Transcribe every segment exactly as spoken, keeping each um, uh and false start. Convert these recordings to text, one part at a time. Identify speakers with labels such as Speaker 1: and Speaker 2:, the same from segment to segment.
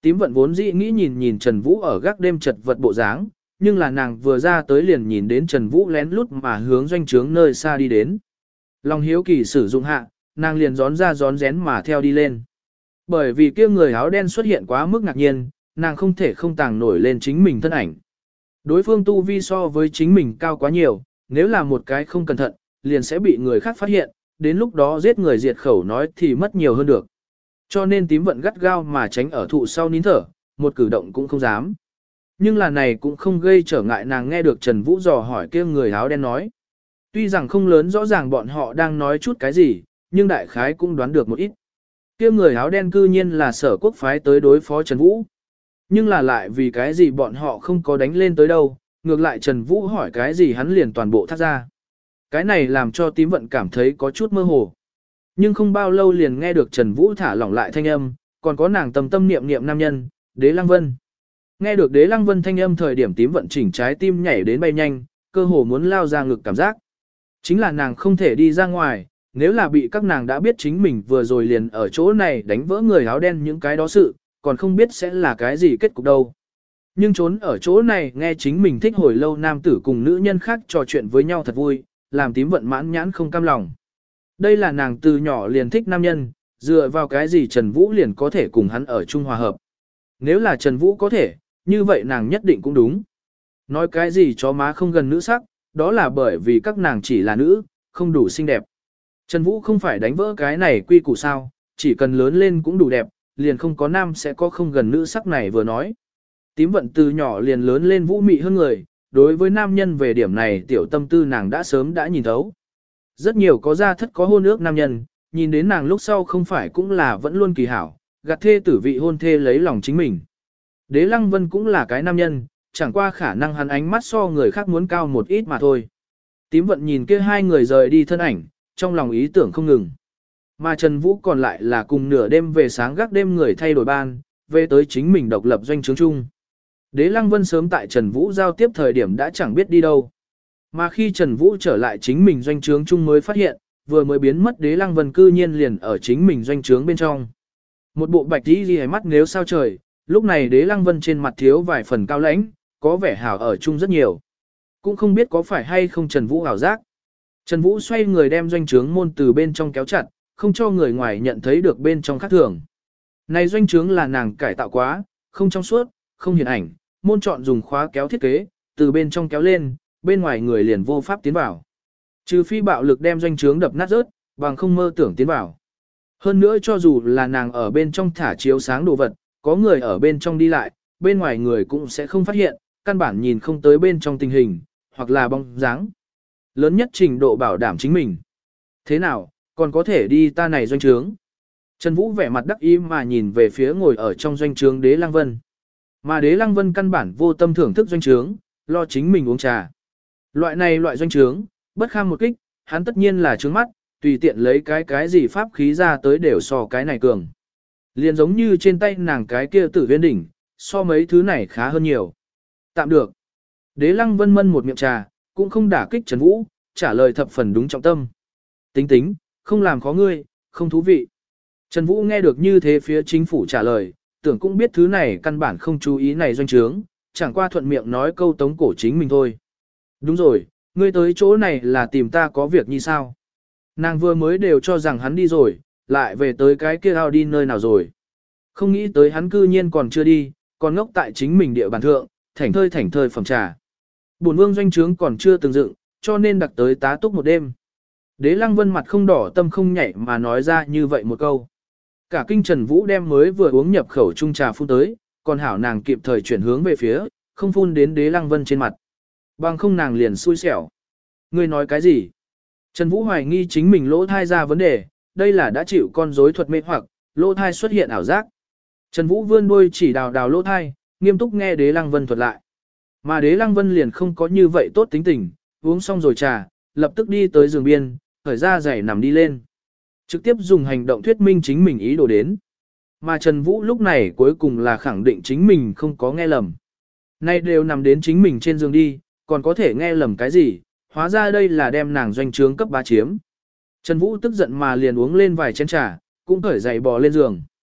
Speaker 1: Tím vận vốn dĩ nghĩ nhìn nhìn Trần Vũ ở gác đêm chật vật bộ dáng, nhưng là nàng vừa ra tới liền nhìn đến Trần Vũ lén lút mà hướng doanh trướng nơi xa đi đến. Lòng hiếu kỳ sử dụng hạ, nàng liền gión ra gión rén mà theo đi lên. Bởi vì kia người áo đen xuất hiện quá mức ngạc nhiên, nàng không thể không tàng nổi lên chính mình thân ảnh. Đối phương tu vi so với chính mình cao quá nhiều, nếu là một cái không cẩn thận, liền sẽ bị người khác phát hiện, đến lúc đó giết người diệt khẩu nói thì mất nhiều hơn được. Cho nên tím vận gắt gao mà tránh ở thụ sau nín thở, một cử động cũng không dám. Nhưng là này cũng không gây trở ngại nàng nghe được Trần Vũ dò hỏi kia người áo đen nói. Tuy rằng không lớn rõ ràng bọn họ đang nói chút cái gì, nhưng đại khái cũng đoán được một ít. Kia người áo đen cư nhiên là Sở Quốc phái tới đối phó Trần Vũ. Nhưng là lại vì cái gì bọn họ không có đánh lên tới đâu, ngược lại Trần Vũ hỏi cái gì hắn liền toàn bộ thắt ra. Cái này làm cho tím vận cảm thấy có chút mơ hồ. Nhưng không bao lâu liền nghe được Trần Vũ thả lỏng lại thanh âm, còn có nàng tâm tâm niệm niệm nam nhân, Đế Lăng Vân. Nghe được Đế Lăng Vân thanh âm thời điểm tím vận chỉnh trái tim nhảy đến bay nhanh, cơ hồ muốn lao ra ngực cảm giác. Chính là nàng không thể đi ra ngoài, nếu là bị các nàng đã biết chính mình vừa rồi liền ở chỗ này đánh vỡ người áo đen những cái đó sự, còn không biết sẽ là cái gì kết cục đâu. Nhưng trốn ở chỗ này nghe chính mình thích hồi lâu nam tử cùng nữ nhân khác trò chuyện với nhau thật vui, làm tím vận mãn nhãn không cam lòng. Đây là nàng từ nhỏ liền thích nam nhân, dựa vào cái gì Trần Vũ liền có thể cùng hắn ở chung hòa hợp. Nếu là Trần Vũ có thể, như vậy nàng nhất định cũng đúng. Nói cái gì chó má không gần nữ sắc, đó là bởi vì các nàng chỉ là nữ, không đủ xinh đẹp. Trần Vũ không phải đánh vỡ cái này quy củ sao, chỉ cần lớn lên cũng đủ đẹp, liền không có nam sẽ có không gần nữ sắc này vừa nói. Tím vận từ nhỏ liền lớn lên vũ mị hơn người, đối với nam nhân về điểm này tiểu tâm tư nàng đã sớm đã nhìn thấu. Rất nhiều có gia thất có hôn ước nam nhân, nhìn đến nàng lúc sau không phải cũng là vẫn luôn kỳ hảo, gạt thê tử vị hôn thê lấy lòng chính mình. Đế Lăng Vân cũng là cái nam nhân, chẳng qua khả năng hắn ánh mắt so người khác muốn cao một ít mà thôi. Tím vận nhìn kia hai người rời đi thân ảnh, trong lòng ý tưởng không ngừng. Mà Trần Vũ còn lại là cùng nửa đêm về sáng gác đêm người thay đổi ban, về tới chính mình độc lập doanh trướng chung. Đế Lăng Vân sớm tại Trần Vũ giao tiếp thời điểm đã chẳng biết đi đâu. Mà khi Trần Vũ trở lại chính mình doanh trướng chung mới phát hiện, vừa mới biến mất Đế Lăng Vân cư nhiên liền ở chính mình doanh trướng bên trong. Một bộ bạch tí ghi mắt nếu sao trời, lúc này Đế Lăng Vân trên mặt thiếu vài phần cao lãnh, có vẻ hảo ở chung rất nhiều. Cũng không biết có phải hay không Trần Vũ ảo giác. Trần Vũ xoay người đem doanh trướng môn từ bên trong kéo chặt, không cho người ngoài nhận thấy được bên trong khác thường. Này doanh trướng là nàng cải tạo quá, không trong suốt, không hiển ảnh, môn chọn dùng khóa kéo thiết kế, từ bên trong kéo lên, bên ngoài người liền vô pháp tiến vào. Trừ phi bạo lực đem doanh trướng đập nát rớt, bằng không mơ tưởng tiến vào. Hơn nữa cho dù là nàng ở bên trong thả chiếu sáng đồ vật, có người ở bên trong đi lại, bên ngoài người cũng sẽ không phát hiện, căn bản nhìn không tới bên trong tình hình, hoặc là bóng dáng. Lớn nhất trình độ bảo đảm chính mình. Thế nào, còn có thể đi ta này doanh trướng? Trần Vũ vẻ mặt đắc ý mà nhìn về phía ngồi ở trong doanh trướng Đế Lăng Vân. Mà Đế Lăng Vân căn bản vô tâm thưởng thức doanh trướng, lo chính mình uống trà. Loại này loại doanh trướng, bất kham một kích, hắn tất nhiên là trướng mắt, tùy tiện lấy cái cái gì pháp khí ra tới đều so cái này cường. Liền giống như trên tay nàng cái kia tử viên đỉnh, so mấy thứ này khá hơn nhiều. Tạm được. Đế Lăng Vân mân một miệng trà, cũng không đả kích Trần Vũ, trả lời thập phần đúng trọng tâm. Tính tính, không làm khó ngươi, không thú vị. Trần Vũ nghe được như thế phía chính phủ trả lời, tưởng cũng biết thứ này căn bản không chú ý này doanh trướng, chẳng qua thuận miệng nói câu tống cổ chính mình thôi. Đúng rồi, ngươi tới chỗ này là tìm ta có việc như sao? Nàng vừa mới đều cho rằng hắn đi rồi, lại về tới cái kia ao đi nơi nào rồi. Không nghĩ tới hắn cư nhiên còn chưa đi, còn ngốc tại chính mình địa bàn thượng, thảnh thơi thảnh thơi phẩm trà. Bổn vương doanh trướng còn chưa từng dựng, cho nên đặc tới tá túc một đêm. Đế Lăng Vân mặt không đỏ tâm không nhảy mà nói ra như vậy một câu. Cả kinh Trần Vũ đem mới vừa uống nhập khẩu chung trà phun tới, còn hảo nàng kịp thời chuyển hướng về phía, không phun đến Đế Lăng Vân trên mặt. Bằng không nàng liền xui xẻo. Ngươi nói cái gì? Trần Vũ hoài nghi chính mình lỗ thai ra vấn đề, đây là đã chịu con rối thuật mê hoặc, lỗ thai xuất hiện ảo giác. Trần Vũ vươn đuôi chỉ đào đào lỗ thai, nghiêm túc nghe Đế Lăng Vân thuật lại. Mà Đế Lăng Vân liền không có như vậy tốt tính tình, uống xong rồi trà, lập tức đi tới giường biên, khởi ra giày nằm đi lên. Trực tiếp dùng hành động thuyết minh chính mình ý đồ đến. Mà Trần Vũ lúc này cuối cùng là khẳng định chính mình không có nghe lầm. Nay đều nằm đến chính mình trên giường đi, còn có thể nghe lầm cái gì, hóa ra đây là đem nàng doanh trướng cấp ba chiếm. Trần Vũ tức giận mà liền uống lên vài chén trà, cũng khởi giày bò lên giường.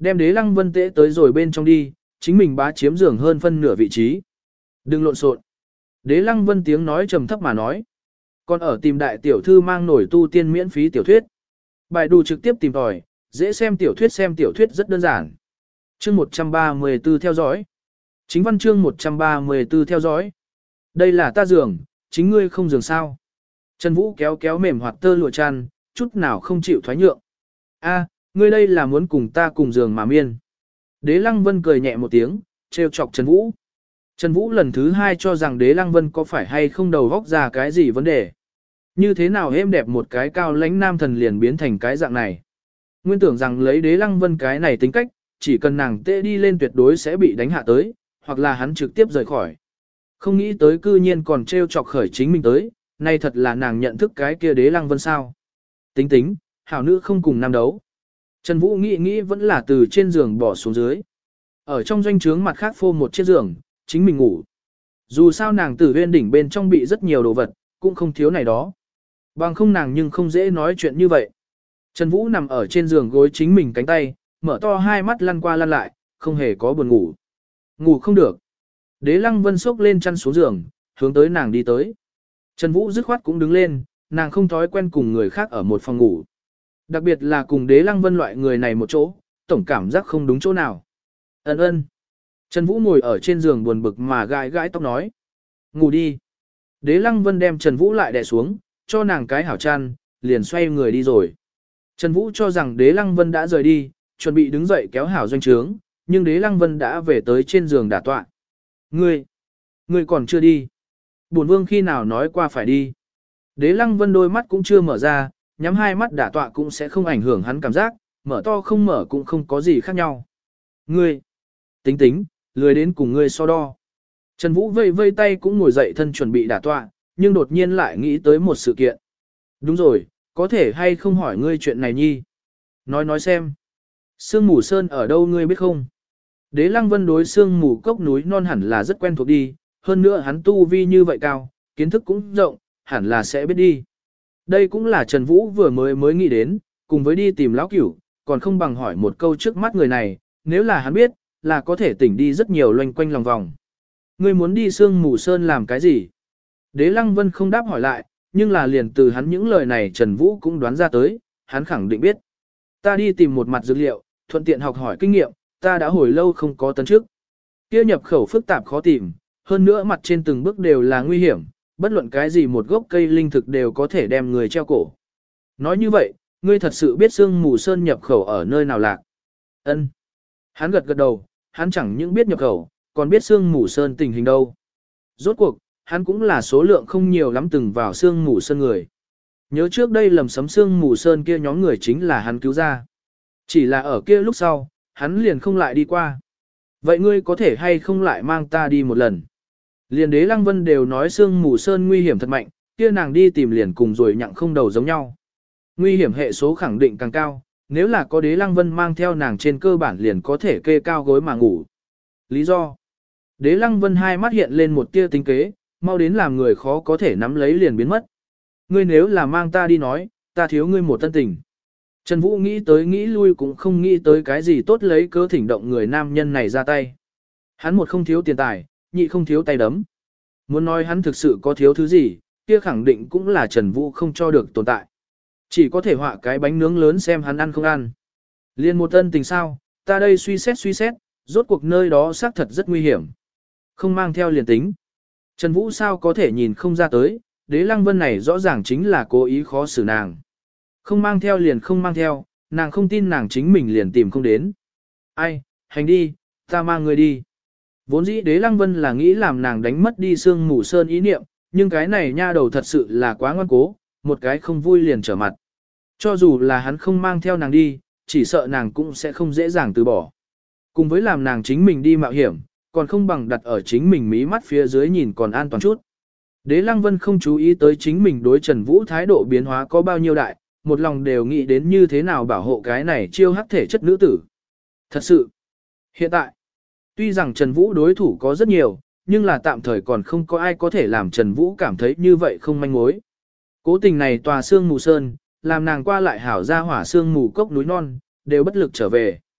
Speaker 1: Đem Đế Lăng Vân tễ tới rồi bên trong đi, chính mình bá chiếm giường hơn phân nửa vị trí. Đừng lộn xộn. Đế Lăng Vân tiếng nói trầm thấp mà nói. Còn ở tìm đại tiểu thư mang nổi tu tiên miễn phí tiểu thuyết. Bài đù trực tiếp tìm tòi, dễ xem tiểu thuyết xem tiểu thuyết rất đơn giản. Chương một trăm ba mươi tư theo dõi. Chính văn chương một trăm ba mươi tư theo dõi. Đây là ta giường, chính ngươi không giường sao. Trần Vũ kéo kéo mềm hoạt tơ lụa chăn, chút nào không chịu thoái nhượng. A, ngươi đây là muốn cùng ta cùng giường mà miên. Đế Lăng Vân cười nhẹ một tiếng, trêu chọc Trần Vũ. Trần Vũ lần thứ hai cho rằng Đế Lăng Vân có phải hay không đầu góc ra cái gì vấn đề. Như thế nào êm đẹp một cái cao lãnh nam thần liền biến thành cái dạng này. Nguyên tưởng rằng lấy Đế Lăng Vân cái này tính cách, chỉ cần nàng tê đi lên tuyệt đối sẽ bị đánh hạ tới, hoặc là hắn trực tiếp rời khỏi. Không nghĩ tới cư nhiên còn trêu chọc khởi chính mình tới, nay thật là nàng nhận thức cái kia Đế Lăng Vân sao. Tính tính, hảo nữ không cùng nam đấu. Trần Vũ nghĩ nghĩ vẫn là từ trên giường bỏ xuống dưới. Ở trong doanh trướng mặt khác phô một chiếc giường, chính mình ngủ. Dù sao nàng tử huyên đỉnh bên trong bị rất nhiều đồ vật, cũng không thiếu này đó. Bằng không nàng nhưng không dễ nói chuyện như vậy. Trần Vũ nằm ở trên giường gối chính mình cánh tay, mở to hai mắt lăn qua lăn lại, không hề có buồn ngủ. Ngủ không được. Đế Lăng Vân sốc lên chăn xuống giường, hướng tới nàng đi tới. Trần Vũ dứt khoát cũng đứng lên, nàng không thói quen cùng người khác ở một phòng ngủ. Đặc biệt là cùng Đế Lăng Vân loại người này một chỗ, tổng cảm giác không đúng chỗ nào. Ấn ơn. Trần Vũ ngồi ở trên giường buồn bực mà gãi gãi tóc nói. Ngủ đi. Đế Lăng Vân đem Trần Vũ lại đè xuống, cho nàng cái hảo chăn, liền xoay người đi rồi. Trần Vũ cho rằng Đế Lăng Vân đã rời đi, chuẩn bị đứng dậy kéo hảo doanh trướng, nhưng Đế Lăng Vân đã về tới trên giường đả tọa. Ngươi, ngươi còn chưa đi. Bổn vương khi nào nói qua phải đi. Đế Lăng Vân đôi mắt cũng chưa mở ra, nhắm hai mắt đả tọa cũng sẽ không ảnh hưởng hắn cảm giác, mở to không mở cũng không có gì khác nhau. Ngươi, tính tính, lười đến cùng ngươi so đo. Trần Vũ vây vây tay cũng ngồi dậy thân chuẩn bị đả tọa, nhưng đột nhiên lại nghĩ tới một sự kiện. Đúng rồi, có thể hay không hỏi ngươi chuyện này nhi. Nói nói xem. Sương Mù Sơn ở đâu ngươi biết không? Đế Lăng Vân đối Sương Mù Cốc núi non hẳn là rất quen thuộc đi, hơn nữa hắn tu vi như vậy cao, kiến thức cũng rộng, hẳn là sẽ biết đi. Đây cũng là Trần Vũ vừa mới mới nghĩ đến, cùng với đi tìm lão cửu, còn không bằng hỏi một câu trước mắt người này, nếu là hắn biết, là có thể tỉnh đi rất nhiều loanh quanh lòng vòng. Ngươi muốn đi Sương Mù Sơn làm cái gì? Đế Lăng Vân không đáp hỏi lại, nhưng là liền từ hắn những lời này Trần Vũ cũng đoán ra tới, hắn khẳng định biết. Ta đi tìm một mặt dược liệu, thuận tiện học hỏi kinh nghiệm, ta đã hồi lâu không có tấn trước. Kia nhập khẩu phức tạp khó tìm, hơn nữa mặt trên từng bước đều là nguy hiểm, bất luận cái gì một gốc cây linh thực đều có thể đem người treo cổ. Nói như vậy, ngươi thật sự biết Sương Mù Sơn nhập khẩu ở nơi nào lạc? Ân. Hắn gật gật đầu, hắn chẳng những biết nhập khẩu, còn biết Sương Mù Sơn tình hình đâu. Rốt cuộc, hắn cũng là số lượng không nhiều lắm từng vào Sương Mù Sơn người. Nhớ trước đây lầm sấm Sương Mù Sơn kia nhóm người chính là hắn cứu ra. Chỉ là ở kia lúc sau, hắn liền không lại đi qua. Vậy ngươi có thể hay không lại mang ta đi một lần? Liền Đế Lăng Vân đều nói Sương Mù Sơn nguy hiểm thật mạnh, kia nàng đi tìm liền cùng rồi nhặng không đầu giống nhau. Nguy hiểm hệ số khẳng định càng cao, nếu là có Đế Lăng Vân mang theo nàng trên cơ bản liền có thể kê cao gối mà ngủ. Lý do? Đế Lăng Vân hai mắt hiện lên một tia tính kế, mau đến làm người khó có thể nắm lấy liền biến mất. Ngươi nếu là mang ta đi nói, ta thiếu ngươi một tân tình. Trần Vũ nghĩ tới nghĩ lui cũng không nghĩ tới cái gì tốt lấy cớ thỉnh động người nam nhân này ra tay. Hắn một không thiếu tiền tài, nhị không thiếu tay đấm. Muốn nói hắn thực sự có thiếu thứ gì, kia khẳng định cũng là Trần Vũ không cho được tồn tại. Chỉ có thể họa cái bánh nướng lớn xem hắn ăn không ăn. Liên một tân tình sao, ta đây suy xét suy xét, rốt cuộc nơi đó xác thật rất nguy hiểm. Không mang theo liền tính. Trần Vũ sao có thể nhìn không ra tới, Đế Lăng Vân này rõ ràng chính là cố ý khó xử nàng. Không mang theo liền không mang theo, nàng không tin nàng chính mình liền tìm không đến. Ai, hành đi, ta mang người đi. Vốn dĩ Đế Lăng Vân là nghĩ làm nàng đánh mất đi Sương Mù Sơn ý niệm, nhưng cái này nha đầu thật sự là quá ngoan cố, một cái không vui liền trở mặt. Cho dù là hắn không mang theo nàng đi, chỉ sợ nàng cũng sẽ không dễ dàng từ bỏ. Cùng với làm nàng chính mình đi mạo hiểm, còn không bằng đặt ở chính mình mí mắt phía dưới nhìn còn an toàn chút. Đế Lăng Vân không chú ý tới chính mình đối Trần Vũ thái độ biến hóa có bao nhiêu đại, một lòng đều nghĩ đến như thế nào bảo hộ cái này chiêu hắc thể chất nữ tử. Thật sự, hiện tại, tuy rằng Trần Vũ đối thủ có rất nhiều, nhưng là tạm thời còn không có ai có thể làm Trần Vũ cảm thấy như vậy không manh mối. Cố tình này tòa Sương Mù Sơn, làm nàng qua lại hảo ra hỏa Sương Mù Cốc núi non, đều bất lực trở về.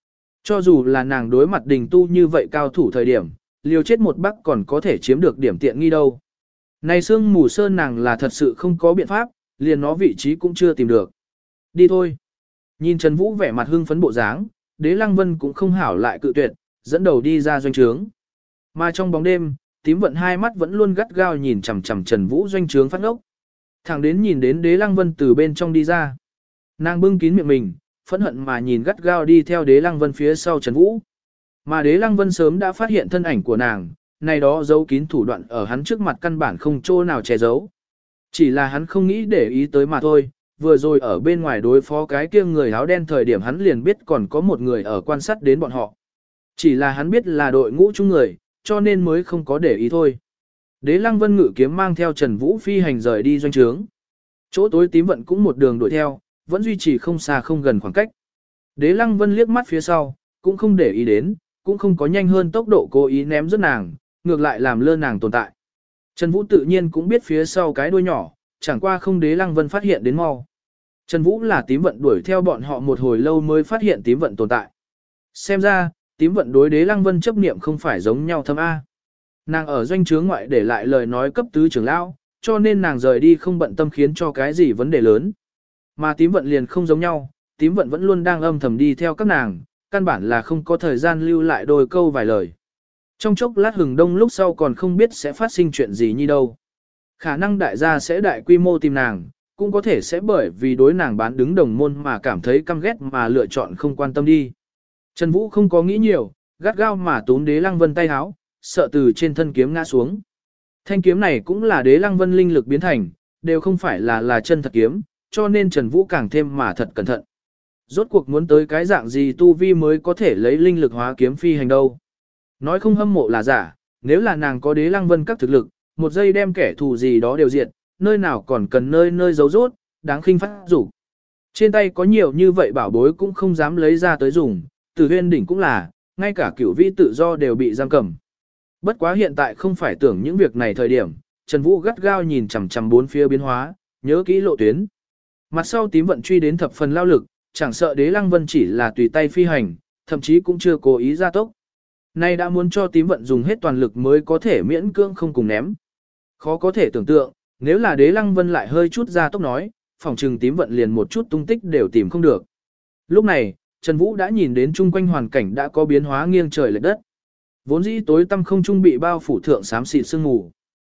Speaker 1: Cho dù là nàng đối mặt đình tu như vậy cao thủ thời điểm, liều chết một bắc còn có thể chiếm được điểm tiện nghi đâu. Này sương mù sơn nàng là thật sự không có biện pháp, liền nó vị trí cũng chưa tìm được. Đi thôi. Nhìn Trần Vũ vẻ mặt hưng phấn bộ dáng, Đế Lăng Vân cũng không hảo lại cự tuyệt, dẫn đầu đi ra doanh trướng. Mà trong bóng đêm, tím vận hai mắt vẫn luôn gắt gao nhìn chằm chằm Trần Vũ doanh trướng phát ngốc. Thẳng đến nhìn đến Đế Lăng Vân từ bên trong đi ra. Nàng bưng kín miệng mình, phẫn hận mà nhìn gắt gao đi theo Đế Lăng Vân phía sau Trần Vũ. Mà Đế Lăng Vân sớm đã phát hiện thân ảnh của nàng, này đó giấu kín thủ đoạn ở hắn trước mặt căn bản không chỗ nào che giấu. Chỉ là hắn không nghĩ để ý tới mà thôi, vừa rồi ở bên ngoài đối phó cái kia người áo đen thời điểm hắn liền biết còn có một người ở quan sát đến bọn họ. Chỉ là hắn biết là đội ngũ chung người, cho nên mới không có để ý thôi. Đế Lăng Vân ngự kiếm mang theo Trần Vũ phi hành rời đi doanh trướng. Chỗ tối tím vận cũng một đường đuổi theo, vẫn duy trì không xa không gần khoảng cách. Đế Lăng Vân liếc mắt phía sau, cũng không để ý đến, cũng không có nhanh hơn tốc độ cố ý ném rớt nàng, ngược lại làm lơ nàng tồn tại. Trần Vũ tự nhiên cũng biết phía sau cái đuôi nhỏ, chẳng qua không Đế Lăng Vân phát hiện đến mau. Trần Vũ là tím vận đuổi theo bọn họ một hồi lâu mới phát hiện tím vận tồn tại. Xem ra, tím vận đối Đế Lăng Vân chấp niệm không phải giống nhau thâm A. Nàng ở doanh trướng ngoại để lại lời nói cấp tứ trưởng lão, cho nên nàng rời đi không bận tâm khiến cho cái gì vấn đề lớn. Mà tím vận liền không giống nhau, tím vận vẫn luôn đang âm thầm đi theo các nàng, căn bản là không có thời gian lưu lại đôi câu vài lời. Trong chốc lát hừng đông lúc sau còn không biết sẽ phát sinh chuyện gì như đâu. Khả năng đại gia sẽ đại quy mô tìm nàng, cũng có thể sẽ bởi vì đối nàng bán đứng đồng môn mà cảm thấy căm ghét mà lựa chọn không quan tâm đi. Trần Vũ không có nghĩ nhiều, gắt gao mà túm Đế Lăng Vân tay háo, sợ từ trên thân kiếm ngã xuống. Thanh kiếm này cũng là Đế Lăng Vân linh lực biến thành, đều không phải là là chân thật kiếm, cho nên Trần Vũ càng thêm mà thật cẩn thận. Rốt cuộc muốn tới cái dạng gì tu vi mới có thể lấy linh lực hóa kiếm phi hành đâu. Nói không hâm mộ là giả, nếu là nàng có Đế Lăng Vân các thực lực, một giây đem kẻ thù gì đó đều diệt, nơi nào còn cần nơi nơi giấu rốt, đáng khinh phát rủ. Trên tay có nhiều như vậy bảo bối cũng không dám lấy ra tới dùng, Tử Huyên đỉnh cũng là, ngay cả cửu vi tự do đều bị giam cầm. Bất quá hiện tại không phải tưởng những việc này thời điểm, Trần Vũ gắt gao nhìn chằm chằm bốn phía biến hóa, nhớ kỹ lộ tuyến. Mặt sau tím vận truy đến thập phần lao lực, chẳng sợ Đế Lăng Vân chỉ là tùy tay phi hành, thậm chí cũng chưa cố ý ra tốc. Nay đã muốn cho tím vận dùng hết toàn lực mới có thể miễn cưỡng không cùng ném. Khó có thể tưởng tượng, nếu là Đế Lăng Vân lại hơi chút ra tốc nói, phòng trừng tím vận liền một chút tung tích đều tìm không được. Lúc này, Trần Vũ đã nhìn đến chung quanh hoàn cảnh đã có biến hóa nghiêng trời lệch đất. Vốn dĩ tối tăm không trung bị bao phủ thượng xám xịt sương mù.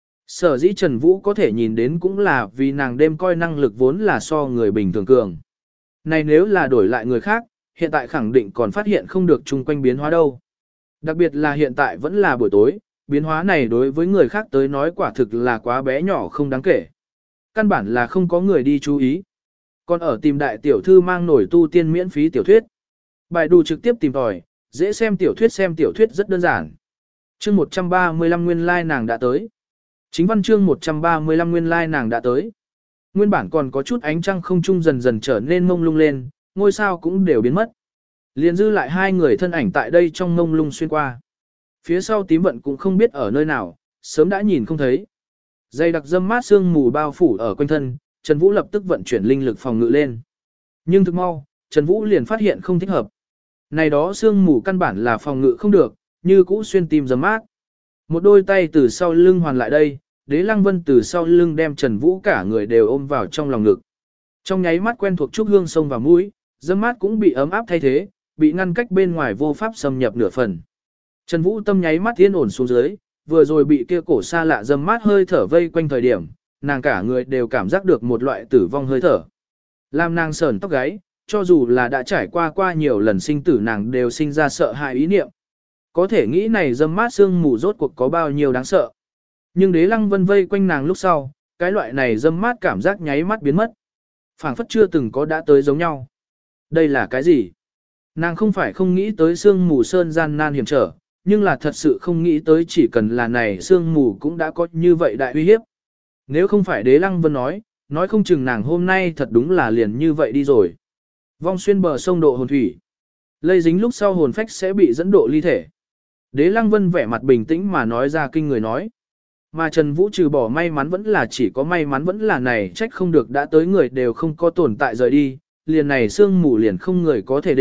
Speaker 1: Sở dĩ Trần Vũ có thể nhìn đến cũng là vì nàng đêm coi năng lực vốn là so người bình thường cường. Này nếu là đổi lại người khác, hiện tại khẳng định còn phát hiện không được chung quanh biến hóa đâu. Đặc biệt là hiện tại vẫn là buổi tối, biến hóa này đối với người khác tới nói quả thực là quá bé nhỏ không đáng kể. Căn bản là không có người đi chú ý. Còn ở tìm đại tiểu thư mang nổi tu tiên miễn phí tiểu thuyết. Bài đù trực tiếp tìm tòi, dễ xem tiểu thuyết xem tiểu thuyết rất đơn giản. Chương một trăm ba mươi lăm nguyên lai like nàng đã tới. Chính văn chương một trăm ba mươi lăm nguyên lai like nàng đã tới. Nguyên bản còn có chút ánh trăng không trung dần dần trở nên mông lung lên, ngôi sao cũng đều biến mất. Liền dư lại hai người thân ảnh tại đây trong mông lung xuyên qua. Phía sau tím vận cũng không biết ở nơi nào, sớm đã nhìn không thấy. Dây đặc dâm mát sương mù bao phủ ở quanh thân, Trần Vũ lập tức vận chuyển linh lực phòng ngự lên. Nhưng thực mau, Trần Vũ liền phát hiện không thích hợp. Này đó sương mù căn bản là phòng ngự không được, như cũ xuyên tim dâm mát. Một đôi tay từ sau lưng hoàn lại đây, Đế Lăng Vân từ sau lưng đem Trần Vũ cả người đều ôm vào trong lòng ngực. Trong nháy mắt quen thuộc trúc hương sông vào mũi, dâm mát cũng bị ấm áp thay thế, bị ngăn cách bên ngoài vô pháp xâm nhập nửa phần. Trần Vũ tâm nháy mắt yên ổn xuống dưới, vừa rồi bị kia cổ xa lạ dâm mát hơi thở vây quanh thời điểm, nàng cả người đều cảm giác được một loại tử vong hơi thở. Làm nàng sờn tóc gáy, cho dù là đã trải qua qua nhiều lần sinh tử nàng đều sinh ra sợ hãi ý niệm. Có thể nghĩ này dâm mát sương mù rốt cuộc có bao nhiêu đáng sợ. Nhưng Đế Lăng Vân vây quanh nàng lúc sau, cái loại này dâm mát cảm giác nháy mắt biến mất. Phảng phất chưa từng có đã tới giống nhau. Đây là cái gì? Nàng không phải không nghĩ tới sương mù sơn gian nan hiểm trở, nhưng là thật sự không nghĩ tới chỉ cần là này sương mù cũng đã có như vậy đại uy hiếp. Nếu không phải Đế Lăng Vân nói, nói không chừng nàng hôm nay thật đúng là liền như vậy đi rồi. Vong xuyên bờ sông độ hồn thủy. Lây dính lúc sau hồn phách sẽ bị dẫn độ ly thể. Đế Lăng Vân vẻ mặt bình tĩnh mà nói ra kinh người nói. Mà Trần Vũ trừ bỏ may mắn vẫn là chỉ có may mắn vẫn là này trách không được đã tới người đều không có tồn tại rời đi, liền này sương mù liền không người có thể địch,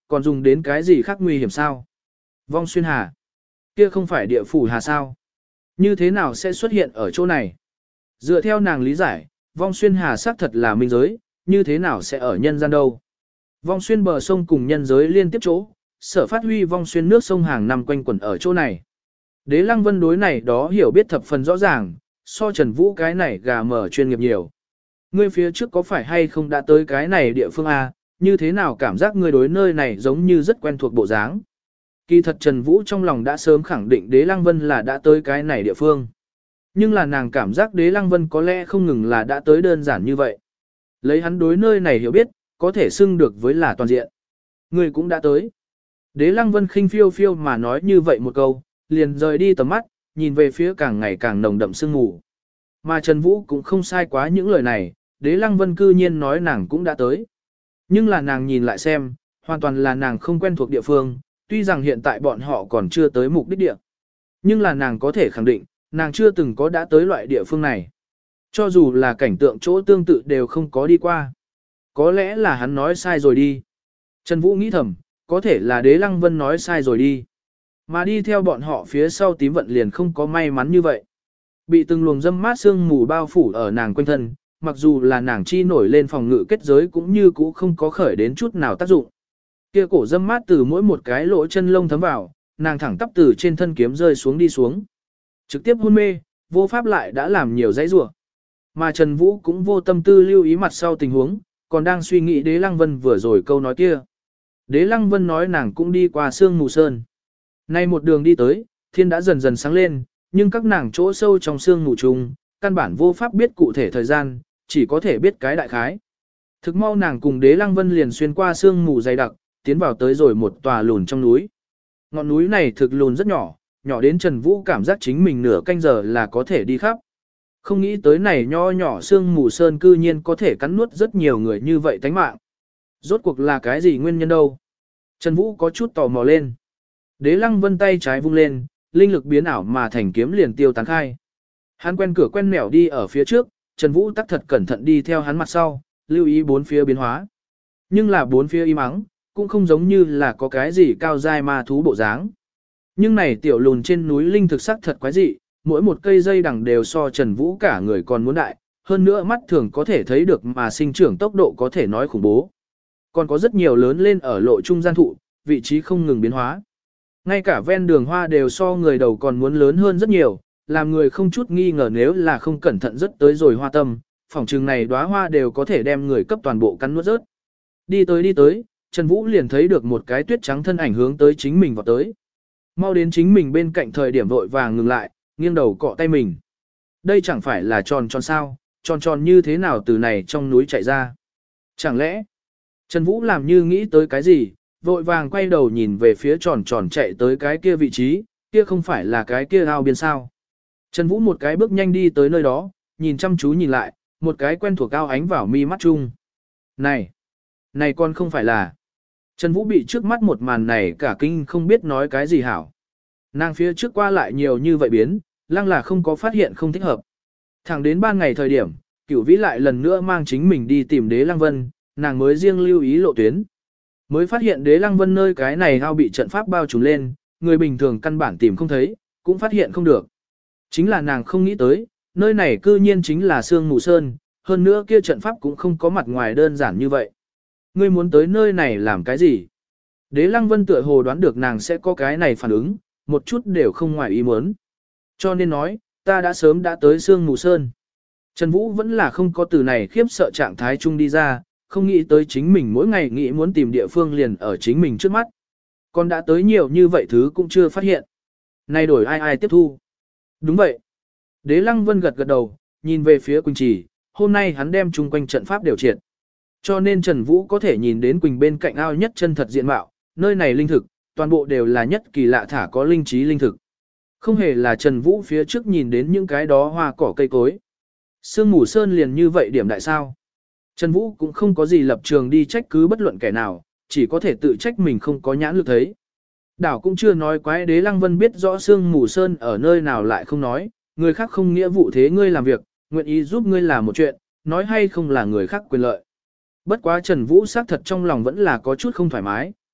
Speaker 1: còn dùng đến cái gì khác nguy hiểm sao? Vong xuyên hà. Kia không phải địa phủ hà sao? Như thế nào sẽ xuất hiện ở chỗ này? Dựa theo nàng lý giải, vong xuyên hà xác thật là minh giới, như thế nào sẽ ở nhân gian đâu? Vong xuyên bờ sông cùng nhân giới liên tiếp chỗ, sở phát huy vong xuyên nước sông hàng năm quanh quẩn ở chỗ này. Đế Lăng Vân đối này đó hiểu biết thập phần rõ ràng, so Trần Vũ cái này gà mở chuyên nghiệp nhiều. Ngươi phía trước có phải hay không đã tới cái này địa phương A, như thế nào cảm giác ngươi đối nơi này giống như rất quen thuộc bộ dáng? Kỳ thật Trần Vũ trong lòng đã sớm khẳng định Đế Lăng Vân là đã tới cái này địa phương. Nhưng là nàng cảm giác Đế Lăng Vân có lẽ không ngừng là đã tới đơn giản như vậy. Lấy hắn đối nơi này hiểu biết, có thể xưng được với là toàn diện. Ngươi cũng đã tới. Đế Lăng Vân khinh phiêu phiêu mà nói như vậy một câu, liền rời đi tầm mắt, nhìn về phía càng ngày càng nồng đậm sương mù. Mà Trần Vũ cũng không sai quá những lời này, Đế Lăng Vân cư nhiên nói nàng cũng đã tới. Nhưng là nàng nhìn lại xem, hoàn toàn là nàng không quen thuộc địa phương, tuy rằng hiện tại bọn họ còn chưa tới mục đích địa. Nhưng là nàng có thể khẳng định, nàng chưa từng có đã tới loại địa phương này. Cho dù là cảnh tượng chỗ tương tự đều không có đi qua. Có lẽ là hắn nói sai rồi đi. Trần Vũ nghĩ thầm, có thể là Đế Lăng Vân nói sai rồi đi. Mà đi theo bọn họ phía sau tím vận liền không có may mắn như vậy. Bị từng luồng dâm mát sương mù bao phủ ở nàng quanh thân, mặc dù là nàng chi nổi lên phòng ngự kết giới cũng như cũ không có khởi đến chút nào tác dụng. Kia cổ dâm mát từ mỗi một cái lỗ chân lông thấm vào, nàng thẳng tắp từ trên thân kiếm rơi xuống đi xuống. Trực tiếp hôn mê, vô pháp lại đã làm nhiều dãy rủa. Mà Trần Vũ cũng vô tâm tư lưu ý mặt sau tình huống, còn đang suy nghĩ Đế Lăng Vân vừa rồi câu nói kia. Đế Lăng Vân nói nàng cũng đi qua sương mù sơn. Nay một đường đi tới, thiên đã dần dần sáng lên, nhưng các nàng chỗ sâu trong sương mù trùng, căn bản vô pháp biết cụ thể thời gian, chỉ có thể biết cái đại khái. Thực mau nàng cùng Đế Lăng Vân liền xuyên qua sương mù dày đặc, tiến vào tới rồi một tòa lùn trong núi. Ngọn núi này thực lùn rất nhỏ, nhỏ đến Trần Vũ cảm giác chính mình nửa canh giờ là có thể đi khắp. Không nghĩ tới này nho nhỏ sương mù sơn cư nhiên có thể cắn nuốt rất nhiều người như vậy tánh mạng. Rốt cuộc là cái gì nguyên nhân đâu? Trần Vũ có chút tò mò lên. Đế Lăng Vân tay trái vung lên, linh lực biến ảo mà thành kiếm liền tiêu tán khai. Hắn quen cửa quen mẻo đi ở phía trước, Trần Vũ tắc thật cẩn thận đi theo hắn mặt sau, lưu ý bốn phía biến hóa. Nhưng là bốn phía im ắng, cũng không giống như là có cái gì cao dai ma thú bộ dáng. Nhưng này tiểu lùn trên núi linh thực sắc thật quái dị, mỗi một cây dây đằng đều so Trần Vũ cả người còn muốn đại, hơn nữa mắt thường có thể thấy được mà sinh trưởng tốc độ có thể nói khủng bố. Còn có rất nhiều lớn lên ở lộ trung gian thụ, vị trí không ngừng biến hóa. Ngay cả ven đường hoa đều so người đầu còn muốn lớn hơn rất nhiều, làm người không chút nghi ngờ nếu là không cẩn thận rất tới rồi hoa tâm, phỏng chừng này đóa hoa đều có thể đem người cấp toàn bộ cắn nuốt rớt. Đi tới đi tới, Trần Vũ liền thấy được một cái tuyết trắng thân ảnh hướng tới chính mình vào tới. Mau đến chính mình bên cạnh thời điểm vội vàng ngừng lại, nghiêng đầu cọ tay mình. Đây chẳng phải là tròn tròn sao, tròn tròn như thế nào từ này trong núi chạy ra. Chẳng lẽ, Trần Vũ làm như nghĩ tới cái gì, vội vàng quay đầu nhìn về phía tròn tròn chạy tới cái kia vị trí, kia không phải là cái kia ao biên sao. Trần Vũ một cái bước nhanh đi tới nơi đó, nhìn chăm chú nhìn lại, một cái quen thuộc ao ánh vào mi mắt chung. Này, này con không phải là. Trần Vũ bị trước mắt một màn này cả kinh không biết nói cái gì hảo. Nàng phía trước qua lại nhiều như vậy biến, lăng là không có phát hiện không thích hợp. Thẳng đến ban ngày thời điểm, Cửu Vĩ lại lần nữa mang chính mình đi tìm Đế Lăng Vân, nàng mới riêng lưu ý lộ tuyến. Mới phát hiện Đế Lăng Vân nơi cái này ao bị trận pháp bao trùm lên, người bình thường căn bản tìm không thấy, cũng phát hiện không được. Chính là nàng không nghĩ tới, nơi này cư nhiên chính là Sương Mù Sơn, hơn nữa kia trận pháp cũng không có mặt ngoài đơn giản như vậy. Ngươi muốn tới nơi này làm cái gì? Đế Lăng Vân tựa hồ đoán được nàng sẽ có cái này phản ứng, một chút đều không ngoài ý muốn. Cho nên nói, ta đã sớm đã tới Sương Mù Sơn. Trần Vũ vẫn là không có từ này khiếp sợ trạng thái chung đi ra, không nghĩ tới chính mình mỗi ngày nghĩ muốn tìm địa phương liền ở chính mình trước mắt. Còn đã tới nhiều như vậy thứ cũng chưa phát hiện. Nay đổi ai ai tiếp thu. Đúng vậy. Đế Lăng Vân gật gật đầu, nhìn về phía Quỳnh Trì, hôm nay hắn đem chung quanh trận pháp đều triệt. Cho nên Trần Vũ có thể nhìn đến Quỳnh bên cạnh ao nhất chân thật diện mạo, nơi này linh thực, toàn bộ đều là nhất kỳ lạ thả có linh trí linh thực. Không hề là Trần Vũ phía trước nhìn đến những cái đó hoa cỏ cây cối. Sương Mù Sơn liền như vậy điểm đại sao. Trần Vũ cũng không có gì lập trường đi trách cứ bất luận kẻ nào, chỉ có thể tự trách mình không có nhãn lực thấy. Đảo cũng chưa nói quái Đế Lăng Vân biết rõ Sương Mù Sơn ở nơi nào lại không nói, người khác không nghĩa vụ thế ngươi làm việc, nguyện ý giúp ngươi làm một chuyện, nói hay không là người khác quyền lợi. Bất quá Trần Vũ xác thật trong lòng vẫn là có chút không thoải mái,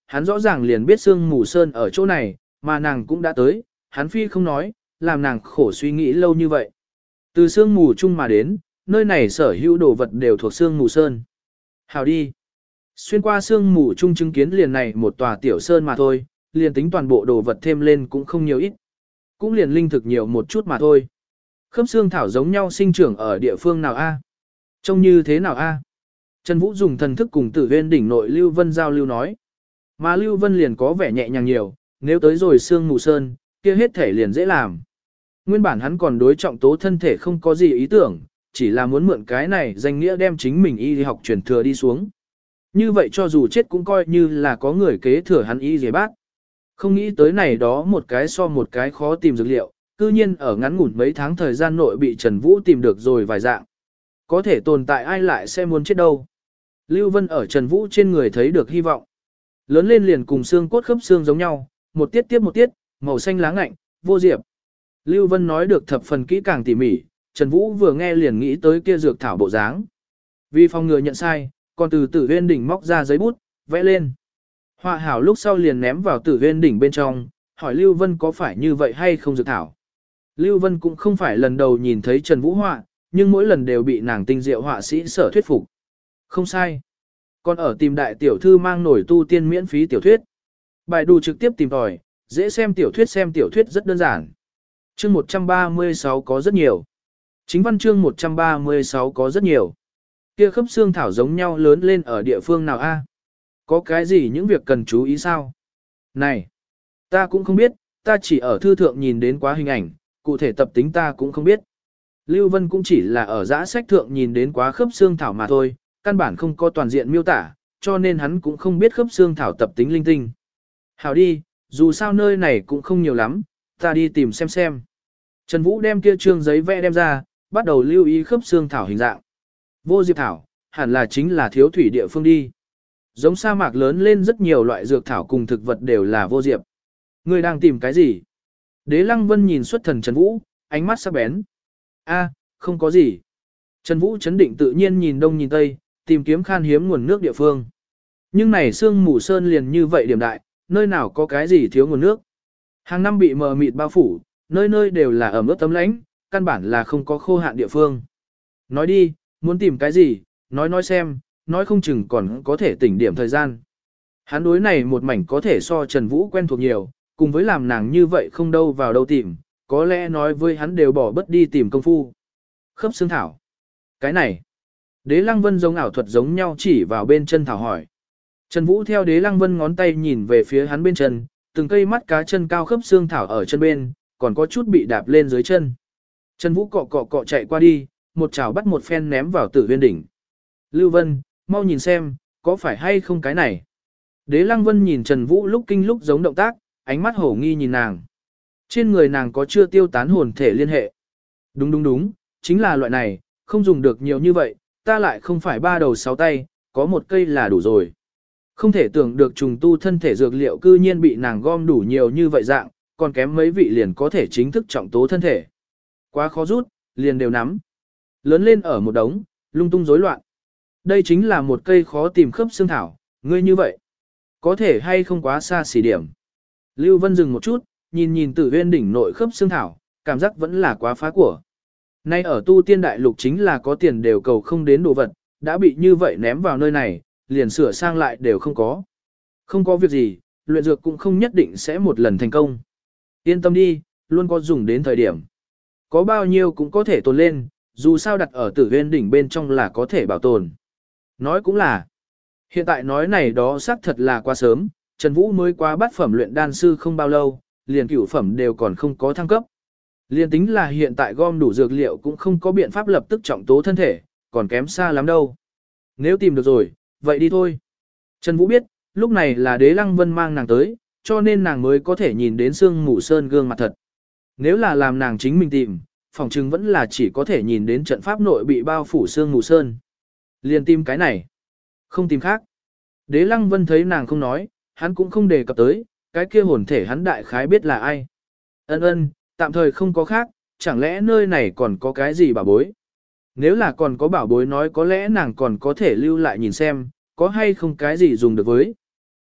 Speaker 1: hắn rõ ràng liền biết Sương Mù Sơn ở chỗ này, mà nàng cũng đã tới, hắn phi không nói, làm nàng khổ suy nghĩ lâu như vậy. Từ Sương Mù chung mà đến, nơi này sở hữu đồ vật đều thuộc Sương Mù Sơn. Hào đi. Xuyên qua Sương Mù chung chứng kiến liền này một tòa tiểu sơn mà thôi, liền tính toàn bộ đồ vật thêm lên cũng không nhiều ít. Cũng liền linh thực nhiều một chút mà thôi. Khớp xương thảo giống nhau sinh trưởng ở địa phương nào a? Trông như thế nào a? Trần Vũ dùng thần thức cùng Tử Viên đỉnh nội Lưu Vân giao lưu nói. Mà Lưu Vân liền có vẻ nhẹ nhàng nhiều, nếu tới rồi Sương Mù Sơn, kia hết thể liền dễ làm. Nguyên bản hắn còn đối trọng tố thân thể không có gì ý tưởng, chỉ là muốn mượn cái này danh nghĩa đem chính mình y học truyền thừa đi xuống. Như vậy cho dù chết cũng coi như là có người kế thừa hắn y dề bác. Không nghĩ tới này đó một cái so một cái khó tìm dược liệu, cư nhiên ở ngắn ngủn mấy tháng thời gian nội bị Trần Vũ tìm được rồi vài dạng. Có thể tồn tại ai lại sẽ muốn chết đâu. Lưu Vân ở Trần Vũ trên người thấy được hy vọng. Lớn lên liền cùng xương cốt khớp xương giống nhau, một tiết tiếp một tiết, màu xanh lá ngạnh, vô diệp. Lưu Vân nói được thập phần kỹ càng tỉ mỉ, Trần Vũ vừa nghe liền nghĩ tới kia dược thảo bộ dáng. Vì phòng ngừa nhận sai, còn từ Tử Viên đỉnh móc ra giấy bút, vẽ lên. Họa hảo lúc sau liền ném vào Tử Viên đỉnh bên trong, hỏi Lưu Vân có phải như vậy hay không dược thảo. Lưu Vân cũng không phải lần đầu nhìn thấy Trần Vũ họa, nhưng mỗi lần đều bị nàng tinh diệu họa sĩ sở thuyết phục. Không sai. Còn ở tìm đại tiểu thư mang nổi tu tiên miễn phí tiểu thuyết. Bài đủ trực tiếp tìm tòi, dễ xem tiểu thuyết xem tiểu thuyết rất đơn giản. Chương một trăm ba mươi sáu có rất nhiều. Chính văn chương một trăm ba mươi sáu có rất nhiều. Kia khớp xương thảo giống nhau lớn lên ở địa phương nào a? Có cái gì những việc cần chú ý sao? Này, ta cũng không biết, ta chỉ ở thư thượng nhìn đến quá hình ảnh, cụ thể tập tính ta cũng không biết. Lưu Vân cũng chỉ là ở giã sách thượng nhìn đến quá khớp xương thảo mà thôi, căn bản không có toàn diện miêu tả, cho nên hắn cũng không biết khớp xương thảo tập tính linh tinh. Hảo đi, dù sao nơi này cũng không nhiều lắm, ta đi tìm xem xem. Trần Vũ đem kia trương giấy vẽ đem ra, bắt đầu lưu ý khớp xương thảo hình dạng. Vô diệp thảo, hẳn là chính là thiếu thủy địa phương đi. Giống sa mạc lớn lên rất nhiều loại dược thảo cùng thực vật đều là vô diệp. Ngươi đang tìm cái gì? Đế Lăng Vân nhìn xuất thần Trần Vũ, ánh mắt sắc bén. A, không có gì. Trần Vũ chấn định tự nhiên nhìn đông nhìn tây, tìm kiếm khan hiếm nguồn nước địa phương. Nhưng này Sương Mù Sơn liền như vậy điểm đại, nơi nào có cái gì thiếu nguồn nước. Hàng năm bị mờ mịt bao phủ, nơi nơi đều là ẩm ướt tấm lánh, căn bản là không có khô hạn địa phương. Nói đi, muốn tìm cái gì, nói nói xem, nói không chừng còn có thể tỉnh điểm thời gian. Hắn đối này một mảnh có thể so Trần Vũ quen thuộc nhiều, cùng với làm nàng như vậy không đâu vào đâu tìm, có lẽ nói với hắn đều bỏ bất đi tìm công phu. Khớp xương thảo. Cái này. Đế Lăng Vân giống ảo thuật giống nhau chỉ vào bên chân thảo hỏi. Trần Vũ theo Đế Lăng Vân ngón tay nhìn về phía hắn bên chân, từng cây mắt cá chân cao khớp xương thảo ở chân bên, còn có chút bị đạp lên dưới chân. Trần Vũ cọ cọ cọ chạy qua đi, một chảo bắt một phen ném vào Tử Viên đỉnh. Lưu Vân, mau nhìn xem, có phải hay không cái này? Đế Lăng Vân nhìn Trần Vũ lúc kinh lúc giống động tác, ánh mắt hổ nghi nhìn nàng. Trên người nàng có chưa tiêu tán hồn thể liên hệ. Đúng đúng đúng, chính là loại này, không dùng được nhiều như vậy, ta lại không phải ba đầu sáu tay, có một cây là đủ rồi. Không thể tưởng được trùng tu thân thể dược liệu cư nhiên bị nàng gom đủ nhiều như vậy dạng, còn kém mấy vị liền có thể chính thức trọng tố thân thể. Quá khó rút, liền đều nắm. Lớn lên ở một đống, lung tung rối loạn. Đây chính là một cây khó tìm khớp xương thảo, ngươi như vậy. Có thể hay không quá xa xỉ điểm. Lưu Vân dừng một chút, nhìn nhìn Tử Viên đỉnh nội khớp xương thảo, cảm giác vẫn là quá phá của. Nay ở tu tiên đại lục chính là có tiền đều cầu không đến đồ vật, đã bị như vậy ném vào nơi này, liền sửa sang lại đều không có. Không có việc gì, luyện dược cũng không nhất định sẽ một lần thành công. Yên tâm đi, luôn có dùng đến thời điểm. Có bao nhiêu cũng có thể tồn lên, dù sao đặt ở Tử Viên đỉnh bên trong là có thể bảo tồn. Nói cũng là, hiện tại nói này đó xác thật là quá sớm, Trần Vũ mới qua bát phẩm luyện đan sư không bao lâu, liền cửu phẩm đều còn không có thăng cấp. Liên tính là hiện tại gom đủ dược liệu cũng không có biện pháp lập tức trọng tố thân thể, còn kém xa lắm đâu. Nếu tìm được rồi, vậy đi thôi. Trần Vũ biết, lúc này là Đế Lăng Vân mang nàng tới, cho nên nàng mới có thể nhìn đến Sương Mù Sơn gương mặt thật. Nếu là làm nàng chính mình tìm, phòng trừng vẫn là chỉ có thể nhìn đến trận pháp nội bị bao phủ Sương Mù Sơn. Liền tìm cái này, không tìm khác. Đế Lăng Vân thấy nàng không nói, hắn cũng không đề cập tới, cái kia hồn thể hắn đại khái biết là ai. Ân ân, tạm thời không có khác, chẳng lẽ nơi này còn có cái gì bảo bối? Nếu là còn có bảo bối nói có lẽ nàng còn có thể lưu lại nhìn xem, có hay không cái gì dùng được với.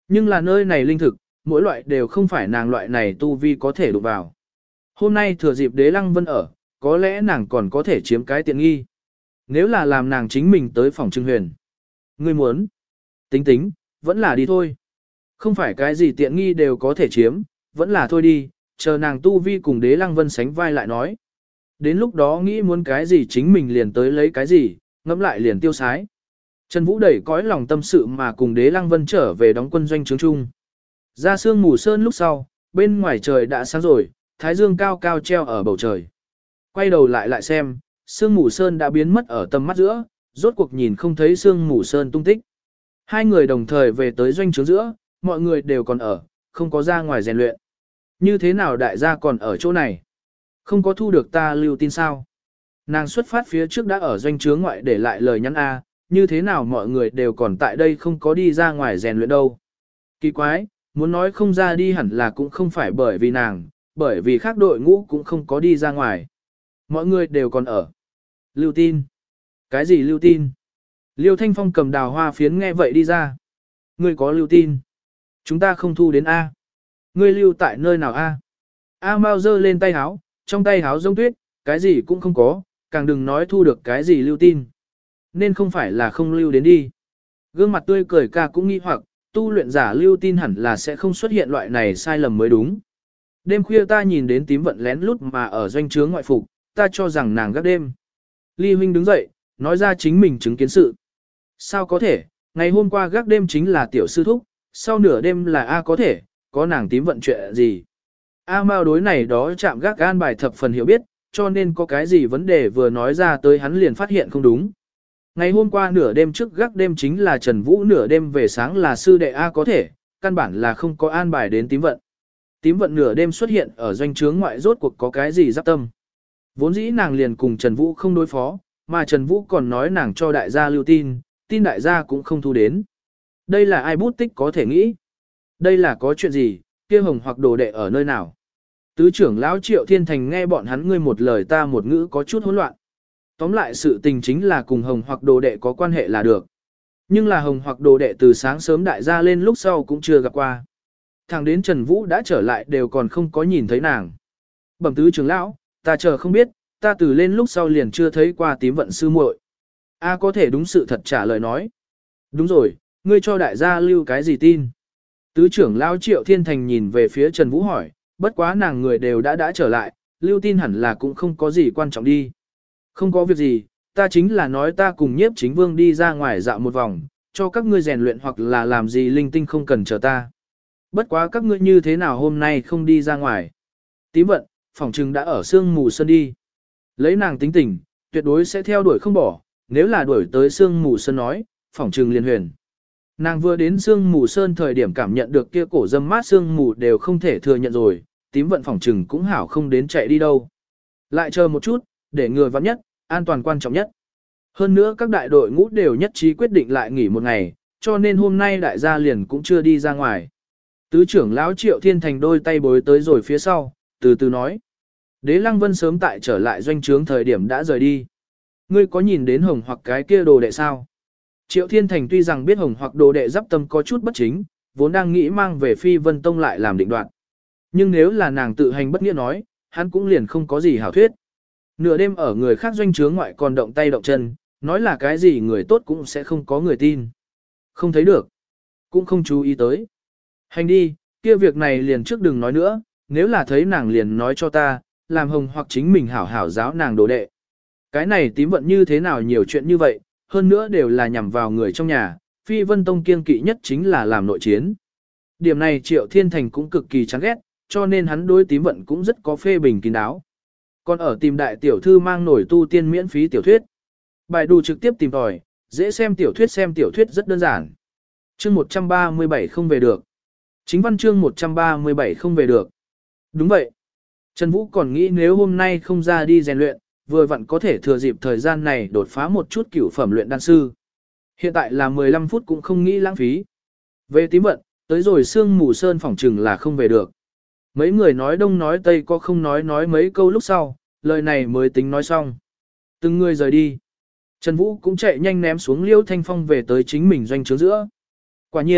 Speaker 1: Nhưng là nơi này linh thực, mỗi loại đều không phải nàng loại này tu vi có thể đụng vào. Hôm nay thừa dịp Đế Lăng Vân ở, có lẽ nàng còn có thể chiếm cái tiện nghi. Nếu là làm nàng chính mình tới phòng Trưng Huyền. Ngươi muốn? Tính tính, vẫn là đi thôi. Không phải cái gì tiện nghi đều có thể chiếm, vẫn là thôi đi, chờ nàng tu vi cùng Đế Lăng Vân sánh vai lại nói. Đến lúc đó nghĩ muốn cái gì chính mình liền tới lấy cái gì, ngẫm lại liền tiêu sái. Trần Vũ đẩy cõi lòng tâm sự mà cùng Đế Lăng Vân trở về đóng quân doanh trướng chung. Ra sương mù sơn lúc sau, bên ngoài trời đã sáng rồi, thái dương cao cao treo ở bầu trời. Quay đầu lại lại xem, sương mù sơn đã biến mất ở tầm mắt giữa, rốt cuộc nhìn không thấy sương mù sơn tung tích. Hai người đồng thời về tới doanh trướng giữa, mọi người đều còn ở, không có ra ngoài rèn luyện. Như thế nào đại gia còn ở chỗ này? Không có thu được ta lưu tin sao? Nàng xuất phát phía trước đã ở doanh trướng ngoại để lại lời nhắn A, như thế nào mọi người đều còn tại đây không có đi ra ngoài rèn luyện đâu. Kỳ quái, muốn nói không ra đi hẳn là cũng không phải bởi vì nàng, bởi vì khác đội ngũ cũng không có đi ra ngoài. Mọi người đều còn ở. Lưu tin. Cái gì lưu tin? Liêu Thanh Phong cầm đào hoa phiến nghe vậy đi ra. Ngươi có lưu tin. Chúng ta không thu đến A. Ngươi lưu tại nơi nào A? A Mao giơ lên tay háo, trong tay háo giống tuyết, cái gì cũng không có, càng đừng nói thu được cái gì lưu tin. Nên không phải là không lưu đến đi. Gương mặt tươi cười ca cũng nghi hoặc, tu luyện giả lưu tin hẳn là sẽ không xuất hiện loại này sai lầm mới đúng. Đêm khuya ta nhìn đến tím vận lén lút mà ở doanh trướng ngoại phục, ta cho rằng nàng gác đêm. Ly huynh đứng dậy, nói ra chính mình chứng kiến sự. Sao có thể, ngày hôm qua gác đêm chính là tiểu sư thúc, sau nửa đêm là A có thể, có nàng tím vận chuyện gì. A Mao đối này đó chạm gác gan bài thập phần hiểu biết, cho nên có cái gì vấn đề vừa nói ra tới hắn liền phát hiện không đúng. Ngày hôm qua nửa đêm trước gác đêm chính là Trần Vũ, nửa đêm về sáng là sư đệ A có thể, căn bản là không có an bài đến tím vận. Tím vận nửa đêm xuất hiện ở doanh trướng ngoại rốt cuộc có cái gì giáp tâm. Vốn dĩ nàng liền cùng Trần Vũ không đối phó, mà Trần Vũ còn nói nàng cho đại gia lưu tin, tin đại gia cũng không thu đến. Đây là ai bút tích có thể nghĩ. Đây là có chuyện gì, kia hồng hoặc đồ đệ ở nơi nào. Tứ trưởng lão Triệu Thiên Thành nghe bọn hắn ngươi một lời ta một ngữ có chút hỗn loạn. Tóm lại sự tình chính là cùng hồng hoặc đồ đệ có quan hệ là được. Nhưng là hồng hoặc đồ đệ từ sáng sớm đại gia lên lúc sau cũng chưa gặp qua. Thẳng đến Trần Vũ đã trở lại đều còn không có nhìn thấy nàng. Bẩm tứ trưởng lão, ta chờ không biết, ta từ lên lúc sau liền chưa thấy qua tím vận sư muội. A có thể đúng sự thật trả lời nói. Đúng rồi, ngươi cho đại gia lưu cái gì tin? Tứ trưởng lão Triệu Thiên Thành nhìn về phía Trần Vũ hỏi, bất quá nàng người đều đã đã trở lại, lưu tin hẳn là cũng không có gì quan trọng đi. Không có việc gì, ta chính là nói ta cùng nhiếp chính vương đi ra ngoài dạo một vòng, cho các ngươi rèn luyện hoặc là làm gì linh tinh không cần chờ ta. Bất quá các ngươi như thế nào hôm nay không đi ra ngoài. Tím vận, phỏng trừng đã ở sương mù sơn đi. Lấy nàng tính tình, tuyệt đối sẽ theo đuổi không bỏ, nếu là đuổi tới sương mù sơn nói, phỏng trừng liền huyền. Nàng vừa đến sương mù sơn thời điểm cảm nhận được kia cổ dâm mát sương mù đều không thể thừa nhận rồi, tím vận phỏng trừng cũng hảo không đến chạy đi đâu. Lại chờ một chút, để người vắng nhất, an toàn quan trọng nhất. Hơn nữa các đại đội ngũ đều nhất trí quyết định lại nghỉ một ngày, cho nên hôm nay đại gia liền cũng chưa đi ra ngoài. Tứ trưởng lão Triệu Thiên Thành đôi tay bối tới rồi phía sau, từ từ nói. Đế Lăng Vân sớm tại trở lại doanh trướng thời điểm đã rời đi. Ngươi có nhìn đến hồng hoặc cái kia đồ đệ sao? Triệu Thiên Thành tuy rằng biết hồng hoặc đồ đệ giáp tâm có chút bất chính, vốn đang nghĩ mang về Phi Vân Tông lại làm định đoạt. Nhưng nếu là nàng tự hành bất nghĩa nói, hắn cũng liền không có gì hảo thuyết. Nửa đêm ở người khác doanh trướng ngoại còn động tay động chân, nói là cái gì người tốt cũng sẽ không có người tin. Không thấy được, cũng không chú ý tới. Hành đi, kia việc này liền trước đừng nói nữa, nếu là thấy nàng liền nói cho ta, làm hồng hoặc chính mình hảo hảo giáo nàng đồ đệ. Cái này tím vận như thế nào nhiều chuyện như vậy, hơn nữa đều là nhằm vào người trong nhà, Phi Vân Tông kiêng kỵ nhất chính là làm nội chiến. Điểm này Triệu Thiên Thành cũng cực kỳ chán ghét, cho nên hắn đối tím vận cũng rất có phê bình kín đáo. Còn ở tìm đại tiểu thư mang nổi tu tiên miễn phí tiểu thuyết. Bài đủ trực tiếp tìm tòi, dễ xem tiểu thuyết xem tiểu thuyết rất đơn giản. Chương một trăm ba mươi bảy không về được. Chính văn chương một trăm ba mươi bảy không về được. Đúng vậy. Trần Vũ còn nghĩ nếu hôm nay không ra đi rèn luyện, vừa vặn có thể thừa dịp thời gian này đột phá một chút cửu phẩm luyện đan sư. Hiện tại là mười lăm phút cũng không nghĩ lãng phí. Về tím vận, tới rồi sương mù sơn phỏng trừng là không về được. Mấy người nói đông nói tây có không nói nói mấy câu lúc sau, lời này mới tính nói xong. Từng người rời đi. Trần Vũ cũng chạy nhanh ném xuống Liêu Thanh Phong về tới chính mình doanh trướng giữa. Quả nhiên,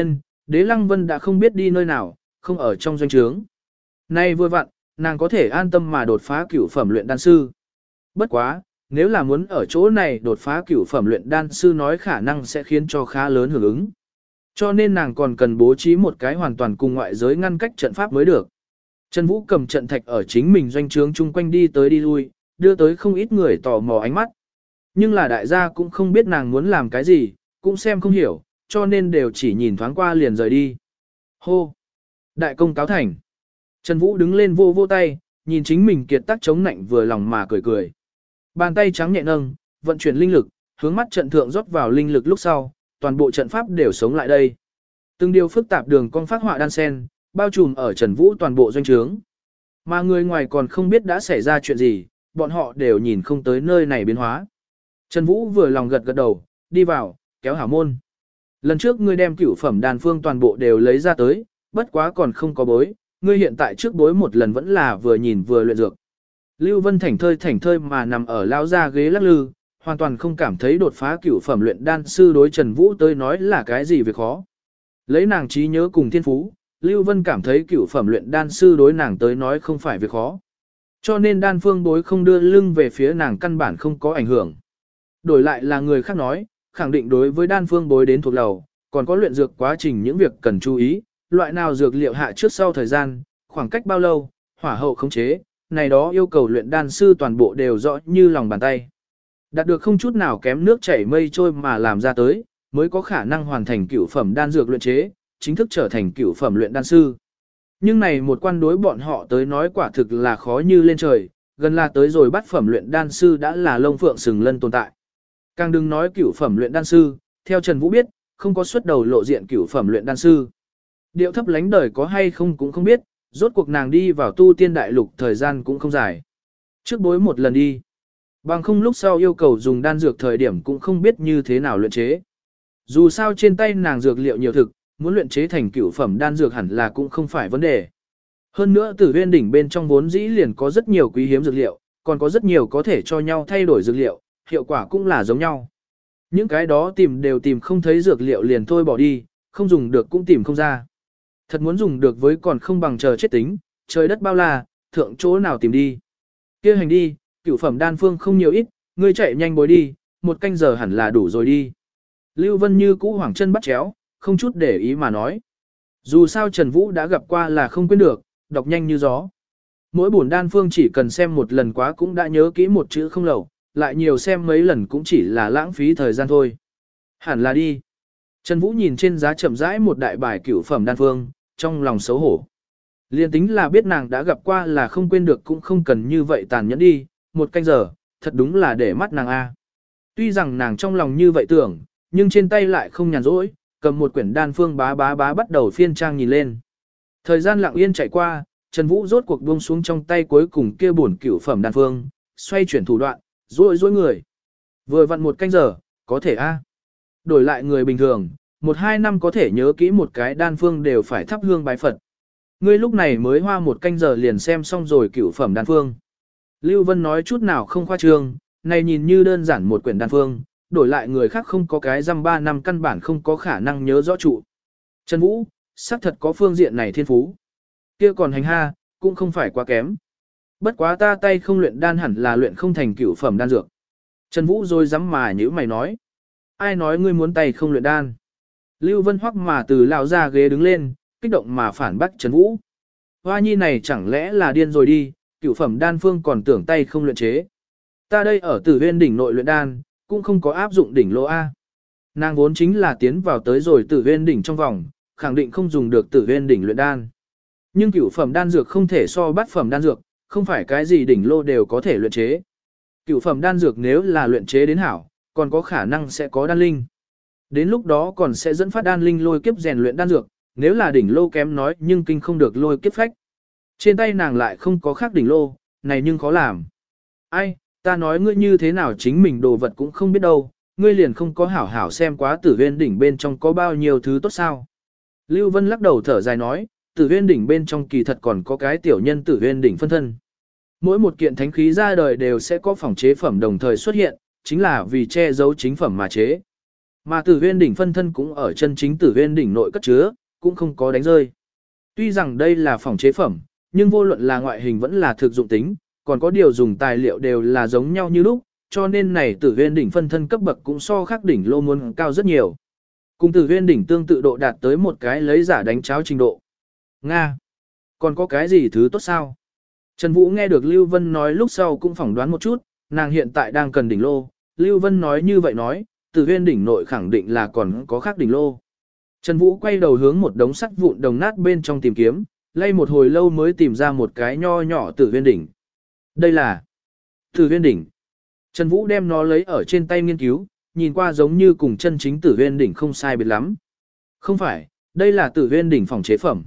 Speaker 1: Đế Lăng Vân đã không biết đi nơi nào, không ở trong doanh trướng. Nay vừa vặn, nàng có thể an tâm mà đột phá cửu phẩm luyện đan sư. Bất quá, nếu là muốn ở chỗ này đột phá cửu phẩm luyện đan sư nói khả năng sẽ khiến cho khá lớn hưởng ứng. Cho nên nàng còn cần bố trí một cái hoàn toàn cùng ngoại giới ngăn cách trận pháp mới được. Trần Vũ cầm trận thạch ở chính mình doanh trướng chung quanh đi tới đi lui, đưa tới không ít người tò mò ánh mắt. Nhưng là đại gia cũng không biết nàng muốn làm cái gì, cũng xem không hiểu, cho nên đều chỉ nhìn thoáng qua liền rời đi. Hô! Đại công cáo thành. Trần Vũ đứng lên vô vô tay, nhìn chính mình kiệt tác chống nạnh vừa lòng mà cười cười. Bàn tay trắng nhẹ nâng, vận chuyển linh lực, hướng mắt trận thượng rót vào linh lực lúc sau, toàn bộ trận pháp đều sống lại đây. Từng điều phức tạp đường cong phát họa đan sen, bao trùm ở Trần Vũ toàn bộ doanh trướng. Mà người ngoài còn không biết đã xảy ra chuyện gì, bọn họ đều nhìn không tới nơi này biến hóa. Trần Vũ vừa lòng gật gật đầu, đi vào, kéo hảo môn. Lần trước ngươi đem cửu phẩm đan phương toàn bộ đều lấy ra tới, bất quá còn không có bối, ngươi hiện tại trước bối một lần vẫn là vừa nhìn vừa luyện dược. Lưu Vân thảnh thơi thảnh thơi mà nằm ở lao ra ghế lắc lư, hoàn toàn không cảm thấy đột phá cửu phẩm luyện đan sư đối Trần Vũ tới nói là cái gì việc khó. Lấy nàng trí nhớ cùng thiên phú, Lưu Vân cảm thấy cửu phẩm luyện đan sư đối nàng tới nói không phải việc khó. Cho nên đan phương bối không đưa lưng về phía nàng căn bản không có ảnh hưởng. Đổi lại là người khác nói, khẳng định đối với đan phương bối đến thuộc lầu, còn có luyện dược quá trình những việc cần chú ý, loại nào dược liệu hạ trước sau thời gian, khoảng cách bao lâu, hỏa hậu khống chế, này đó yêu cầu luyện đan sư toàn bộ đều rõ như lòng bàn tay. Đạt được không chút nào kém nước chảy mây trôi mà làm ra tới, mới có khả năng hoàn thành cửu phẩm đan dược luyện chế, chính thức trở thành cửu phẩm luyện đan sư. Nhưng này một quan đối bọn họ tới nói quả thực là khó như lên trời, gần là tới rồi bắt phẩm luyện đan sư đã là lông phượng sừng lân tồn tại. Càng đừng nói cửu phẩm luyện đan sư, theo Trần Vũ biết, không có xuất đầu lộ diện cửu phẩm luyện đan sư. Điệu thấp lánh đời có hay không cũng không biết, rốt cuộc nàng đi vào tu tiên đại lục thời gian cũng không dài. Trước bối một lần đi. Bằng không lúc sau yêu cầu dùng đan dược thời điểm cũng không biết như thế nào luyện chế. Dù sao trên tay nàng dược liệu nhiều thực, muốn luyện chế thành cửu phẩm đan dược hẳn là cũng không phải vấn đề. Hơn nữa Tử Huyên đỉnh bên trong vốn dĩ liền có rất nhiều quý hiếm dược liệu, còn có rất nhiều có thể cho nhau thay đổi dược liệu, hiệu quả cũng là giống nhau. Những cái đó tìm đều tìm không thấy dược liệu liền thôi bỏ đi, không dùng được cũng tìm không ra. Thật muốn dùng được với còn không bằng chờ chết tính, trời đất bao la, thượng chỗ nào tìm đi. Kia hành đi, cửu phẩm đan phương không nhiều ít, ngươi chạy nhanh bối đi, một canh giờ hẳn là đủ rồi đi. Lưu Vân như cũ hoảng chân bắt chéo, không chút để ý mà nói. Dù sao Trần Vũ đã gặp qua là không quên được, đọc nhanh như gió. Mỗi bổn đan phương chỉ cần xem một lần quá cũng đã nhớ kỹ một chữ không lậu, lại nhiều xem mấy lần cũng chỉ là lãng phí thời gian thôi. Hẳn là đi. Trần Vũ nhìn trên giá chậm rãi một đại bài cửu phẩm đan phương, trong lòng xấu hổ. Liên tính là biết nàng đã gặp qua là không quên được cũng không cần như vậy tàn nhẫn đi, một canh giờ, thật đúng là để mắt nàng a. Tuy rằng nàng trong lòng như vậy tưởng, nhưng trên tay lại không nhàn rỗi, cầm một quyển đan phương bá bá bá bắt đầu phiên trang nhìn lên. Thời gian lặng yên chạy qua, Trần Vũ rốt cuộc buông xuống trong tay cuối cùng kia bổn cửu phẩm đan phương, xoay chuyển thủ đoạn, rối rối người. Vừa vặn một canh giờ, có thể a. Đổi lại người bình thường, một hai năm có thể nhớ kỹ một cái đan phương đều phải thắp hương bái Phật. Ngươi lúc này mới hoa một canh giờ liền xem xong rồi cửu phẩm đan phương. Lưu Vân nói chút nào không khoa trương, này nhìn như đơn giản một quyển đan phương, đổi lại người khác không có cái răm ba năm căn bản không có khả năng nhớ rõ trụ. Trần Vũ, xác thật có phương diện này thiên phú. Kia còn hành ha, cũng không phải quá kém. Bất quá ta tay không luyện đan hẳn là luyện không thành cửu phẩm đan dược. Trần Vũ rồi dám mà nhữ mày nói. Ai nói ngươi muốn tay không luyện đan? Lưu Vân hoắc mà từ lao ra ghế đứng lên, kích động mà phản bác Trần Vũ. Hoa nhi này chẳng lẽ là điên rồi đi, cửu phẩm đan phương còn tưởng tay không luyện chế. Ta đây ở Tử Huyên đỉnh nội luyện đan, cũng không có áp dụng đỉnh lô A. Nàng vốn chính là tiến vào tới rồi Tử Huyên đỉnh trong vòng, khẳng định không dùng được Tử Huyên đỉnh luyện đan. Nhưng cửu phẩm đan dược không thể so bát phẩm đan dược, không phải cái gì đỉnh lô đều có thể luyện chế. Cửu phẩm đan dược nếu là luyện chế đến hảo, còn có khả năng sẽ có đan linh. Đến lúc đó còn sẽ dẫn phát đan linh lôi kiếp rèn luyện đan dược, nếu là đỉnh lô kém nói nhưng kinh không được lôi kiếp phách. Trên tay nàng lại không có khác đỉnh lô, này nhưng khó làm. Ai, ta nói ngươi như thế nào chính mình đồ vật cũng không biết đâu, ngươi liền không có hảo hảo xem quá Tử Huyên đỉnh bên trong có bao nhiêu thứ tốt sao. Lưu Vân lắc đầu thở dài nói, Tử Huyên đỉnh bên trong kỳ thật còn có cái tiểu nhân Tử Huyên đỉnh phân thân. Mỗi một kiện thánh khí ra đời đều sẽ có phòng chế phẩm đồng thời xuất hiện, chính là vì che giấu chính phẩm mà chế. Mà Tử Huyên đỉnh phân thân cũng ở chân chính Tử Huyên đỉnh nội cất chứa, cũng không có đánh rơi. Tuy rằng đây là phòng chế phẩm, nhưng vô luận là ngoại hình vẫn là thực dụng tính, còn có điều dùng tài liệu đều là giống nhau như lúc, cho nên này tử huyên đỉnh phân thân cấp bậc cũng so khác đỉnh lô muốn cao rất nhiều. Cùng tử huyên đỉnh tương tự độ đạt tới một cái lấy giả đánh cháo trình độ. Nga! Còn có cái gì thứ tốt sao? Trần Vũ nghe được Lưu Vân nói lúc sau cũng phỏng đoán một chút, nàng hiện tại đang cần đỉnh lô. Lưu Vân nói như vậy nói, tử huyên đỉnh nội khẳng định là còn có khác đỉnh lô. Trần Vũ quay đầu hướng một đống sắt vụn đồng nát bên trong tìm kiếm, lay một hồi lâu mới tìm ra một cái nho nhỏ tử huyên đỉnh. Đây là tử huyên đỉnh. Trần Vũ đem nó lấy ở trên tay nghiên cứu, nhìn qua giống như cùng chân chính tử huyên đỉnh không sai biệt lắm. Không phải, đây là tử huyên đỉnh phòng chế phẩm.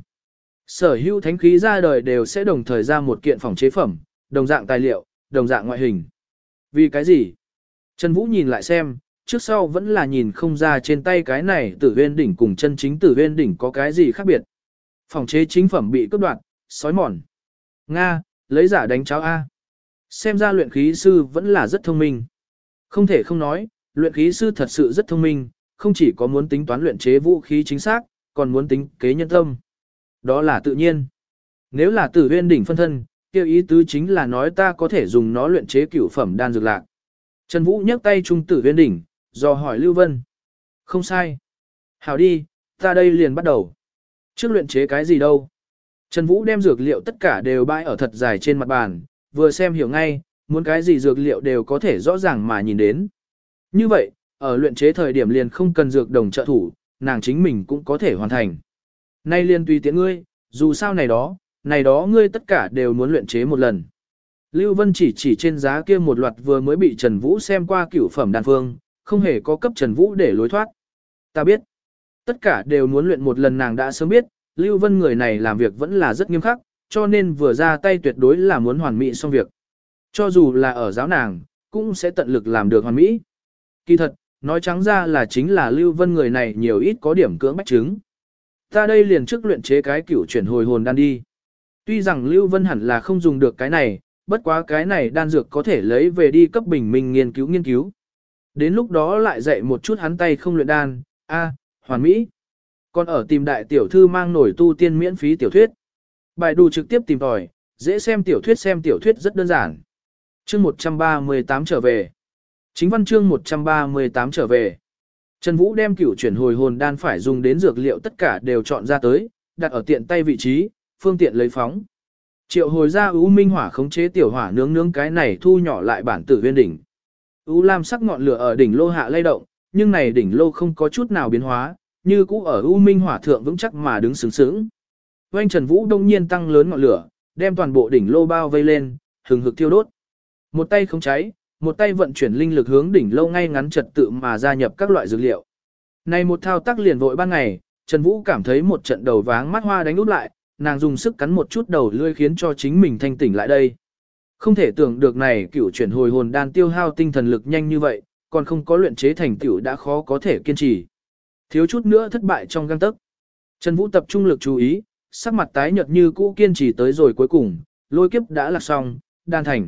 Speaker 1: Sở hữu thánh khí ra đời đều sẽ đồng thời ra một kiện phòng chế phẩm, đồng dạng tài liệu, đồng dạng ngoại hình. Vì cái gì? Trần Vũ nhìn lại xem, trước sau vẫn là nhìn không ra trên tay cái này tử huyên đỉnh cùng chân chính tử huyên đỉnh có cái gì khác biệt. Phòng chế chính phẩm bị cướp đoạt, sói mòn. Nga, lấy giả đánh cháo A. Xem ra luyện khí sư vẫn là rất thông minh. Không thể không nói, luyện khí sư thật sự rất thông minh, không chỉ có muốn tính toán luyện chế vũ khí chính xác, còn muốn tính kế nhân tâm. Đó là tự nhiên. Nếu là tử huyên đỉnh phân thân, kêu ý tứ chính là nói ta có thể dùng nó luyện chế cửu phẩm đan dược lạc. Trần Vũ nhấc tay trung tử huyên đỉnh, dò hỏi Lưu Vân. Không sai. Hảo đi, ta đây liền bắt đầu. Trước luyện chế cái gì đâu? Trần Vũ đem dược liệu tất cả đều bãi ở thật dài trên mặt bàn, vừa xem hiểu ngay, muốn cái gì dược liệu đều có thể rõ ràng mà nhìn đến. Như vậy, ở luyện chế thời điểm liền không cần dược đồng trợ thủ, nàng chính mình cũng có thể hoàn thành. Nay liền tùy tiện ngươi, dù sao này đó, này đó ngươi tất cả đều muốn luyện chế một lần. Lưu Vân chỉ chỉ trên giá kia một loạt vừa mới bị Trần Vũ xem qua cửu phẩm đan phương, không hề có cấp Trần Vũ để lối thoát. Ta biết, tất cả đều muốn luyện một lần nàng đã sớm biết, Lưu Vân người này làm việc vẫn là rất nghiêm khắc, cho nên vừa ra tay tuyệt đối là muốn hoàn mỹ xong việc. Cho dù là ở giáo nàng, cũng sẽ tận lực làm được hoàn mỹ. Kỳ thật, nói trắng ra là chính là Lưu Vân người này nhiều ít có điểm cưỡng bách chứng. Ta đây liền trước luyện chế cái cửu chuyển hồi hồn đan đi. Tuy rằng Lưu Vân hẳn là không dùng được cái này, bất quá cái này đan dược có thể lấy về đi cấp bình minh nghiên cứu nghiên cứu. Đến lúc đó lại dạy một chút hắn tay không luyện đan, a, hoàn mỹ. Còn ở tìm đại tiểu thư mang nổi tu tiên miễn phí tiểu thuyết. Bài đù trực tiếp tìm tòi, dễ xem tiểu thuyết xem tiểu thuyết rất đơn giản. Chương một trăm ba mươi tám trở về. Chính văn chương một trăm ba mươi tám trở về. Trần Vũ đem cửu chuyển hồi hồn đan phải dùng đến dược liệu tất cả đều chọn ra tới, đặt ở tiện tay vị trí, phương tiện lấy phóng. Triệu hồi ra ưu minh hỏa khống chế tiểu hỏa nướng nướng cái này thu nhỏ lại bản tử huyên đỉnh. Ưu lam sắc ngọn lửa ở đỉnh lô hạ lay động, nhưng này đỉnh lô không có chút nào biến hóa, như cũ ở ưu minh hỏa thượng vững chắc mà đứng sướng sướng. Oanh Trần Vũ đông nhiên tăng lớn ngọn lửa, đem toàn bộ đỉnh lô bao vây lên, hừng hực thiêu đốt. Một tay không cháy, một tay vận chuyển linh lực hướng đỉnh lô ngay ngắn trật tự mà gia nhập các loại dược liệu. Này một thao tác liền vội ban ngày, Trần Vũ cảm thấy một trận đầu váng mắt hoa đánh út lại, nàng dùng sức cắn một chút đầu lưỡi khiến cho chính mình thanh tỉnh lại đây. Không thể tưởng được này cửu chuyển hồi hồn đan tiêu hao tinh thần lực nhanh như vậy, còn không có luyện chế thành tiểu đã khó có thể kiên trì. Thiếu chút nữa thất bại trong gang tấc. Trần Vũ tập trung lực chú ý, sắc mặt tái nhợt như cũ kiên trì tới rồi cuối cùng, lôi kiếp đã lạc xong, đan thành.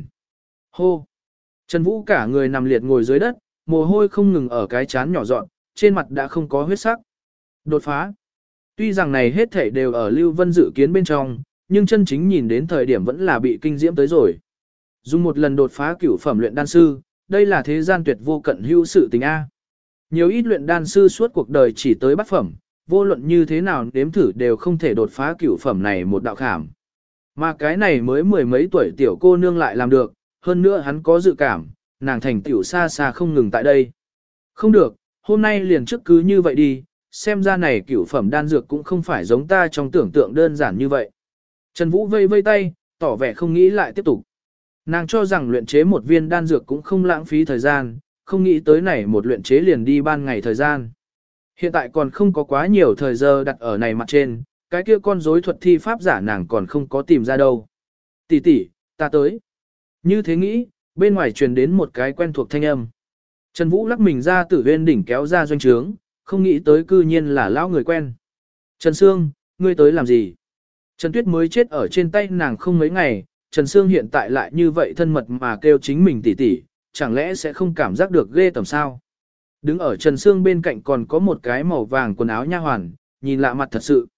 Speaker 1: Hô! Trần Vũ cả người nằm liệt ngồi dưới đất, mồ hôi không ngừng ở cái chán nhỏ dọn, trên mặt đã không có huyết sắc. Đột phá! Tuy rằng này hết thảy đều ở Lưu Vân dự kiến bên trong, nhưng chân chính nhìn đến thời điểm vẫn là bị kinh diễm tới rồi. Dùng một lần đột phá cửu phẩm luyện đan sư, đây là thế gian tuyệt vô cận hữu sự tình A. Nhiều ít luyện đan sư suốt cuộc đời chỉ tới bát phẩm, vô luận như thế nào đếm thử đều không thể đột phá cửu phẩm này một đạo khảm. Mà cái này mới mười mấy tuổi tiểu cô nương lại làm được, hơn nữa hắn có dự cảm, nàng thành tiểu xa xa không ngừng tại đây. Không được, hôm nay liền trước cứ như vậy đi, xem ra này cửu phẩm đan dược cũng không phải giống ta trong tưởng tượng đơn giản như vậy. Trần Vũ vây vây tay, tỏ vẻ không nghĩ lại tiếp tục. Nàng cho rằng luyện chế một viên đan dược cũng không lãng phí thời gian, không nghĩ tới này một luyện chế liền đi ban ngày thời gian. Hiện tại còn không có quá nhiều thời giờ đặt ở này mặt trên, cái kia con rối thuật thi pháp giả nàng còn không có tìm ra đâu. Tỷ tỷ, ta tới. Như thế nghĩ, bên ngoài truyền đến một cái quen thuộc thanh âm. Trần Vũ lắc mình ra từ bên đỉnh kéo ra doanh trướng, không nghĩ tới cư nhiên là lão người quen. Trần Sương, ngươi tới làm gì? Trần Tuyết mới chết ở trên tay nàng không mấy ngày, Trần Sương hiện tại lại như vậy thân mật mà kêu chính mình tỷ tỷ, chẳng lẽ sẽ không cảm giác được ghê tởm sao? Đứng ở Trần Sương bên cạnh còn có một cái màu vàng quần áo nha hoàn, nhìn lạ mặt thật sự.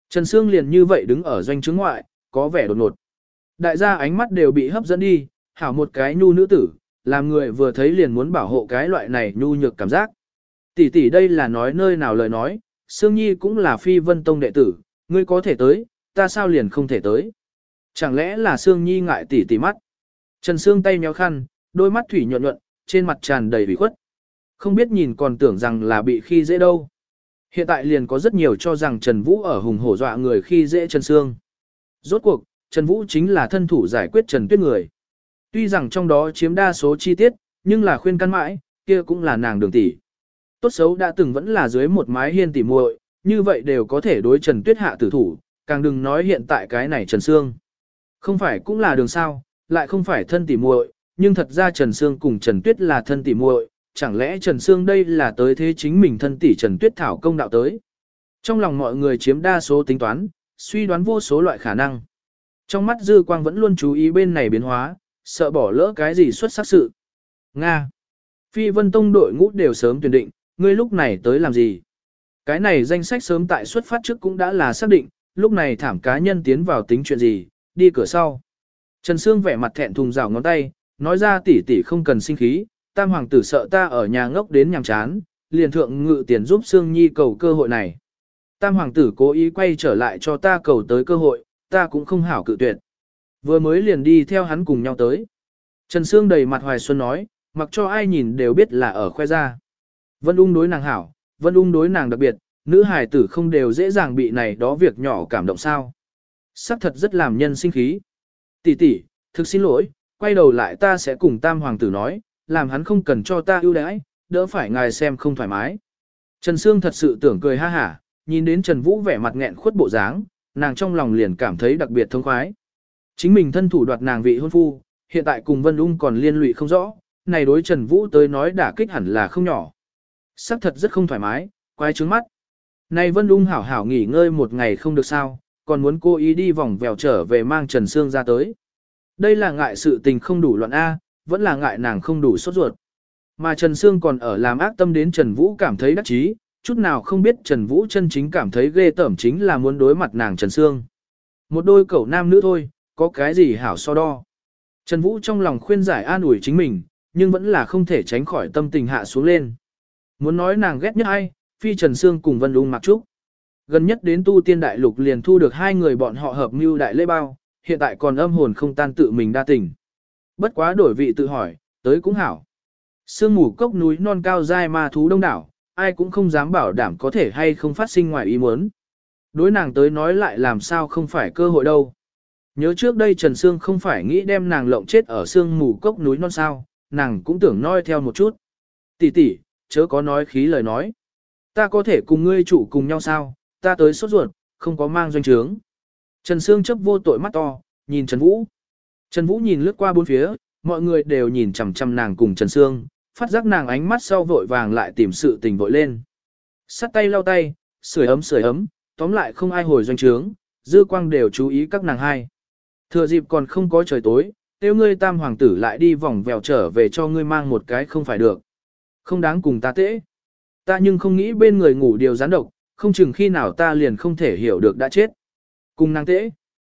Speaker 1: Trần Sương liền như vậy đứng ở doanh trướng ngoại, có vẻ đột ngột. Đại gia ánh mắt đều bị hấp dẫn đi, hảo một cái nhu nữ tử, làm người vừa thấy liền muốn bảo hộ cái loại này nhu nhược cảm giác. Tỷ tỷ đây là nói nơi nào lời nói, Sương Nhi cũng là Phi Vân Tông đệ tử, ngươi có thể tới, ta sao liền không thể tới. Chẳng lẽ là Sương Nhi ngại tỷ tỷ mắt. Trần Sương tay méo khăn, đôi mắt thủy nhuận nhuận, trên mặt tràn đầy ủy khuất. Không biết nhìn còn tưởng rằng là bị khi dễ đâu. Hiện tại liền có rất nhiều cho rằng Trần Vũ ở hùng hổ dọa người khi dễ Trần Sương. Rốt cuộc, Trần Vũ chính là thân thủ giải quyết Trần Tuyết người. Tuy rằng trong đó chiếm đa số chi tiết, nhưng là khuyên căn mãi, kia cũng là nàng đường tỷ. Tốt xấu đã từng vẫn là dưới một mái hiên tỉ muội, như vậy đều có thể đối Trần Tuyết hạ tử thủ, càng đừng nói hiện tại cái này Trần Sương. Không phải cũng là đường sao, lại không phải thân tỉ muội, nhưng thật ra Trần Sương cùng Trần Tuyết là thân tỉ muội, chẳng lẽ Trần Sương đây là tới thế chính mình thân tỷ Trần Tuyết thảo công đạo tới. Trong lòng mọi người chiếm đa số tính toán, suy đoán vô số loại khả năng. Trong mắt Dư Quang vẫn luôn chú ý bên này biến hóa, sợ bỏ lỡ cái gì xuất sắc sự. Nga. Phi Vân Tông đội ngũ đều sớm tuyển định, ngươi lúc này tới làm gì? Cái này danh sách sớm tại xuất phát trước cũng đã là xác định, lúc này thảm cá nhân tiến vào tính chuyện gì, đi cửa sau. Trần Sương vẻ mặt thẹn thùng rào ngón tay, nói ra tỷ tỷ không cần sinh khí, tam hoàng tử sợ ta ở nhà ngốc đến nhàm chán, liền thượng ngự tiền giúp Sương Nhi cầu cơ hội này. Tam hoàng tử cố ý quay trở lại cho ta cầu tới cơ hội, ta cũng không hảo cự tuyệt. Vừa mới liền đi theo hắn cùng nhau tới. Trần Sương đầy mặt hoài xuân nói, mặc cho ai nhìn đều biết là ở khoe ra. Vân ung đối nàng hảo, Vân ung đối nàng đặc biệt, nữ hài tử không đều dễ dàng bị này đó việc nhỏ cảm động sao. Sắc thật rất làm nhân sinh khí. Tỷ tỷ, thực xin lỗi, quay đầu lại ta sẽ cùng tam hoàng tử nói, làm hắn không cần cho ta ưu đãi, đỡ phải ngài xem không thoải mái. Trần Sương thật sự tưởng cười ha hả, nhìn đến Trần Vũ vẻ mặt nghẹn khuất bộ dáng, nàng trong lòng liền cảm thấy đặc biệt thông khoái. Chính mình thân thủ đoạt nàng vị hôn phu, hiện tại cùng Vân Ung còn liên lụy không rõ, này đối Trần Vũ tới nói đả kích hẳn là không nhỏ. Sắc thật rất không thoải mái, quái trướng mắt. Này Vân Ung hảo hảo nghỉ ngơi một ngày không được sao, còn muốn cố ý đi vòng vèo trở về mang Trần Sương ra tới. Đây là ngại sự tình không đủ loạn A, vẫn là ngại nàng không đủ sốt ruột. Mà Trần Sương còn ở làm ác tâm đến Trần Vũ cảm thấy đắc chí, chút nào không biết Trần Vũ chân chính cảm thấy ghê tởm chính là muốn đối mặt nàng Trần Sương. Một đôi cẩu nam nữ thôi, có cái gì hảo so đo. Trần Vũ trong lòng khuyên giải an ủi chính mình, nhưng vẫn là không thể tránh khỏi tâm tình hạ xuống lên. Muốn nói nàng ghét nhất ai, phi Trần Sương cùng Vân Ung Mặc Trúc. Gần nhất đến tu tiên đại lục liền thu được hai người bọn họ hợp mưu đại lễ bao, hiện tại còn âm hồn không tan tự mình đa tình. Bất quá đổi vị tự hỏi, tới cũng hảo. Sương mù cốc núi non cao dai ma thú đông đảo, ai cũng không dám bảo đảm có thể hay không phát sinh ngoài ý muốn. Đối nàng tới nói lại làm sao không phải cơ hội đâu. Nhớ trước đây Trần Sương không phải nghĩ đem nàng lộng chết ở sương mù cốc núi non sao, nàng cũng tưởng noi theo một chút. Tỷ tỷ, chớ có nói khí lời nói. Ta có thể cùng ngươi chủ cùng nhau sao, ta tới sốt ruột, không có mang doanh trướng. Trần Sương chấp vô tội mắt to, nhìn Trần Vũ. Trần Vũ nhìn lướt qua bốn phía, mọi người đều nhìn chằm chằm nàng cùng Trần Sương, phát giác nàng ánh mắt sau vội vàng lại tìm sự tình vội lên. Sắt tay lau tay, sưởi ấm sưởi ấm, tóm lại không ai hồi doanh trướng, Dư Quang đều chú ý các nàng hai. Thừa dịp còn không có trời tối, tiêu ngươi tam hoàng tử lại đi vòng vèo trở về cho ngươi mang một cái không phải được. Không đáng cùng ta tễ. Ta nhưng không nghĩ bên người ngủ điều gián độc, không chừng khi nào ta liền không thể hiểu được đã chết. Cùng nàng tễ.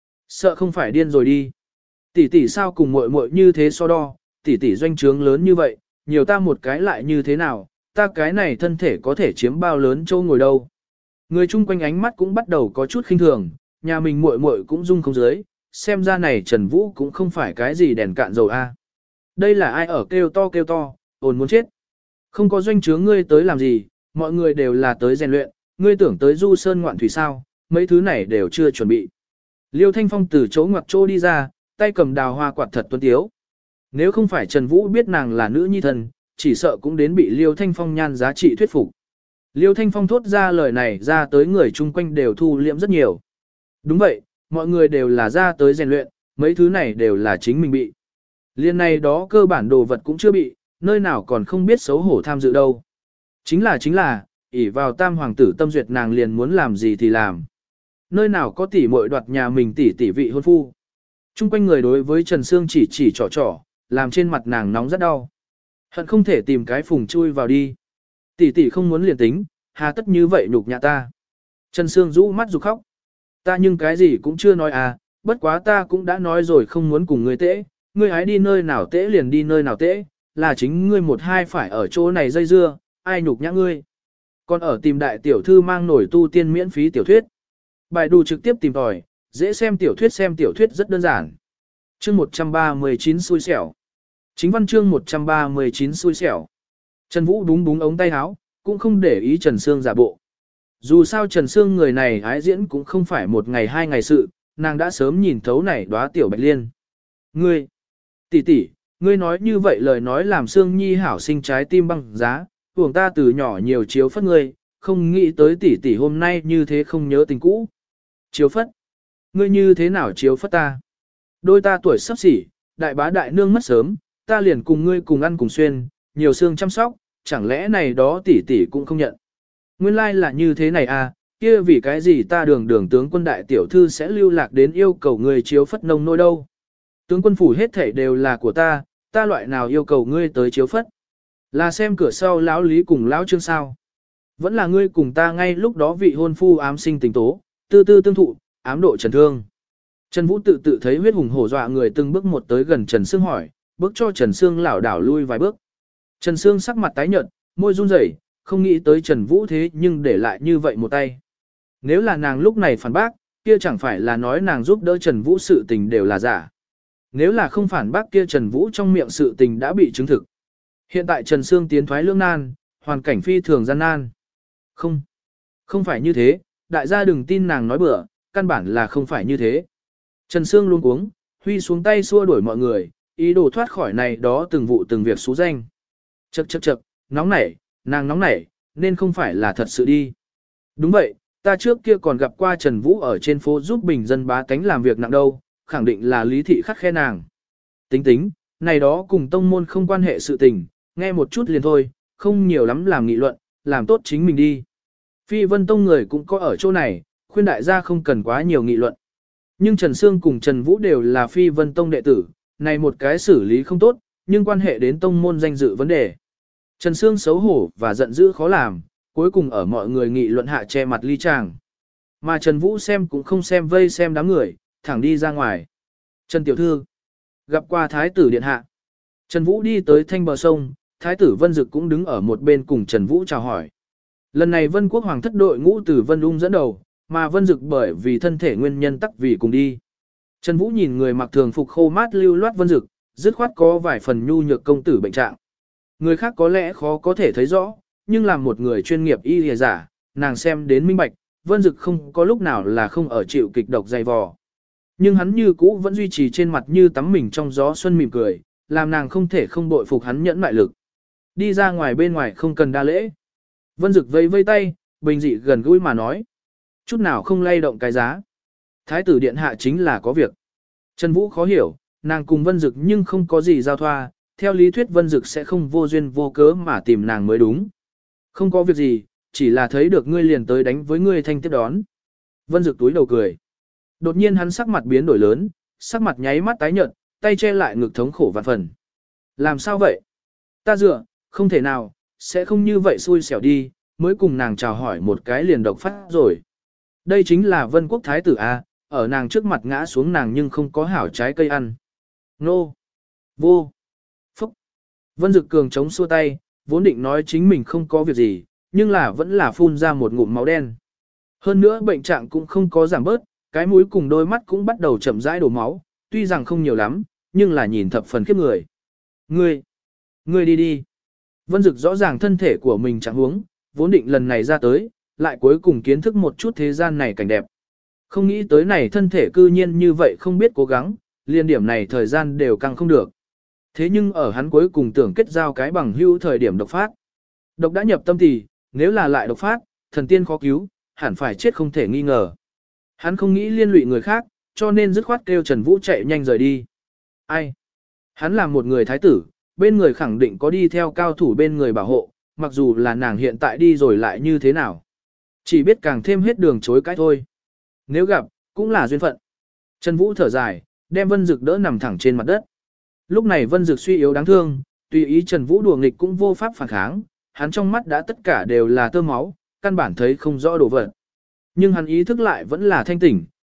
Speaker 1: Sợ không phải điên rồi đi. Tỷ tỷ sao cùng muội muội như thế so đo, tỷ tỷ doanh trướng lớn như vậy, nhiều ta một cái lại như thế nào, ta cái này thân thể có thể chiếm bao lớn châu ngồi đâu. Người chung quanh ánh mắt cũng bắt đầu có chút khinh thường, nhà mình muội muội cũng rung không dưới, xem ra này Trần Vũ cũng không phải cái gì đèn cạn dầu a. Đây là ai ở kêu to kêu to, ồn muốn chết. Không có doanh trướng ngươi tới làm gì, mọi người đều là tới rèn luyện, ngươi tưởng tới du sơn ngoạn thủy sao, mấy thứ này đều chưa chuẩn bị. Liêu Thanh Phong từ chỗ ngoặc chỗ đi ra, tay cầm đào hoa quạt thật tuấn tiếu. Nếu không phải Trần Vũ biết nàng là nữ nhi thân, chỉ sợ cũng đến bị Liêu Thanh Phong nhan giá trị thuyết phục. Liêu Thanh Phong thốt ra lời này ra tới người chung quanh đều thu liễm rất nhiều. Đúng vậy, mọi người đều là ra tới rèn luyện, mấy thứ này đều là chính mình bị. Liên này đó cơ bản đồ vật cũng chưa bị, nơi nào còn không biết xấu hổ tham dự đâu. Chính là chính là, ỷ vào tam hoàng tử tâm duyệt nàng liền muốn làm gì thì làm. Nơi nào có tỷ muội đoạt nhà mình tỷ tỷ vị hôn phu. Trung quanh người đối với Trần Sương chỉ chỉ trò trò, làm trên mặt nàng nóng rất đau. Hận không thể tìm cái phùng chui vào đi. Tỷ tỷ không muốn liền tính, hà tất như vậy nhục nhã ta. Trần Sương rũ mắt rụt khóc. Ta nhưng cái gì cũng chưa nói à, bất quá ta cũng đã nói rồi không muốn cùng ngươi tễ, ngươi hãy đi nơi nào tễ liền đi nơi nào tễ, là chính ngươi một hai phải ở chỗ này dây dưa, ai nhục nhã ngươi. Còn ở tìm đại tiểu thư mang nổi tu tiên miễn phí tiểu thuyết. Bài đù trực tiếp tìm tòi, dễ xem tiểu thuyết xem tiểu thuyết rất đơn giản. Chương một trăm ba mươi chín xui xẻo. Chính văn chương một trăm ba mươi chín xui xẻo. Trần Vũ búng búng ống tay áo, cũng không để ý Trần Sương giả bộ. Dù sao Trần Sương người này ái diễn cũng không phải một ngày hai ngày sự, nàng đã sớm nhìn thấu này đóa tiểu bạch liên. Ngươi, tỷ tỷ, ngươi nói như vậy lời nói làm Sương Nhi hảo sinh trái tim băng giá, uổng ta từ nhỏ nhiều chiếu phất ngươi, không nghĩ tới tỷ tỷ hôm nay như thế không nhớ tình cũ. Chiếu phất? Ngươi như thế nào chiếu phất ta? Đôi ta tuổi sắp xỉ, đại bá đại nương mất sớm, ta liền cùng ngươi cùng ăn cùng xuyên, nhiều xương chăm sóc, chẳng lẽ này đó tỷ tỷ cũng không nhận. Nguyên lai like là như thế này à, kia vì cái gì ta đường đường tướng quân đại tiểu thư sẽ lưu lạc đến yêu cầu ngươi chiếu phất nông nôi đâu. Tướng quân phủ hết thảy đều là của ta, ta loại nào yêu cầu ngươi tới chiếu phất. Là xem cửa sau lão lý cùng lão trương sao. Vẫn là ngươi cùng ta ngay lúc đó vị hôn phu ám sinh tình tố, tư tư tương thụ, ám độ trần thương. Trần Vũ tự tự thấy huyết hùng hổ dọa người từng bước một tới gần Trần Sương hỏi, bước cho Trần Sương lảo đảo lui vài bước. Trần Sương sắc mặt tái nhợt, môi run rẩy, không nghĩ tới Trần Vũ thế nhưng để lại như vậy một tay. Nếu là nàng lúc này phản bác, kia chẳng phải là nói nàng giúp đỡ Trần Vũ sự tình đều là giả. Nếu là không phản bác kia Trần Vũ trong miệng sự tình đã bị chứng thực. Hiện tại Trần Sương tiến thoái lưỡng nan, hoàn cảnh phi thường gian nan. Không, không phải như thế, đại gia đừng tin nàng nói bừa, căn bản là không phải như thế. Trần Sương luôn cuống, huy xuống tay xua đuổi mọi người, ý đồ thoát khỏi này đó từng vụ từng việc xú danh. Chậc chậc chậc, nóng nảy, nàng nóng nảy, nên không phải là thật sự đi. Đúng vậy, ta trước kia còn gặp qua Trần Vũ ở trên phố giúp bình dân bá tánh làm việc nặng đâu, khẳng định là lý thị khắc khe nàng. Tính tính, này đó cùng tông môn không quan hệ sự tình, nghe một chút liền thôi, không nhiều lắm làm nghị luận, làm tốt chính mình đi. Phi Vân Tông người cũng có ở chỗ này, khuyên đại gia không cần quá nhiều nghị luận. Nhưng Trần Sương cùng Trần Vũ đều là Phi Vân Tông đệ tử, này một cái xử lý không tốt, nhưng quan hệ đến tông môn danh dự vấn đề. Trần Sương xấu hổ và giận dữ khó làm, cuối cùng ở mọi người nghị luận hạ che mặt ly chàng. Mà Trần Vũ xem cũng không xem vây xem đám người, thẳng đi ra ngoài. Trần Tiểu Thư gặp qua Thái tử Điện Hạ. Trần Vũ đi tới thanh bờ sông, Thái tử Vân Dực cũng đứng ở một bên cùng Trần Vũ chào hỏi. Lần này Vân Quốc Hoàng thất đội ngũ từ Vân Ung dẫn đầu, mà Vân Dực bởi vì thân thể nguyên nhân tắc vì cùng đi. Trần Vũ nhìn người mặc thường phục khô mát lưu loát Vân Dực, dứt khoát có vài phần nhu nhược công tử bệnh trạng. Người khác có lẽ khó có thể thấy rõ, nhưng làm một người chuyên nghiệp y lìa giả, nàng xem đến minh bạch, Vân Dực không có lúc nào là không ở chịu kịch độc dày vò. Nhưng hắn như cũ vẫn duy trì trên mặt như tắm mình trong gió xuân mỉm cười, làm nàng không thể không bội phục hắn nhẫn mại lực. Đi ra ngoài bên ngoài không cần đa lễ. Vân Dực vây vây tay, bình dị gần gũi mà nói. Chút nào không lay động cái giá. Thái tử điện hạ chính là có việc. Trần Vũ khó hiểu, nàng cùng Vân Dực nhưng không có gì giao thoa, theo lý thuyết Vân Dực sẽ không vô duyên vô cớ mà tìm nàng mới đúng. Không có việc gì, chỉ là thấy được ngươi liền tới đánh với ngươi thanh tiếp đón. Vân Dực túi đầu cười. Đột nhiên hắn sắc mặt biến đổi lớn, sắc mặt nháy mắt tái nhợt, tay che lại ngực thống khổ vạn phần. Làm sao vậy? Ta dựa, không thể nào, sẽ không như vậy xui xẻo đi, mới cùng nàng chào hỏi một cái liền độc phát rồi. Đây chính là Vân Quốc Thái tử A, ở nàng trước mặt ngã xuống nàng nhưng không có hảo trái cây ăn. Nô! Vô! Phúc! Vân Dực cường chống xua tay, vốn định nói chính mình không có việc gì, nhưng là vẫn là phun ra một ngụm máu đen. Hơn nữa bệnh trạng cũng không có giảm bớt, cái mũi cùng đôi mắt cũng bắt đầu chậm rãi đổ máu, tuy rằng không nhiều lắm, nhưng là nhìn thập phần khiếp người. Ngươi! Ngươi đi đi! Vân Dực rõ ràng thân thể của mình chẳng huống, vốn định lần này ra tới, lại cuối cùng kiến thức một chút thế gian này cảnh đẹp. Không nghĩ tới này thân thể cư nhiên như vậy không biết cố gắng, liên điểm này thời gian đều căng không được. Thế nhưng ở hắn cuối cùng tưởng kết giao cái bằng hữu thời điểm độc phát. Độc đã nhập tâm thì, nếu là lại độc phát, thần tiên khó cứu, hẳn phải chết không thể nghi ngờ. Hắn không nghĩ liên lụy người khác, cho nên dứt khoát kêu Trần Vũ chạy nhanh rời đi. Ai? Hắn là một người thái tử, bên người khẳng định có đi theo cao thủ bên người bảo hộ, mặc dù là nàng hiện tại đi rồi lại như thế nào. Chỉ biết càng thêm hết đường chối cãi thôi. Nếu gặp, cũng là duyên phận. Trần Vũ thở dài, đem Vân Dực đỡ nằm thẳng trên mặt đất. Lúc này Vân Dực suy yếu đáng thương, tùy ý Trần Vũ đùa nghịch cũng vô pháp phản kháng, hắn trong mắt đã tất cả đều là tơ máu, căn bản thấy không rõ đồ vật. Nhưng hắn ý thức lại vẫn là thanh tỉnh,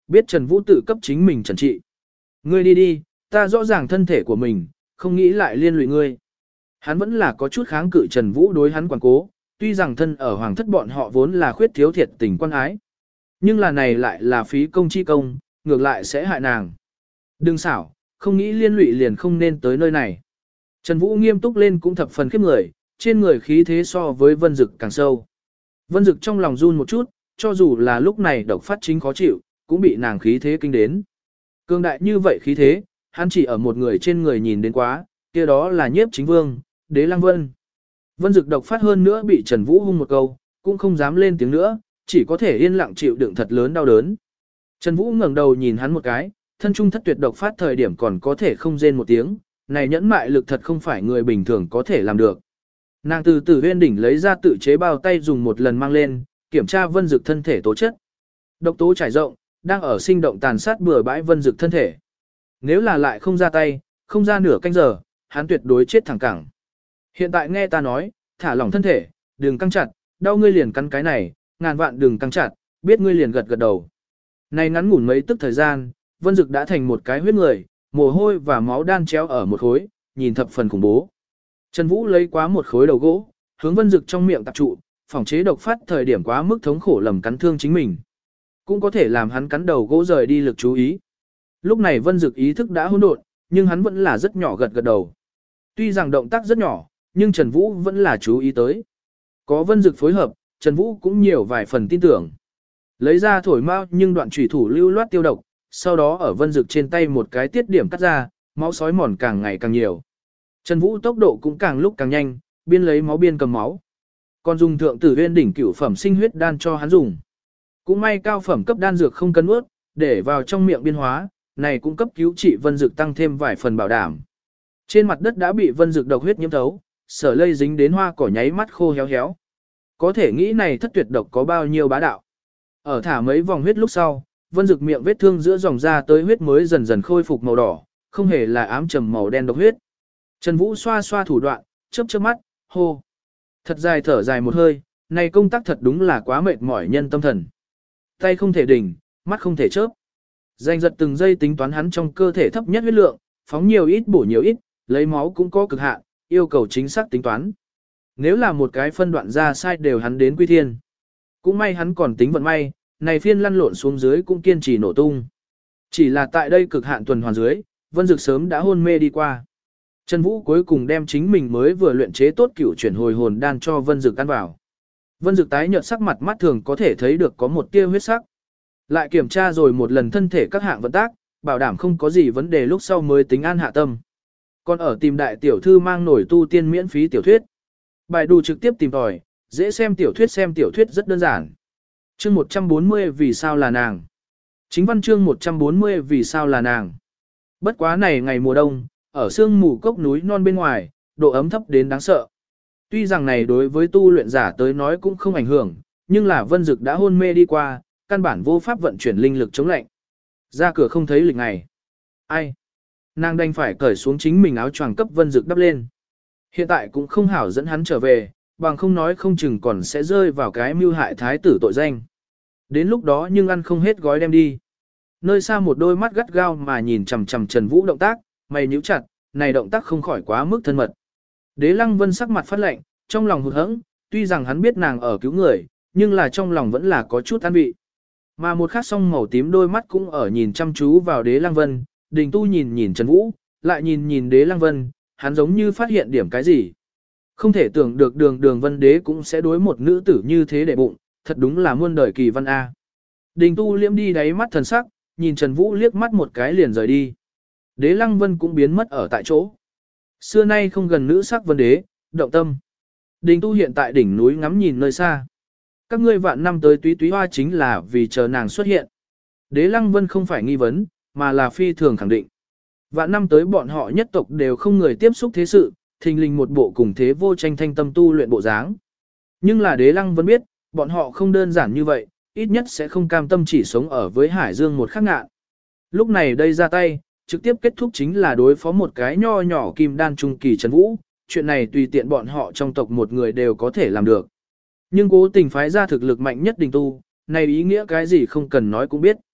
Speaker 1: biết Trần Vũ tự cấp chính mình trần trị. Ngươi đi đi, ta rõ ràng thân thể của mình, không nghĩ lại liên lụy ngươi. Hắn vẫn là có chút kháng cự Trần Vũ đối hắn quản cố, tuy rằng thân ở hoàng thất bọn họ vốn là khuyết thiếu thiệt tình quan ái. Nhưng là này lại là phí công chi công, ngược lại sẽ hại nàng. Đừng xảo, không nghĩ liên lụy liền không nên tới nơi này. Trần Vũ nghiêm túc lên cũng thập phần khiếp người, trên người khí thế so với Vân Dực càng sâu. Vân Dực trong lòng run một chút, cho dù là lúc này độc phát chính khó chịu, cũng bị nàng khí thế kinh đến. Cương đại như vậy khí thế, hắn chỉ ở một người trên người nhìn đến quá, kia đó là Nhiếp Chính Vương, Đế Lăng Vân. Vân Dực độc phát hơn nữa bị Trần Vũ hung một câu, cũng không dám lên tiếng nữa, chỉ có thể yên lặng chịu đựng thật lớn đau đớn. Trần Vũ ngẩng đầu nhìn hắn một cái, thân trung thất tuyệt độc phát thời điểm còn có thể không rên một tiếng, này nhẫn mại lực thật không phải người bình thường có thể làm được. Nàng từ từ huyên đỉnh lấy ra tự chế bao tay dùng một lần mang lên, kiểm tra Vân Dực thân thể tố chất. Độc tố trải rộng, đang ở sinh động tàn sát bừa bãi Vân Dực thân thể. Nếu là lại không ra tay, không ra nửa canh giờ, hắn tuyệt đối chết thẳng cẳng. Hiện tại nghe ta nói, thả lỏng thân thể, đừng căng chặt, đau ngươi liền cắn cái này, ngàn vạn đừng căng chặt, biết ngươi liền gật gật đầu. Này ngắn ngủn mấy tức thời gian, Vân Dực đã thành một cái huyết người, mồ hôi và máu đan chéo ở một khối, nhìn thập phần khủng bố. Trần Vũ lấy quá một khối đầu gỗ, hướng Vân Dực trong miệng tập trụ, phòng chế độc phát thời điểm quá mức thống khổ lầm cắn thương chính mình. Cũng có thể làm hắn cắn đầu gỗ rời đi lực chú ý. Lúc này Vân Dực ý thức đã hỗn độn, nhưng hắn vẫn là rất nhỏ gật gật đầu. Tuy rằng động tác rất nhỏ, nhưng Trần Vũ vẫn là chú ý tới. Có Vân Dực phối hợp, Trần Vũ cũng nhiều vài phần tin tưởng. Lấy ra thổi mau nhưng đoạn chủy thủ lưu loát tiêu độc, sau đó ở Vân Dực trên tay một cái tiết điểm cắt ra, máu sói mòn càng ngày càng nhiều. Trần Vũ tốc độ cũng càng lúc càng nhanh, biên lấy máu biên cầm máu. Còn dùng thượng tử huyên đỉnh cửu phẩm sinh huyết đan cho hắn dùng. Cũng may cao phẩm cấp đan dược không cân nuốt, để vào trong miệng biên hóa, này cũng cấp cứu trị Vân Dực tăng thêm vài phần bảo đảm. Trên mặt đất đã bị Vân Dực độc huyết nhiễm thấu, sở lây dính đến hoa cỏ nháy mắt khô héo héo. Có thể nghĩ này thất tuyệt độc có bao nhiêu bá đạo. Ở thả mấy vòng huyết lúc sau, Vân Dực miệng vết thương giữa dòng ra tới huyết mới dần dần khôi phục màu đỏ, không hề là ám trầm màu đen độc huyết. Trần Vũ xoa xoa thủ đoạn, chớp chớp mắt, hô. Thật dài thở dài một hơi, này công tác thật đúng là quá mệt mỏi nhân tâm thần. Tay không thể đỉnh, mắt không thể chớp. Danh giật từng giây tính toán hắn trong cơ thể thấp nhất huyết lượng, phóng nhiều ít bổ nhiều ít, lấy máu cũng có cực hạn, yêu cầu chính xác tính toán. Nếu là một cái phân đoạn ra sai đều hắn đến quy thiên. Cũng may hắn còn tính vận may, này phiên lăn lộn xuống dưới cũng kiên trì nổ tung. Chỉ là tại đây cực hạn tuần hoàn dưới, Vân Dực sớm đã hôn mê đi qua. Trần Vũ cuối cùng đem chính mình mới vừa luyện chế tốt cửu chuyển hồi hồn đan cho Vân Dực ăn vào. Vân Dực tái nhợt sắc mặt mắt thường có thể thấy được có một tia huyết sắc. Lại kiểm tra rồi một lần thân thể các hạng vận tác, bảo đảm không có gì vấn đề lúc sau mới tính an hạ tâm. Còn ở tìm đại tiểu thư mang nổi tu tiên miễn phí tiểu thuyết. Bài đủ trực tiếp tìm tòi, dễ xem tiểu thuyết xem tiểu thuyết rất đơn giản. Chương một trăm bốn mươi vì sao là nàng. Chính văn chương một trăm bốn mươi vì sao là nàng. Bất quá này ngày mùa đông, ở sương mù cốc núi non bên ngoài, độ ấm thấp đến đáng sợ. Tuy rằng này đối với tu luyện giả tới nói cũng không ảnh hưởng, nhưng là Vân Dực đã hôn mê đi qua, căn bản vô pháp vận chuyển linh lực chống lạnh. Ra cửa không thấy lịch ngày. Ai? Nàng đành phải cởi xuống chính mình áo choàng cấp Vân Dực đắp lên. Hiện tại cũng không hảo dẫn hắn trở về, bằng không nói không chừng còn sẽ rơi vào cái mưu hại thái tử tội danh. Đến lúc đó nhưng ăn không hết gói đem đi. Nơi xa một đôi mắt gắt gao mà nhìn chằm chằm Trần Vũ động tác, mày nhíu chặt, này động tác không khỏi quá mức thân mật. Đế Lăng Vân sắc mặt phát lạnh, trong lòng hụt hẫng, tuy rằng hắn biết nàng ở cứu người, nhưng là trong lòng vẫn là có chút an vị. Mà một khắc song màu tím đôi mắt cũng ở nhìn chăm chú vào Đế Lăng Vân, Đình Tu nhìn nhìn Trần Vũ, lại nhìn nhìn Đế Lăng Vân, hắn giống như phát hiện điểm cái gì. Không thể tưởng được đường đường Vân Đế cũng sẽ đối một nữ tử như thế để bụng, thật đúng là muôn đời kỳ văn A. Đình Tu liễm đi đáy mắt thần sắc, nhìn Trần Vũ liếc mắt một cái liền rời đi. Đế Lăng Vân cũng biến mất ở tại chỗ. Xưa nay không gần nữ sắc Vân Đế, động tâm. Đình Tu hiện tại đỉnh núi ngắm nhìn nơi xa. Các ngươi vạn năm tới túy túy hoa chính là vì chờ nàng xuất hiện. Đế Lăng Vân không phải nghi vấn, mà là phi thường khẳng định. Vạn năm tới bọn họ nhất tộc đều không người tiếp xúc thế sự, thình lình một bộ cùng thế vô tranh thanh tâm tu luyện bộ dáng. Nhưng là Đế Lăng Vân biết, bọn họ không đơn giản như vậy, ít nhất sẽ không cam tâm chỉ sống ở với Hải Dương một khắc ngạn. Lúc này đây ra tay, trực tiếp kết thúc chính là đối phó một cái nho nhỏ kim đan trung kỳ Trần Vũ, chuyện này tùy tiện bọn họ trong tộc một người đều có thể làm được. Nhưng cố tình phái ra thực lực mạnh nhất Đình Tu, này ý nghĩa cái gì không cần nói cũng biết.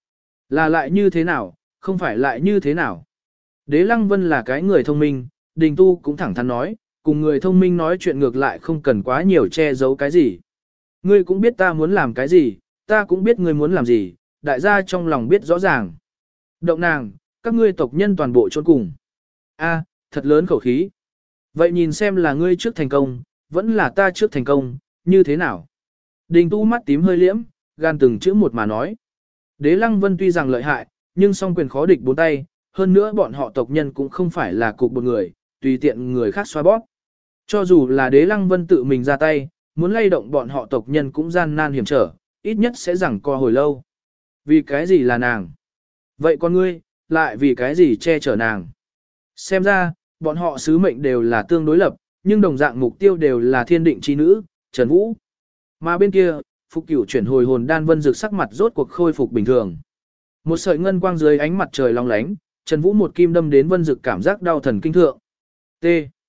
Speaker 1: Là lại như thế nào, không phải lại như thế nào. Đế Lăng Vân là cái người thông minh, Đình Tu cũng thẳng thắn nói, cùng người thông minh nói chuyện ngược lại không cần quá nhiều che giấu cái gì. Ngươi cũng biết ta muốn làm cái gì, ta cũng biết ngươi muốn làm gì, đại gia trong lòng biết rõ ràng. Động nàng, các ngươi tộc nhân toàn bộ chôn cùng. A, thật lớn khẩu khí. Vậy nhìn xem là ngươi trước thành công, vẫn là ta trước thành công, như thế nào? Đình Tu mắt tím hơi liễm, gan từng chữ một mà nói. Đế Lăng Vân tuy rằng lợi hại, nhưng song quyền khó địch bốn tay, hơn nữa bọn họ tộc nhân cũng không phải là cục một người, tùy tiện người khác xoa bóp. Cho dù là Đế Lăng Vân tự mình ra tay, muốn lay động bọn họ tộc nhân cũng gian nan hiểm trở, ít nhất sẽ rằng co hồi lâu. Vì cái gì là nàng? Vậy con ngươi, lại vì cái gì che chở nàng? Xem ra, bọn họ sứ mệnh đều là tương đối lập, nhưng đồng dạng mục tiêu đều là thiên định chi nữ, Trần Vũ. Mà bên kia, Phục Cửu chuyển hồi hồn đan Vân Dực sắc mặt rốt cuộc khôi phục bình thường. Một sợi ngân quang dưới ánh mặt trời long lánh, Trần Vũ một kim đâm đến Vân Dực cảm giác đau thần kinh thượng. T.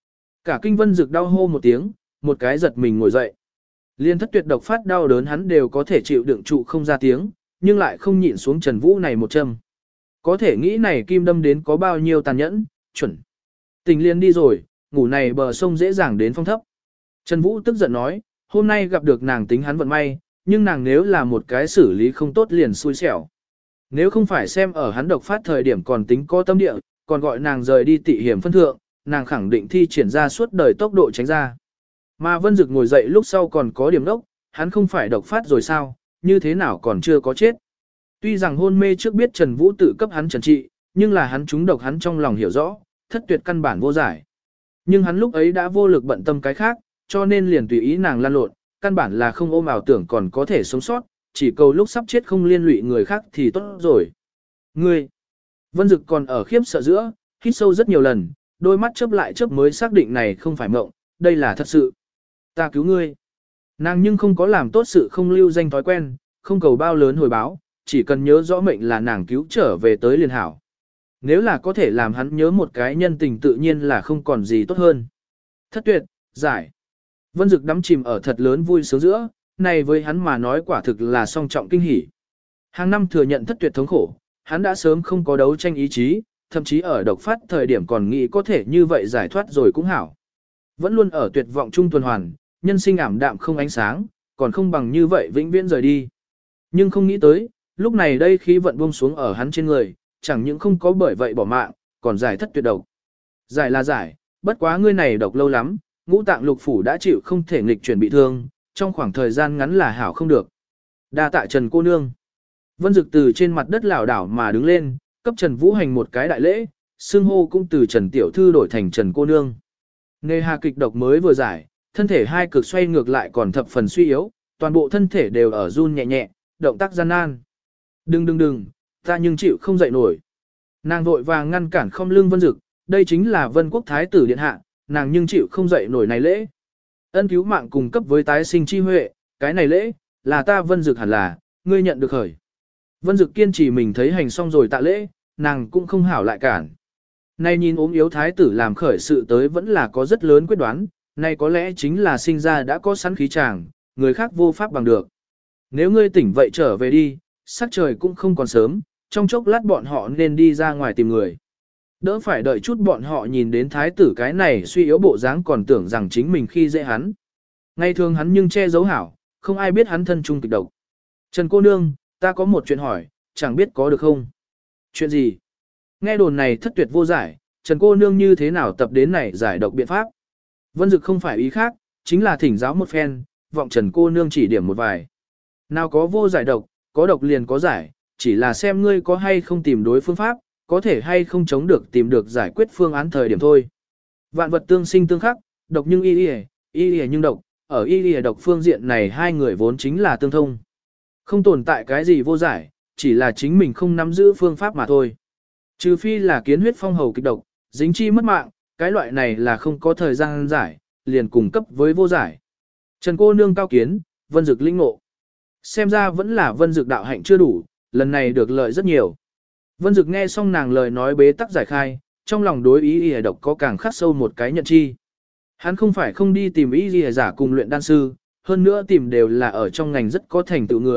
Speaker 1: Cả kinh Vân Dực đau hô một tiếng, một cái giật mình ngồi dậy. Liên thất tuyệt độc phát đau đớn hắn đều có thể chịu đựng trụ không ra tiếng, nhưng lại không nhịn xuống Trần Vũ này một châm. Có thể nghĩ này kim đâm đến có bao nhiêu tàn nhẫn, chuẩn. Tình liên đi rồi, ngủ này bờ sông dễ dàng đến phong thấp. Trần Vũ tức giận nói, hôm nay gặp được nàng tính hắn vận may, nhưng nàng nếu là một cái xử lý không tốt liền xui xẻo. Nếu không phải xem ở hắn độc phát thời điểm còn tính có tâm địa, còn gọi nàng rời đi tị hiểm phân thượng, nàng khẳng định thi triển ra suốt đời tốc độ tránh ra. Mà Vân Dực ngồi dậy lúc sau còn có điểm đốc, hắn không phải độc phát rồi sao, như thế nào còn chưa có chết. Tuy rằng hôn mê trước biết Trần Vũ tự cấp hắn trần trị, nhưng là hắn trúng độc hắn trong lòng hiểu rõ, thất tuyệt căn bản vô giải. Nhưng hắn lúc ấy đã vô lực bận tâm cái khác, cho nên liền tùy ý nàng lan lộn, căn bản là không ôm ảo tưởng còn có thể sống sót, chỉ cầu lúc sắp chết không liên lụy người khác thì tốt rồi. Ngươi, Vân Dực còn ở khiếp sợ giữa, hít sâu rất nhiều lần, đôi mắt chớp lại chớp mới xác định này không phải mộng, đây là thật sự. Ta cứu ngươi. Nàng nhưng không có làm tốt sự không lưu danh thói quen, không cầu bao lớn hồi báo, chỉ cần nhớ rõ mệnh là nàng cứu trở về tới liền hảo. Nếu là có thể làm hắn nhớ một cái nhân tình tự nhiên là không còn gì tốt hơn. Thất tuyệt, giải. Vân Dực đắm chìm ở thật lớn vui sướng giữa, này với hắn mà nói quả thực là song trọng kinh hỉ. Hàng năm thừa nhận thất tuyệt thống khổ, hắn đã sớm không có đấu tranh ý chí, thậm chí ở độc phát thời điểm còn nghĩ có thể như vậy giải thoát rồi cũng hảo. Vẫn luôn ở tuyệt vọng chung tuần hoàn, nhân sinh ảm đạm không ánh sáng, còn không bằng như vậy vĩnh viễn rời đi. Nhưng không nghĩ tới, lúc này đây khí vận buông xuống ở hắn trên người, chẳng những không có bởi vậy bỏ mạng, còn giải thất tuyệt độc. Giải là giải, bất quá ngươi này độc lâu lắm, ngũ tạng lục phủ đã chịu không thể nghịch chuyển bị thương, trong khoảng thời gian ngắn là hảo không được. Đa tạ Trần cô nương. Vân Dực từ trên mặt đất lảo đảo mà đứng lên, cấp Trần Vũ Hành một cái đại lễ, xưng hô cũng từ Trần tiểu thư đổi thành Trần cô nương. Nghề hà kịch độc mới vừa giải, thân thể hai cực xoay ngược lại còn thập phần suy yếu, toàn bộ thân thể đều ở run nhẹ nhẹ, động tác gian nan. Đừng đừng đừng, ta nhưng chịu không dậy nổi. Nàng vội vàng ngăn cản không lưng Vân Dực, đây chính là Vân Quốc Thái tử điện hạ, nàng nhưng chịu không dậy nổi này lễ. Ân cứu mạng cùng cấp với tái sinh chi huệ, cái này lễ, là ta Vân Dực hẳn là, ngươi nhận được khởi. Vân Dực kiên trì mình thấy hành xong rồi tạ lễ, nàng cũng không hảo lại cản. Nay nhìn ốm yếu thái tử làm khởi sự tới vẫn là có rất lớn quyết đoán, nay có lẽ chính là sinh ra đã có sẵn khí chàng, người khác vô pháp bằng được. Nếu ngươi tỉnh vậy trở về đi, sắc trời cũng không còn sớm, trong chốc lát bọn họ nên đi ra ngoài tìm người. Đỡ phải đợi chút bọn họ nhìn đến thái tử cái này suy yếu bộ dáng còn tưởng rằng chính mình khi dễ hắn. Ngày thường hắn nhưng che giấu hảo, không ai biết hắn thân trung kịch độc. Trần cô nương, ta có một chuyện hỏi, chẳng biết có được không? Chuyện gì? Nghe đồn này thất tuyệt vô giải, Trần cô nương như thế nào tập đến này giải độc biện pháp? Vân Dực không phải ý khác, chính là thỉnh giáo một phen, vọng Trần cô nương chỉ điểm một vài. Nào có vô giải độc, có độc liền có giải, chỉ là xem ngươi có hay không tìm đối phương pháp, có thể hay không chống được tìm được giải quyết phương án thời điểm thôi. Vạn vật tương sinh tương khắc, độc nhưng y y, y y nhưng độc, ở y y độc phương diện này hai người vốn chính là tương thông. Không tồn tại cái gì vô giải, chỉ là chính mình không nắm giữ phương pháp mà thôi. Trừ phi là kiến huyết phong hầu kịch độc, dính chi mất mạng, cái loại này là không có thời gian giải, liền cùng cấp với vô giải. Trần cô nương cao kiến, Vân Dực linh ngộ. Xem ra vẫn là Vân Dực đạo hạnh chưa đủ, lần này được lợi rất nhiều. Vân Dực nghe xong nàng lời nói bế tắc giải khai, trong lòng đối ý y độc có càng khắc sâu một cái nhận chi. Hắn không phải không đi tìm ý y giả cùng luyện đan sư, hơn nữa tìm đều là ở trong ngành rất có thành tựu người,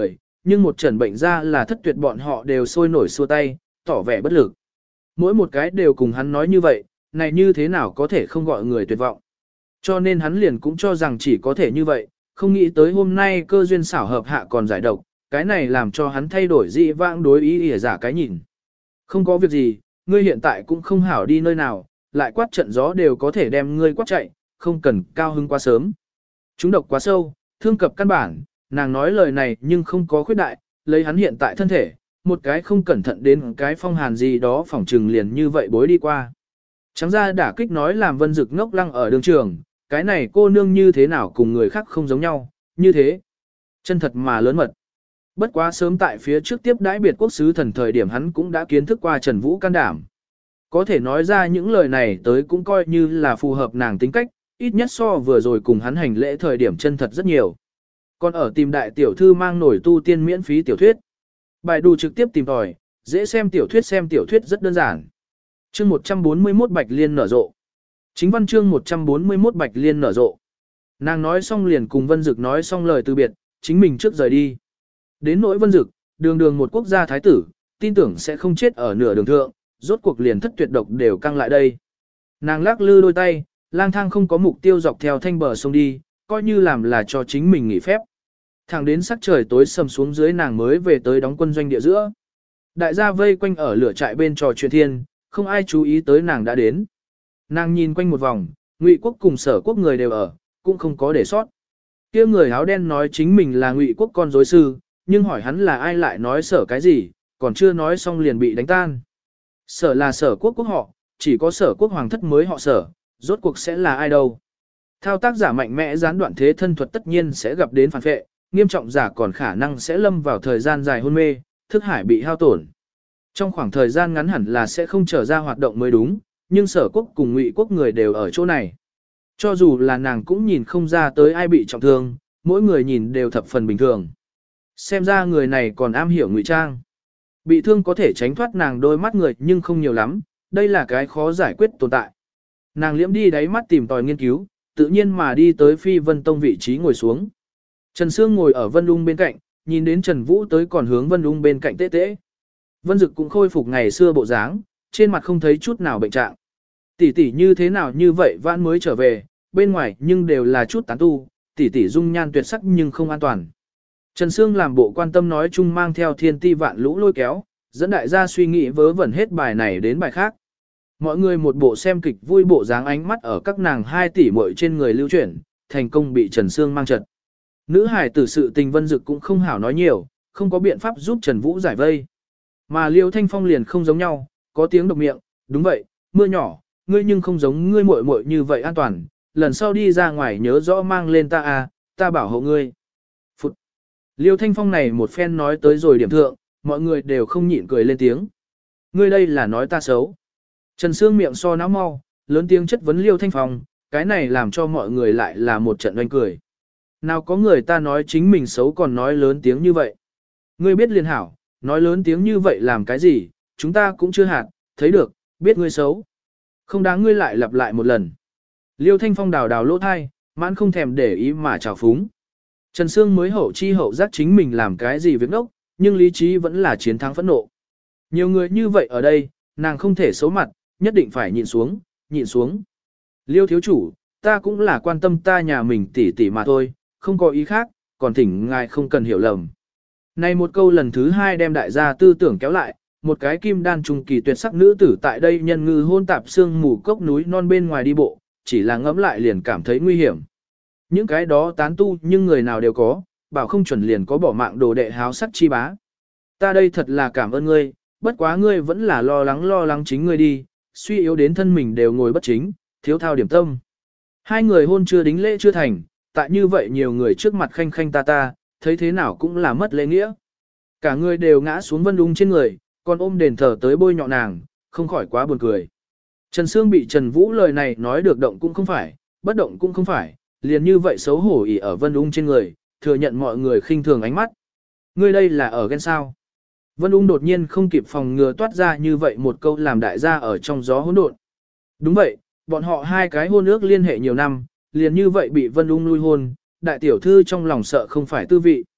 Speaker 1: nhưng một trận bệnh ra là thất tuyệt bọn họ đều sôi nổi xua tay, tỏ vẻ bất lực. Mỗi một cái đều cùng hắn nói như vậy, này như thế nào có thể không gọi người tuyệt vọng. Cho nên hắn liền cũng cho rằng chỉ có thể như vậy, không nghĩ tới hôm nay cơ duyên xảo hợp hạ còn giải độc, cái này làm cho hắn thay đổi dị vãng đối ý ỉa giả cái nhìn. Không có việc gì, ngươi hiện tại cũng không hảo đi nơi nào, lại quát trận gió đều có thể đem ngươi quát chạy, không cần cao hứng quá sớm. Chúng độc quá sâu, thương cập căn bản, nàng nói lời này nhưng không có khuyết đại, lấy hắn hiện tại thân thể, một cái không cẩn thận đến cái phong hàn gì đó phỏng trừng liền như vậy bối đi qua. Trắng ra đả kích nói làm Vân Dực ngốc lăng ở đường trường, cái này cô nương như thế nào cùng người khác không giống nhau, như thế. Chân thật mà lớn mật. Bất quá sớm tại phía trước tiếp đãi biệt quốc sứ thần thời điểm hắn cũng đã kiến thức qua Trần Vũ can đảm. Có thể nói ra những lời này tới cũng coi như là phù hợp nàng tính cách, ít nhất so vừa rồi cùng hắn hành lễ thời điểm chân thật rất nhiều. Còn ở tìm đại tiểu thư mang nổi tu tiên miễn phí tiểu thuyết. Bài đù trực tiếp tìm tòi, dễ xem tiểu thuyết xem tiểu thuyết rất đơn giản. Chương một trăm bốn mươi mốt Bạch Liên nở rộ. Chính văn chương một trăm bốn mươi mốt Bạch Liên nở rộ. Nàng nói xong liền cùng Vân Dực nói xong lời từ biệt, chính mình trước rời đi. Đến nỗi Vân Dực, đường đường một quốc gia thái tử, tin tưởng sẽ không chết ở nửa đường thượng, rốt cuộc liền thất tuyệt độc đều căng lại đây. Nàng lắc lư đôi tay, lang thang không có mục tiêu dọc theo thanh bờ sông đi, coi như làm là cho chính mình nghỉ phép. Thẳng đến sắc trời tối sầm xuống dưới nàng mới về tới đóng quân doanh địa giữa. Đại gia vây quanh ở lửa trại bên trò chuyện thiên, không ai chú ý tới nàng đã đến. Nàng nhìn quanh một vòng, Ngụy quốc cùng Sở quốc người đều ở, cũng không có để sót. Kia người áo đen nói chính mình là Ngụy quốc con rối sư, nhưng hỏi hắn là ai lại nói Sở cái gì, còn chưa nói xong liền bị đánh tan. Sở là Sở quốc quốc họ, chỉ có Sở quốc hoàng thất mới họ Sở, rốt cuộc sẽ là ai đâu. Thao tác giả mạnh mẽ gián đoạn thế thân thuật tất nhiên sẽ gặp đến phản phệ, nghiêm trọng giả còn khả năng sẽ lâm vào thời gian dài hôn mê, thức hải bị hao tổn. Trong khoảng thời gian ngắn hẳn là sẽ không trở ra hoạt động mới đúng, nhưng Sở quốc cùng Ngụy quốc người đều ở chỗ này. Cho dù là nàng cũng nhìn không ra tới ai bị trọng thương, mỗi người nhìn đều thập phần bình thường. Xem ra người này còn am hiểu ngụy trang. Bị thương có thể tránh thoát nàng đôi mắt người nhưng không nhiều lắm, đây là cái khó giải quyết tồn tại. Nàng liễm đi đáy mắt tìm tòi nghiên cứu, tự nhiên mà đi tới Phi Vân Tông vị trí ngồi xuống. Trần Sương ngồi ở Vân Ung bên cạnh, nhìn đến Trần Vũ tới còn hướng Vân Ung bên cạnh tế tế. Vân Dực cũng khôi phục ngày xưa bộ dáng, trên mặt không thấy chút nào bệnh trạng. Tỷ tỷ như thế nào như vậy vãn mới trở về, bên ngoài nhưng đều là chút tán tu, tỷ tỷ dung nhan tuyệt sắc nhưng không an toàn. Trần Sương làm bộ quan tâm nói chung mang theo thiên ti vạn lũ lôi kéo, dẫn đại gia suy nghĩ vớ vẩn hết bài này đến bài khác. Mọi người một bộ xem kịch vui bộ dáng ánh mắt ở các nàng hai tỷ muội trên người lưu chuyển, thành công bị Trần Sương mang trật. Nữ hải tử sự tình Vân Dực cũng không hảo nói nhiều, không có biện pháp giúp Trần Vũ giải vây. Mà Liêu Thanh Phong liền không giống nhau, có tiếng độc miệng, đúng vậy, mưa nhỏ, ngươi nhưng không giống ngươi muội muội như vậy an toàn, lần sau đi ra ngoài nhớ rõ mang lên ta à, ta bảo hộ ngươi. Phụt. Liêu Thanh Phong này một phen nói tới rồi điểm thượng, mọi người đều không nhịn cười lên tiếng. Ngươi đây là nói ta xấu. Trần Sương miệng so não mau, lớn tiếng chất vấn Liêu Thanh Phong, cái này làm cho mọi người lại là một trận oanh cười. Nào có người ta nói chính mình xấu còn nói lớn tiếng như vậy. Ngươi biết liền hảo, nói lớn tiếng như vậy làm cái gì, chúng ta cũng chưa hạt, thấy được, biết ngươi xấu. Không đáng ngươi lại lặp lại một lần. Liêu Thanh Phong đào đào lỗ thai, mãn không thèm để ý mà trào phúng. Trần Sương mới hậu chi hậu giác chính mình làm cái gì việc ngốc, nhưng lý trí vẫn là chiến thắng phẫn nộ. Nhiều người như vậy ở đây, nàng không thể xấu mặt, nhất định phải nhịn xuống, nhịn xuống. Liêu thiếu chủ, ta cũng là quan tâm ta nhà mình tỉ tỉ mà thôi, không có ý khác, còn thỉnh ngài không cần hiểu lầm. Này một câu lần thứ hai đem đại gia tư tưởng kéo lại, một cái kim đan trung kỳ tuyệt sắc nữ tử tại đây nhân ngư hôn tạp xương mù cốc núi non bên ngoài đi bộ, chỉ là ngẫm lại liền cảm thấy nguy hiểm. Những cái đó tán tu nhưng người nào đều có, bảo không chuẩn liền có bỏ mạng đồ đệ háo sắc chi bá. Ta đây thật là cảm ơn ngươi, bất quá ngươi vẫn là lo lắng lo lắng chính ngươi đi, suy yếu đến thân mình đều ngồi bất chính, thiếu thao điểm tâm. Hai người hôn chưa đính lễ chưa thành, tại như vậy nhiều người trước mặt khanh khanh ta ta, thấy thế nào cũng là mất lễ nghĩa. Cả người đều ngã xuống Vân Ung trên người, còn ôm đền thờ tới bôi nhọ nàng, không khỏi quá buồn cười. Trần Sương bị Trần Vũ lời này nói được động cũng không phải, bất động cũng không phải, liền như vậy xấu hổ ỉ ở Vân Ung trên người, thừa nhận mọi người khinh thường ánh mắt. Ngươi đây là ở ghen sao? Vân Ung đột nhiên không kịp phòng ngừa toát ra như vậy một câu làm đại gia ở trong gió hỗn độn. Đúng vậy, bọn họ hai cái hôn ước liên hệ nhiều năm, liền như vậy bị Vân Ung lui hôn, đại tiểu thư trong lòng sợ không phải tư vị.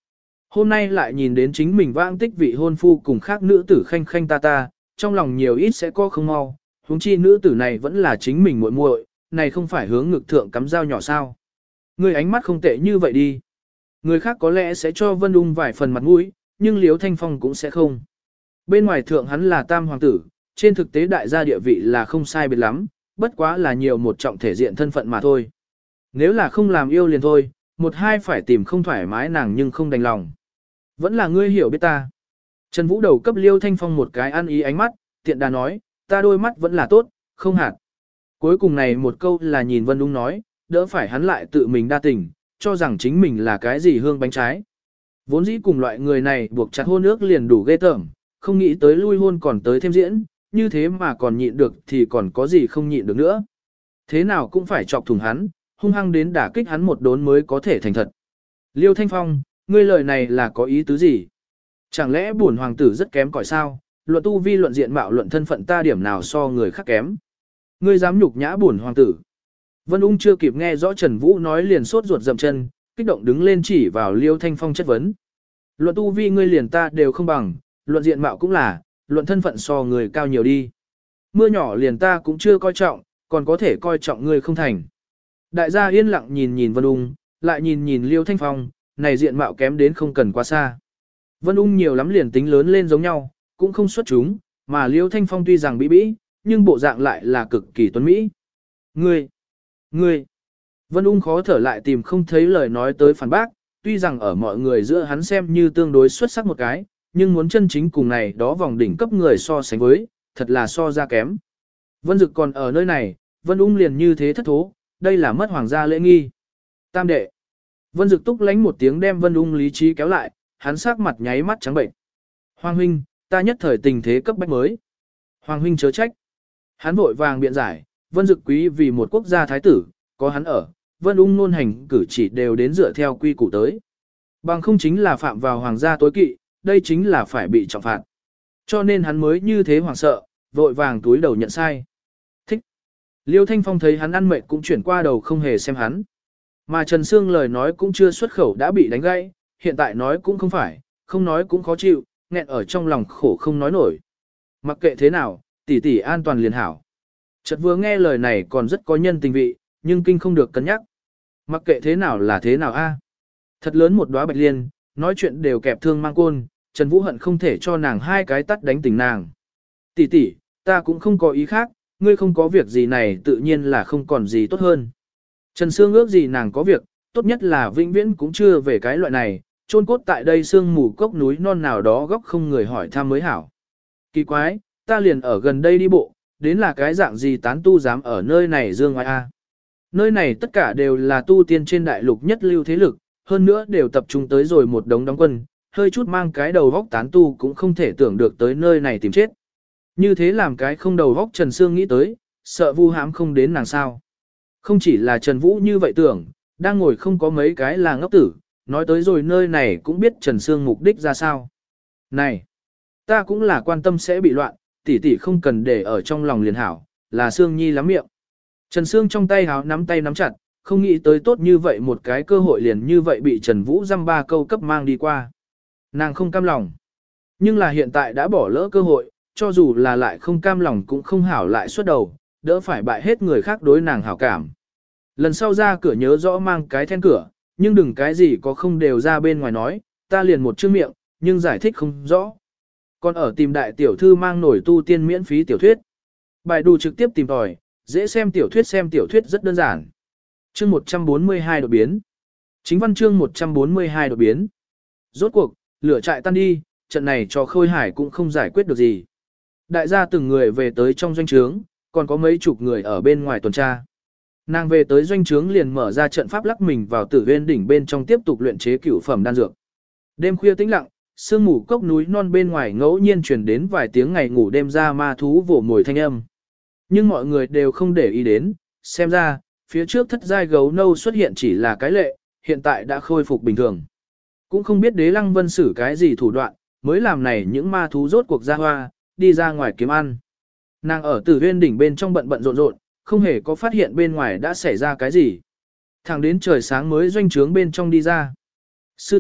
Speaker 1: Hôm nay lại nhìn đến chính mình vãng tích vị hôn phu cùng khác nữ tử khanh khanh ta ta, trong lòng nhiều ít sẽ có không mau, huống chi nữ tử này vẫn là chính mình muội muội, này không phải hướng ngực thượng cắm dao nhỏ sao. Người ánh mắt không tệ như vậy đi. Người khác có lẽ sẽ cho Vân Ung vài phần mặt mũi, nhưng Liễu Thanh Phong cũng sẽ không. Bên ngoài thượng hắn là tam hoàng tử, trên thực tế đại gia địa vị là không sai biệt lắm, bất quá là nhiều một trọng thể diện thân phận mà thôi. Nếu là không làm yêu liền thôi, một hai phải tìm không thoải mái nàng nhưng không đành lòng. Vẫn là ngươi hiểu biết ta. Trần Vũ đầu cấp Liêu Thanh Phong một cái ăn ý ánh mắt, tiện đà nói, ta đôi mắt vẫn là tốt, không hạt. Cuối cùng này một câu là nhìn Vân Ung nói, đỡ phải hắn lại tự mình đa tình, cho rằng chính mình là cái gì hương bánh trái. Vốn dĩ cùng loại người này buộc chặt hôn ước liền đủ ghê tởm, không nghĩ tới lui hôn còn tới thêm diễn, như thế mà còn nhịn được thì còn có gì không nhịn được nữa. Thế nào cũng phải chọc thủng hắn, hung hăng đến đả kích hắn một đốn mới có thể thành thật. Liêu Thanh Phong, ngươi lời này là có ý tứ gì? Chẳng lẽ bổn hoàng tử rất kém cỏi sao? Luận tu vi luận diện mạo luận thân phận ta điểm nào so người khác kém? Ngươi dám nhục nhã bổn hoàng tử? Vân Ung chưa kịp nghe rõ Trần Vũ nói liền sốt ruột dậm chân, kích động đứng lên chỉ vào Liêu Thanh Phong chất vấn. Luận tu vi ngươi liền ta đều không bằng, luận diện mạo cũng là, luận thân phận so người cao nhiều đi. Mưa nhỏ liền ta cũng chưa coi trọng, còn có thể coi trọng ngươi không thành. Đại gia yên lặng nhìn nhìn Vân Ung, lại nhìn nhìn Liêu Thanh Phong, này diện mạo kém đến không cần quá xa. Vân Ung nhiều lắm liền tính lớn lên giống nhau, cũng không xuất chúng, mà Liêu Thanh Phong tuy rằng bí bĩ, nhưng bộ dạng lại là cực kỳ tuấn mỹ. Ngươi, ngươi, Vân Ung khó thở lại tìm không thấy lời nói tới phản bác, tuy rằng ở mọi người giữa hắn xem như tương đối xuất sắc một cái, nhưng muốn chân chính cùng này đó vòng đỉnh cấp người so sánh với, thật là so ra kém. Vân Dực còn ở nơi này, Vân Ung liền như thế thất thố, đây là mất hoàng gia lễ nghi. Tam đệ. Vân Dực túc lánh một tiếng đem Vân Ung lý trí kéo lại, hắn sắc mặt nháy mắt trắng bệnh. Hoàng huynh, ta nhất thời tình thế cấp bách mới. Hoàng huynh chớ trách. Hắn vội vàng biện giải, Vân Dực quý vì một quốc gia thái tử, có hắn ở, Vân Ung nôn hành cử chỉ đều đến dựa theo quy củ tới. Bằng không chính là phạm vào hoàng gia tối kỵ, đây chính là phải bị trọng phạt. Cho nên hắn mới như thế hoảng sợ, vội vàng túi đầu nhận sai. Thích. Liêu Thanh Phong thấy hắn ăn mệt cũng chuyển qua đầu không hề xem hắn. Mà Trần Sương lời nói cũng chưa xuất khẩu đã bị đánh gãy, hiện tại nói cũng không phải, không nói cũng khó chịu, nghẹn ở trong lòng khổ không nói nổi. Mặc kệ thế nào, tỷ tỷ an toàn liền hảo. Chợt vừa nghe lời này còn rất có nhân tình vị, nhưng kinh không được cân nhắc. Mặc kệ thế nào là thế nào a? Thật lớn một đóa bạch liên, nói chuyện đều kẹp thương mang côn, Trần Vũ hận không thể cho nàng hai cái tắt đánh tỉnh nàng. Tỷ tỷ, ta cũng không có ý khác, ngươi không có việc gì này tự nhiên là không còn gì tốt hơn. Trần Sương ước gì nàng có việc, tốt nhất là vĩnh viễn cũng chưa về cái loại này, chôn cốt tại đây sương mù cốc núi non nào đó góc không người hỏi thăm mới hảo. Kỳ quái, ta liền ở gần đây đi bộ, đến là cái dạng gì tán tu dám ở nơi này dương ngoài a? Nơi này tất cả đều là tu tiên trên đại lục nhất lưu thế lực, hơn nữa đều tập trung tới rồi một đống đóng quân, hơi chút mang cái đầu vóc tán tu cũng không thể tưởng được tới nơi này tìm chết. Như thế làm cái không đầu vóc Trần Sương nghĩ tới, sợ vu hãm không đến nàng sao. Không chỉ là Trần Vũ như vậy tưởng, đang ngồi không có mấy cái là ngốc tử, nói tới rồi nơi này cũng biết Trần Sương mục đích ra sao. Này, ta cũng là quan tâm sẽ bị loạn, tỷ tỷ không cần để ở trong lòng liền hảo, là Sương Nhi lắm miệng. Trần Sương trong tay háo nắm tay nắm chặt, không nghĩ tới tốt như vậy một cái cơ hội liền như vậy bị Trần Vũ dăm ba câu cấp mang đi qua. Nàng không cam lòng. Nhưng là hiện tại đã bỏ lỡ cơ hội, cho dù là lại không cam lòng cũng không hảo lại xuất đầu, đỡ phải bại hết người khác đối nàng hảo cảm. Lần sau ra cửa nhớ rõ mang cái then cửa, nhưng đừng cái gì có không đều ra bên ngoài nói, ta liền một chữ miệng, nhưng giải thích không rõ. Còn ở tìm đại tiểu thư mang nổi tu tiên miễn phí tiểu thuyết. Bài đù trực tiếp tìm tòi, dễ xem tiểu thuyết xem tiểu thuyết rất đơn giản. Chương một trăm bốn mươi hai đột biến. Chính văn chương một trăm bốn mươi hai đột biến. Rốt cuộc, lửa trại tan đi, trận này cho Khôi Hải cũng không giải quyết được gì. Đại gia từng người về tới trong doanh trướng, còn có mấy chục người ở bên ngoài tuần tra. Nàng về tới doanh trướng liền mở ra trận pháp lắc mình vào Tử Uyên đỉnh bên trong tiếp tục luyện chế cửu phẩm đan dược. Đêm khuya tĩnh lặng, sương mù cốc núi non bên ngoài ngẫu nhiên truyền đến vài tiếng ngày ngủ đêm ra ma thú vỗ mồi thanh âm. Nhưng mọi người đều không để ý đến, xem ra, phía trước thất giai gấu nâu xuất hiện chỉ là cái lệ, hiện tại đã khôi phục bình thường. Cũng không biết Đế Lăng Vân sử cái gì thủ đoạn, mới làm này những ma thú rốt cuộc ra hoa, đi ra ngoài kiếm ăn. Nàng ở Tử Uyên đỉnh bên trong bận bận rộn rộn, không hề có phát hiện bên ngoài đã xảy ra cái gì. Thẳng đến trời sáng mới doanh trướng bên trong đi ra. Sư thúc,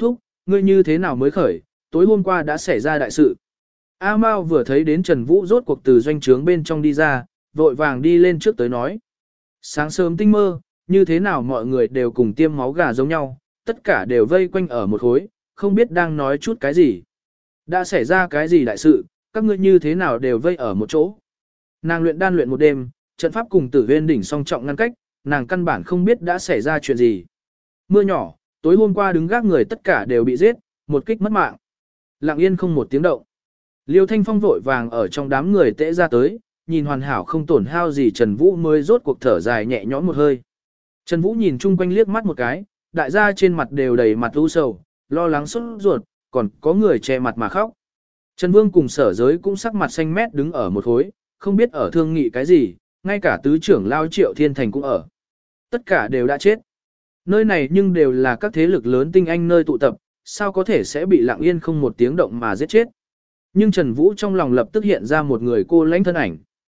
Speaker 1: ngươi như thế nào mới khởi, tối hôm qua đã xảy ra đại sự. A Mao vừa thấy đến Trần Vũ rốt cuộc từ doanh trướng bên trong đi ra, vội vàng đi lên trước tới nói. Sáng sớm tinh mơ, như thế nào mọi người đều cùng tiêm máu gà giống nhau, tất cả đều vây quanh ở một khối, không biết đang nói chút cái gì. Đã xảy ra cái gì đại sự, các ngươi như thế nào đều vây ở một chỗ. Nàng luyện đan luyện một đêm, trận pháp cùng Tử Huyên đỉnh song trọng ngăn cách, nàng căn bản không biết đã xảy ra chuyện gì. Mưa nhỏ, tối hôm qua đứng gác người tất cả đều bị giết, một kích mất mạng. Lặng yên không một tiếng động. Liêu Thanh Phong vội vàng ở trong đám người tễ ra tới, nhìn hoàn hảo không tổn hao gì Trần Vũ mới rốt cuộc thở dài nhẹ nhõm một hơi. Trần Vũ nhìn chung quanh liếc mắt một cái, đại gia trên mặt đều đầy mặt u sầu, lo lắng sốt ruột, còn có người che mặt mà khóc. Trần Vương cùng sở giới cũng sắc mặt xanh mét đứng ở một khối, không biết ở thương nghị cái gì, ngay cả tứ trưởng lao Triệu Thiên Thành cũng ở. Tất cả đều đã chết. Nơi này nhưng đều là các thế lực lớn tinh anh nơi tụ tập, sao có thể sẽ bị lặng yên không một tiếng động mà giết chết. Nhưng Trần Vũ trong lòng lập tức hiện ra một người cô lãnh thân ảnh.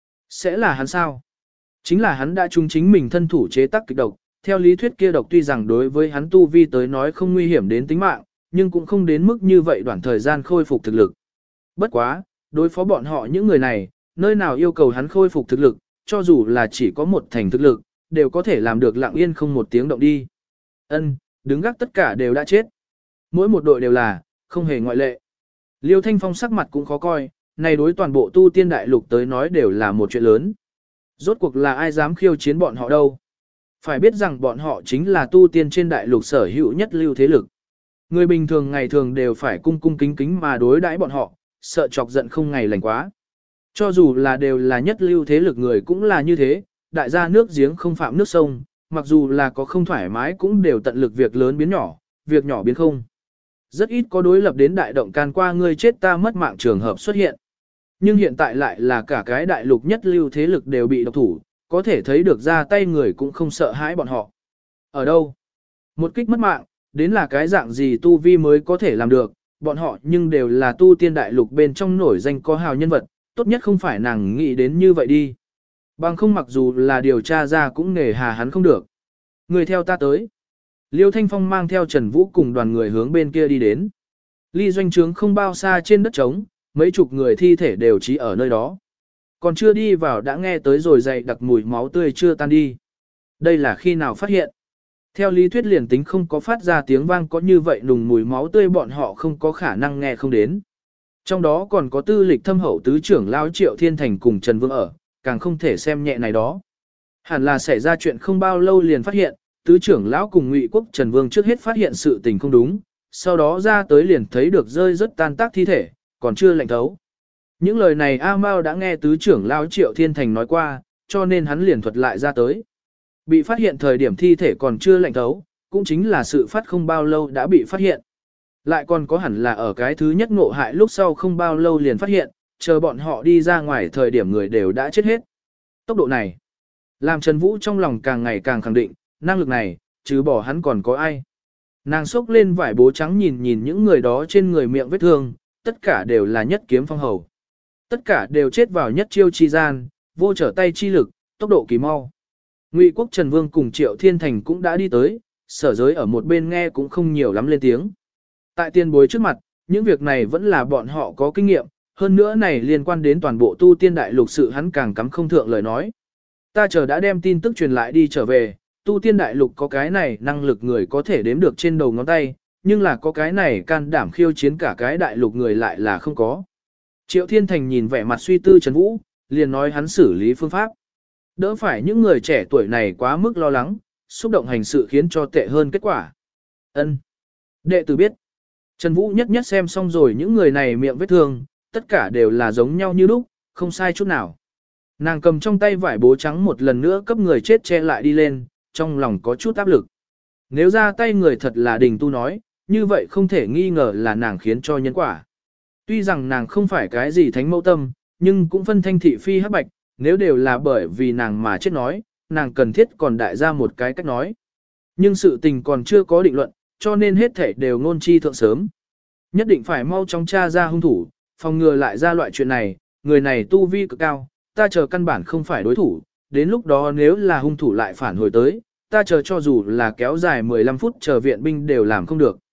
Speaker 1: Sẽ là hắn sao? Chính là hắn đã trúng chính mình thân thủ chế tác kịch độc, theo lý thuyết kia độc tuy rằng đối với hắn tu vi tới nói không nguy hiểm đến tính mạng, nhưng cũng không đến mức như vậy đoạn thời gian khôi phục thực lực. Bất quá, đối phó bọn họ những người này, nơi nào yêu cầu hắn khôi phục thực lực, cho dù là chỉ có một thành thực lực, đều có thể làm được lặng yên không một tiếng động đi. Ân, đứng gác tất cả đều đã chết. Mỗi một đội đều là, không hề ngoại lệ. Liêu Thanh Phong sắc mặt cũng khó coi, này đối toàn bộ tu tiên đại lục tới nói đều là một chuyện lớn. Rốt cuộc là ai dám khiêu chiến bọn họ đâu. Phải biết rằng bọn họ chính là tu tiên trên đại lục sở hữu nhất lưu thế lực. Người bình thường ngày thường đều phải cung cung kính kính mà đối đãi bọn họ, sợ chọc giận không ngày lành quá. Cho dù là đều là nhất lưu thế lực người cũng là như thế, đại gia nước giếng không phạm nước sông, mặc dù là có không thoải mái cũng đều tận lực việc lớn biến nhỏ, việc nhỏ biến không. Rất ít có đối lập đến đại động can qua ngươi chết ta mất mạng trường hợp xuất hiện. Nhưng hiện tại lại là cả cái đại lục nhất lưu thế lực đều bị độc thủ, có thể thấy được ra tay người cũng không sợ hãi bọn họ. Ở đâu? Một kích mất mạng, đến là cái dạng gì tu vi mới có thể làm được, bọn họ nhưng đều là tu tiên đại lục bên trong nổi danh có hào nhân vật, tốt nhất không phải nàng nghĩ đến như vậy đi. Bằng không mặc dù là điều tra ra cũng nề hà hắn không được. Người theo ta tới. Liêu Thanh Phong mang theo Trần Vũ cùng đoàn người hướng bên kia đi đến. Ly doanh trướng không bao xa trên đất trống, mấy chục người thi thể đều trí ở nơi đó. Còn chưa đi vào đã nghe tới rồi dày đặc mùi máu tươi chưa tan đi. Đây là khi nào phát hiện? Theo lý thuyết liền tính không có phát ra tiếng vang có như vậy nùng mùi máu tươi bọn họ không có khả năng nghe không đến. Trong đó còn có tư lịch thâm hậu tứ trưởng lao Triệu Thiên Thành cùng Trần Vương ở, càng không thể xem nhẹ này đó. Hẳn là xảy ra chuyện không bao lâu liền phát hiện, tứ trưởng lão cùng Ngụy Quốc Trần Vương trước hết phát hiện sự tình không đúng, sau đó ra tới liền thấy được rơi rất tan tác thi thể, còn chưa lạnh thấu. Những lời này A Mao đã nghe tứ trưởng lão Triệu Thiên Thành nói qua, cho nên hắn liền thuật lại ra tới. Bị phát hiện thời điểm thi thể còn chưa lạnh thấu, cũng chính là sự phát không bao lâu đã bị phát hiện. Lại còn có hẳn là ở cái thứ nhất ngộ hại lúc sau không bao lâu liền phát hiện, chờ bọn họ đi ra ngoài thời điểm người đều đã chết hết. Tốc độ này, làm Trần Vũ trong lòng càng ngày càng khẳng định, năng lực này, chứ bỏ hắn còn có ai. Nàng xốc lên vải bố trắng nhìn nhìn những người đó trên người miệng vết thương, tất cả đều là nhất kiếm phong hầu. Tất cả đều chết vào nhất chiêu chi gian, vô trở tay chi lực, tốc độ kỳ mau. Ngụy Quốc Trần Vương cùng Triệu Thiên Thành cũng đã đi tới, sở giới ở một bên nghe cũng không nhiều lắm lên tiếng. Tại tiên bối trước mặt, những việc này vẫn là bọn họ có kinh nghiệm, hơn nữa này liên quan đến toàn bộ tu tiên đại lục sự hắn càng cắm không thượng lời nói. Ta chờ đã đem tin tức truyền lại đi trở về, tu tiên đại lục có cái này năng lực người có thể đếm được trên đầu ngón tay, nhưng là có cái này can đảm khiêu chiến cả cái đại lục người lại là không có. Triệu Thiên Thành nhìn vẻ mặt suy tư Trần Vũ, liền nói hắn xử lý phương pháp. Đỡ phải những người trẻ tuổi này quá mức lo lắng, xúc động hành sự khiến cho tệ hơn kết quả. Ân, đệ tử biết. Trần Vũ nhất nhất xem xong rồi những người này miệng vết thương, tất cả đều là giống nhau như lúc, không sai chút nào. Nàng cầm trong tay vải bố trắng một lần nữa cấp người chết che lại đi lên, trong lòng có chút áp lực. Nếu ra tay người thật là đình tu nói, như vậy không thể nghi ngờ là nàng khiến cho nhân quả. Tuy rằng nàng không phải cái gì thánh mẫu tâm, nhưng cũng phân thanh thị phi hắc bạch, nếu đều là bởi vì nàng mà chết nói, nàng cần thiết còn đại ra một cái cách nói. Nhưng sự tình còn chưa có định luận, cho nên hết thể đều ngôn chi thượng sớm. Nhất định phải mau chóng tra ra hung thủ, phòng ngừa lại ra loại chuyện này, người này tu vi cực cao, ta chờ căn bản không phải đối thủ, đến lúc đó nếu là hung thủ lại phản hồi tới, ta chờ cho dù là kéo dài mười lăm phút chờ viện binh đều làm không được.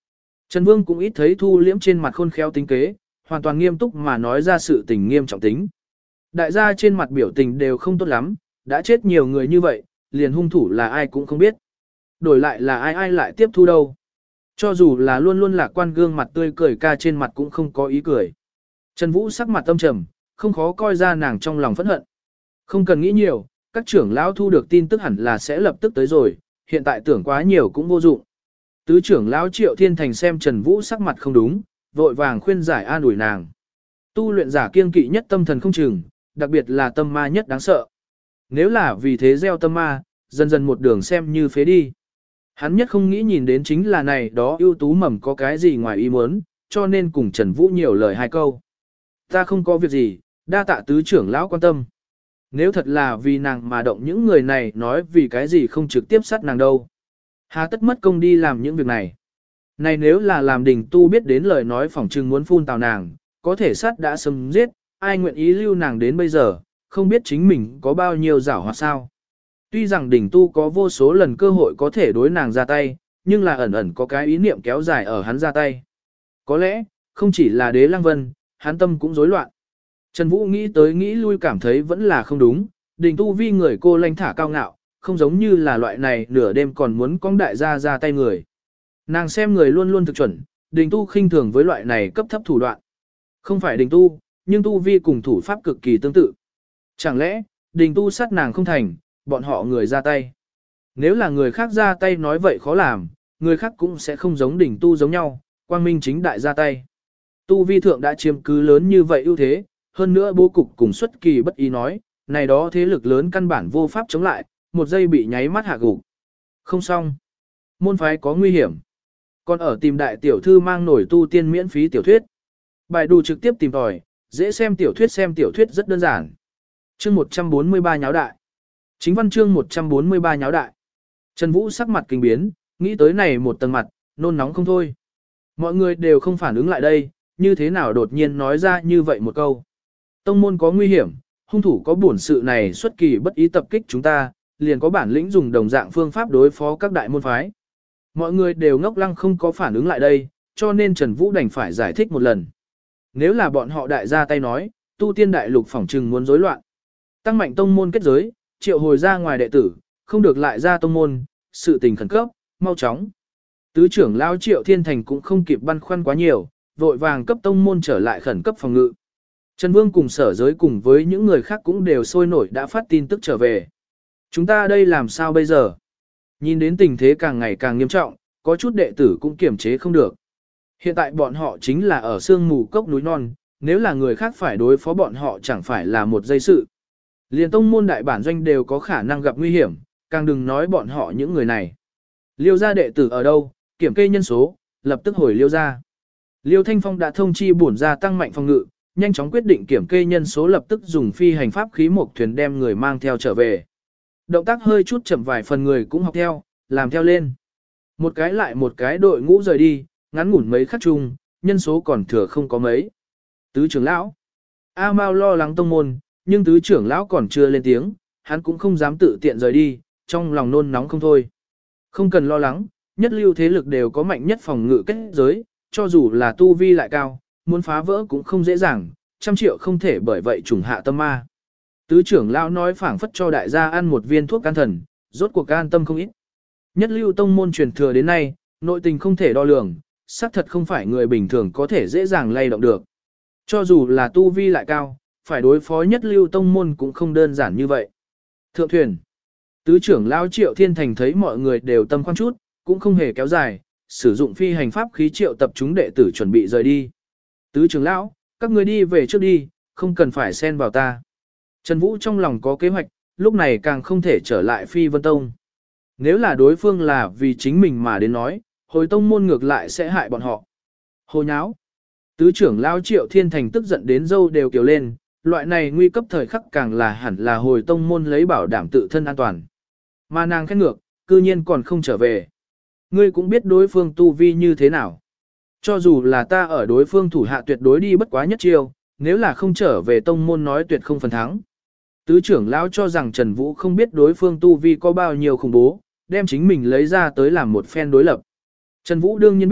Speaker 1: Trần Vương cũng ít thấy thu liễm trên mặt khôn khéo tính kế, hoàn toàn nghiêm túc mà nói ra sự tình nghiêm trọng tính. Đại gia trên mặt biểu tình đều không tốt lắm, đã chết nhiều người như vậy, liền hung thủ là ai cũng không biết. Đổi lại là ai ai lại tiếp thu đâu. Cho dù là luôn luôn lạc quan gương mặt tươi cười ca trên mặt cũng không có ý cười. Trần Vũ sắc mặt tâm trầm, không khó coi ra nàng trong lòng phẫn hận. Không cần nghĩ nhiều, các trưởng lão thu được tin tức hẳn là sẽ lập tức tới rồi, hiện tại tưởng quá nhiều cũng vô dụng. Tứ trưởng lão Triệu Thiên Thành xem Trần Vũ sắc mặt không đúng, vội vàng khuyên giải an ủi nàng. Tu luyện giả kiêng kỵ nhất tâm thần không chừng, đặc biệt là tâm ma nhất đáng sợ. Nếu là vì thế gieo tâm ma, dần dần một đường xem như phế đi. Hắn nhất không nghĩ nhìn đến chính là này đó ưu tú mầm có cái gì ngoài ý muốn, cho nên cùng Trần Vũ nhiều lời hai câu. Ta không có việc gì, đa tạ tứ trưởng lão quan tâm. Nếu thật là vì nàng mà động những người này nói vì cái gì không trực tiếp sát nàng đâu. Hà tất mất công đi làm những việc này. Này nếu là làm đình tu biết đến lời nói phỏng trừng muốn phun tào nàng, có thể sát đã sớm giết, ai nguyện ý lưu nàng đến bây giờ, không biết chính mình có bao nhiêu giảo hoạt sao. Tuy rằng đỉnh tu có vô số lần cơ hội có thể đối nàng ra tay, nhưng là ẩn ẩn có cái ý niệm kéo dài ở hắn ra tay. Có lẽ, không chỉ là đế lăng vân, hắn tâm cũng rối loạn. Trần Vũ nghĩ tới nghĩ lui cảm thấy vẫn là không đúng, đỉnh tu vi người cô lanh thả cao ngạo, không giống như là loại này nửa đêm còn muốn cong đại gia ra tay người. Nàng xem người luôn luôn thực chuẩn, đỉnh tu khinh thường với loại này cấp thấp thủ đoạn. Không phải đỉnh tu, nhưng tu vi cùng thủ pháp cực kỳ tương tự. Chẳng lẽ, đỉnh tu sát nàng không thành, bọn họ người ra tay. Nếu là người khác ra tay nói vậy khó làm, người khác cũng sẽ không giống đỉnh tu giống nhau, quang minh chính đại ra tay. Tu vi thượng đã chiếm cứ lớn như vậy ưu thế, hơn nữa bố cục cùng xuất kỳ bất ý nói, này đó thế lực lớn căn bản vô pháp chống lại, một giây bị nháy mắt hạ gục. Không xong. Môn phái có nguy hiểm. Còn ở tìm đại tiểu thư mang nổi tu tiên miễn phí tiểu thuyết. Bài đủ trực tiếp tìm tòi, dễ xem tiểu thuyết xem tiểu thuyết rất đơn giản. Chương một trăm bốn mươi ba nháo đại. Chính văn chương một trăm bốn mươi ba nháo đại. Trần Vũ sắc mặt kinh biến, nghĩ tới này một tầng mặt, nôn nóng không thôi. Mọi người đều không phản ứng lại đây, như thế nào đột nhiên nói ra như vậy một câu. Tông môn có nguy hiểm, hung thủ có bổn sự này xuất kỳ bất ý tập kích chúng ta, liền có bản lĩnh dùng đồng dạng phương pháp đối phó các đại môn phái. Mọi người đều ngốc lăng không có phản ứng lại đây, cho nên Trần Vũ đành phải giải thích một lần. Nếu là bọn họ đại ra tay nói, tu tiên đại lục phỏng trừng muốn rối loạn. Tăng mạnh tông môn kết giới, triệu hồi ra ngoài đệ tử, không được lại ra tông môn, sự tình khẩn cấp, mau chóng. Tứ trưởng lão Triệu Thiên Thành cũng không kịp băn khoăn quá nhiều, vội vàng cấp tông môn trở lại khẩn cấp phòng ngự. Trần Vương cùng sở giới cùng với những người khác cũng đều sôi nổi đã phát tin tức trở về. Chúng ta đây làm sao bây giờ? Nhìn đến tình thế càng ngày càng nghiêm trọng, có chút đệ tử cũng kiềm chế không được. Hiện tại bọn họ chính là ở sương mù cốc núi non, nếu là người khác phải đối phó bọn họ chẳng phải là một giây sự. Liên tông môn đại bản doanh đều có khả năng gặp nguy hiểm, càng đừng nói bọn họ những người này. Liêu gia đệ tử ở đâu, kiểm kê nhân số, lập tức hồi Liêu gia. Liêu Thanh Phong đã thông chi bổn gia tăng mạnh phòng ngự, nhanh chóng quyết định kiểm kê nhân số lập tức dùng phi hành pháp khí một thuyền đem người mang theo trở về. Động tác hơi chút chậm vài phần người cũng học theo, làm theo lên. Một cái lại một cái đội ngũ rời đi, ngắn ngủn mấy khắc chung, nhân số còn thừa không có mấy. Tứ trưởng lão. A Mao lo lắng tông môn, nhưng tứ trưởng lão còn chưa lên tiếng, hắn cũng không dám tự tiện rời đi, trong lòng nôn nóng không thôi. Không cần lo lắng, nhất lưu thế lực đều có mạnh nhất phòng ngự kết giới, cho dù là tu vi lại cao, muốn phá vỡ cũng không dễ dàng, trăm triệu không thể bởi vậy trùng hạ tâm ma. Tứ trưởng lão nói phảng phất cho đại gia ăn một viên thuốc can thần, rốt cuộc an tâm không ít. Nhất lưu tông môn truyền thừa đến nay, nội tình không thể đo lường, xác thật không phải người bình thường có thể dễ dàng lay động được. Cho dù là tu vi lại cao, phải đối phó nhất lưu tông môn cũng không đơn giản như vậy. Thượng thuyền, tứ trưởng lão Triệu Thiên Thành thấy mọi người đều tâm khoan chút, cũng không hề kéo dài, sử dụng phi hành pháp khí triệu tập chúng đệ tử chuẩn bị rời đi. Tứ trưởng lão, các người đi về trước đi, không cần phải xen vào ta. Trần Vũ trong lòng có kế hoạch, lúc này càng không thể trở lại Phi Vân Tông. Nếu là đối phương là vì chính mình mà đến nói, hồi tông môn ngược lại sẽ hại bọn họ. Hồ nháo. Tứ trưởng lão Triệu Thiên Thành tức giận đến dâu đều kiều lên, loại này nguy cấp thời khắc càng là hẳn là hồi tông môn lấy bảo đảm tự thân an toàn. Mà nàng khét ngược, cư nhiên còn không trở về. Ngươi cũng biết đối phương tu vi như thế nào. Cho dù là ta ở đối phương thủ hạ tuyệt đối đi bất quá nhất chiêu, nếu là không trở về tông môn nói tuyệt không phần thắng. Tứ trưởng lão cho rằng Trần Vũ không biết đối phương tu vi có bao nhiêu khủng bố, đem chính mình lấy ra tới làm một phen đối lập. Trần Vũ đương nhiên biết,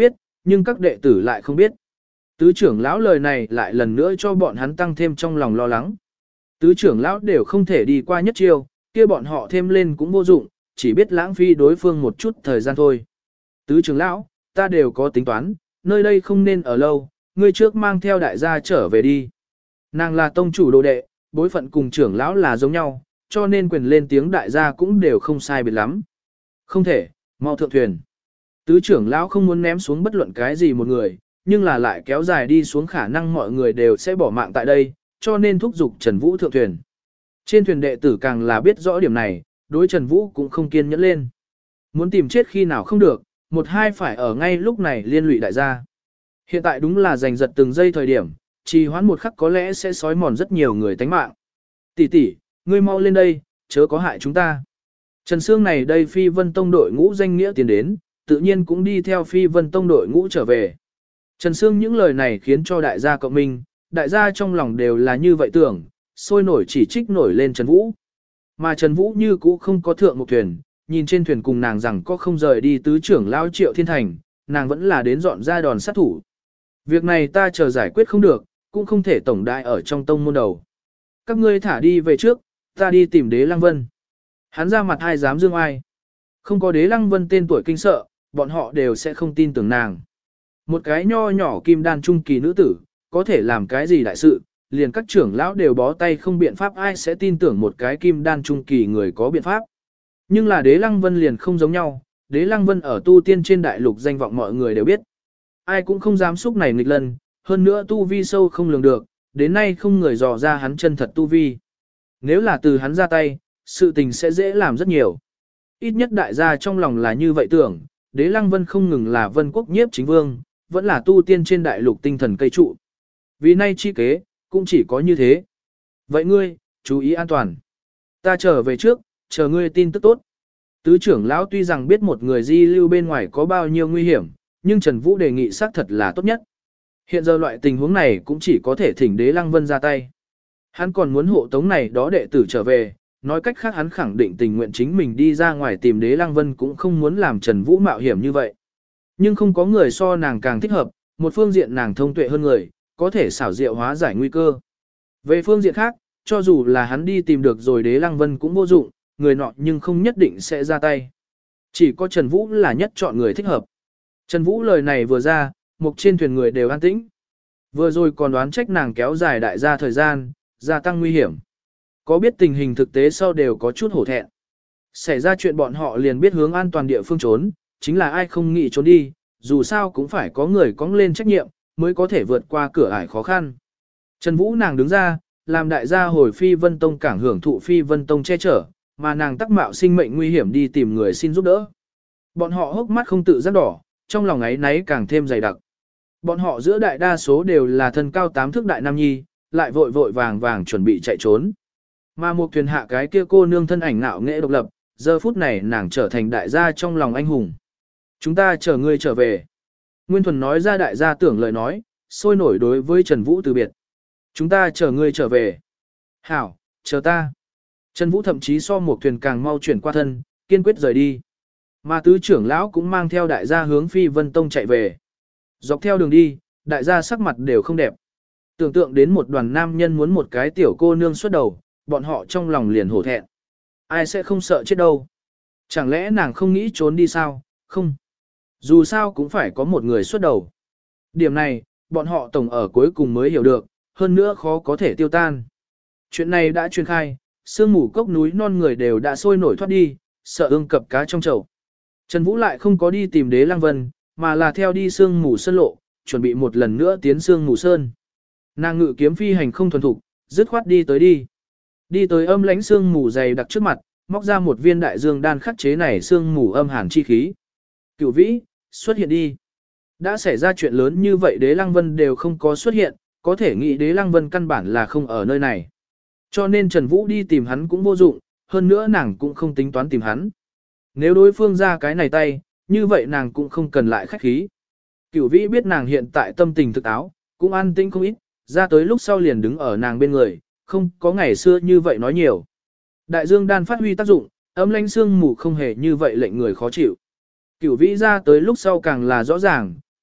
Speaker 1: nhưng các đệ tử lại không biết. Tứ trưởng lão lời này lại lần nữa cho bọn hắn tăng thêm trong lòng lo lắng. Tứ trưởng lão đều không thể đi qua nhất chiêu, kia bọn họ thêm lên cũng vô dụng, chỉ biết lãng phí đối phương một chút thời gian thôi. Tứ trưởng lão, ta đều có tính toán, nơi đây không nên ở lâu, ngươi trước mang theo đại gia trở về đi. Nàng là tông chủ đồ đệ, bối phận cùng trưởng lão là giống nhau, cho nên quyền lên tiếng đại gia cũng đều không sai biệt lắm. Không thể, mau thượng thuyền. Tứ trưởng lão không muốn ném xuống bất luận cái gì một người, nhưng là lại kéo dài đi xuống khả năng mọi người đều sẽ bỏ mạng tại đây, cho nên thúc giục Trần Vũ thượng thuyền. Trên thuyền đệ tử càng là biết rõ điểm này, đối Trần Vũ cũng không kiên nhẫn lên. Muốn tìm chết khi nào không được, một hai phải ở ngay lúc này liên lụy đại gia. Hiện tại đúng là giành giật từng giây thời điểm, trì hoãn một khắc có lẽ sẽ xói mòn rất nhiều người tánh mạng. Tỷ tỷ, ngươi mau lên đây, chớ có hại chúng ta. Trần Sương này đây Phi Vân Tông đội ngũ danh nghĩa tiến đến, tự nhiên cũng đi theo Phi Vân Tông đội ngũ trở về. Trần Sương những lời này khiến cho đại gia cộng minh, đại gia trong lòng đều là như vậy tưởng, sôi nổi chỉ trích nổi lên Trần Vũ. Mà Trần Vũ như cũ không có thượng một thuyền, nhìn trên thuyền cùng nàng rằng có không rời đi tứ trưởng lao Triệu Thiên Thành, nàng vẫn là đến dọn ra đòn sát thủ. Việc này ta chờ giải quyết không được, cũng không thể tổng đại ở trong tông môn đầu. Các ngươi thả đi về trước, ta đi tìm Đế Lăng Vân. Hắn ra mặt ai dám dương ai. Không có Đế Lăng Vân tên tuổi kinh sợ, bọn họ đều sẽ không tin tưởng nàng. Một cái nho nhỏ kim đan trung kỳ nữ tử, có thể làm cái gì đại sự, liền các trưởng lão đều bó tay không biện pháp, ai sẽ tin tưởng một cái kim đan trung kỳ người có biện pháp. Nhưng là Đế Lăng Vân liền không giống nhau, Đế Lăng Vân ở tu tiên trên đại lục danh vọng mọi người đều biết. Ai cũng không dám xúc này nghịch lần, hơn nữa tu vi sâu không lường được, đến nay không người dò ra hắn chân thật tu vi. Nếu là từ hắn ra tay, sự tình sẽ dễ làm rất nhiều. Ít nhất đại gia trong lòng là như vậy tưởng, Đế Lăng Vân không ngừng là Vân Quốc nhiếp chính vương, vẫn là tu tiên trên đại lục tinh thần cây trụ. Vì nay chi kế, cũng chỉ có như thế. Vậy ngươi, chú ý an toàn. Ta trở về trước, chờ ngươi tin tức tốt. Tứ trưởng lão tuy rằng biết một người di lưu bên ngoài có bao nhiêu nguy hiểm, nhưng Trần Vũ đề nghị xác thật là tốt nhất. Hiện giờ loại tình huống này cũng chỉ có thể thỉnh Đế Lăng Vân ra tay. Hắn còn muốn hộ tống này đó đệ tử trở về, nói cách khác hắn khẳng định tình nguyện chính mình đi ra ngoài tìm Đế Lăng Vân cũng không muốn làm Trần Vũ mạo hiểm như vậy. Nhưng không có người so nàng càng thích hợp, một phương diện nàng thông tuệ hơn người, có thể xảo diệu hóa giải nguy cơ. Về phương diện khác, cho dù là hắn đi tìm được rồi Đế Lăng Vân cũng vô dụng, người nọ nhưng không nhất định sẽ ra tay. Chỉ có Trần Vũ là nhất chọn người thích hợp. Trần Vũ lời này vừa ra, mục trên thuyền người đều an tĩnh. Vừa rồi còn đoán trách nàng kéo dài đại gia thời gian, gia tăng nguy hiểm. Có biết tình hình thực tế sau đều có chút hổ thẹn. Xảy ra chuyện bọn họ liền biết hướng an toàn địa phương trốn, chính là ai không nghĩ trốn đi, dù sao cũng phải có người cõng lên trách nhiệm, mới có thể vượt qua cửa ải khó khăn. Trần Vũ nàng đứng ra, làm đại gia hồi Phi Vân Tông cảng hưởng thụ Phi Vân Tông che chở, mà nàng tắc mạo sinh mệnh nguy hiểm đi tìm người xin giúp đỡ. Bọn họ hốc mắt không tự giác đỏ, trong lòng ấy náy càng thêm dày đặc. Bọn họ giữa đại đa số đều là thân cao tám thước đại nam nhi, lại vội vội vàng vàng chuẩn bị chạy trốn. Mà một thuyền hạ cái kia cô nương thân ảnh ngạo nghệ độc lập, giờ phút này nàng trở thành đại gia trong lòng anh hùng. Chúng ta chờ ngươi trở về. Nguyên Thuần nói ra đại gia tưởng lời nói, sôi nổi đối với Trần Vũ từ biệt. Chúng ta chờ ngươi trở về. Hảo, chờ ta. Trần Vũ thậm chí so một thuyền càng mau chuyển qua thân, kiên quyết rời đi. Mà tứ trưởng lão cũng mang theo đại gia hướng Phi Vân Tông chạy về. Dọc theo đường đi, đại gia sắc mặt đều không đẹp. Tưởng tượng đến một đoàn nam nhân muốn một cái tiểu cô nương xuất đầu, bọn họ trong lòng liền hổ thẹn. Ai sẽ không sợ chết đâu. Chẳng lẽ nàng không nghĩ trốn đi sao? Không. Dù sao cũng phải có một người xuất đầu. Điểm này, bọn họ tổng ở cuối cùng mới hiểu được, hơn nữa khó có thể tiêu tan. Chuyện này đã truyền khai, sương mù cốc núi non người đều đã sôi nổi thoát đi, sợ ương cập cá trong chậu. Trần Vũ lại không có đi tìm Đế Lăng Vân, mà là theo đi sương mù sơn lộ, chuẩn bị một lần nữa tiến sương mù sơn. Nàng ngự kiếm phi hành không thuần thục, dứt khoát đi tới đi. Đi tới âm lãnh sương mù dày đặc trước mặt, móc ra một viên đại dương đan khắc chế này sương mù âm hàn chi khí. Cửu vĩ, xuất hiện đi. Đã xảy ra chuyện lớn như vậy Đế Lăng Vân đều không có xuất hiện, có thể nghĩ Đế Lăng Vân căn bản là không ở nơi này. Cho nên Trần Vũ đi tìm hắn cũng vô dụng, hơn nữa nàng cũng không tính toán tìm hắn. Nếu đối phương ra cái này tay, như vậy nàng cũng không cần lại khách khí. Cửu vĩ biết nàng hiện tại tâm tình thực áo, cũng an tĩnh không ít, ra tới lúc sau liền đứng ở nàng bên người, không có ngày xưa như vậy nói nhiều. Đại dương đan phát huy tác dụng, âm lãnh sương mù không hề như vậy lệnh người khó chịu. Cửu vĩ ra tới lúc sau càng là rõ ràng,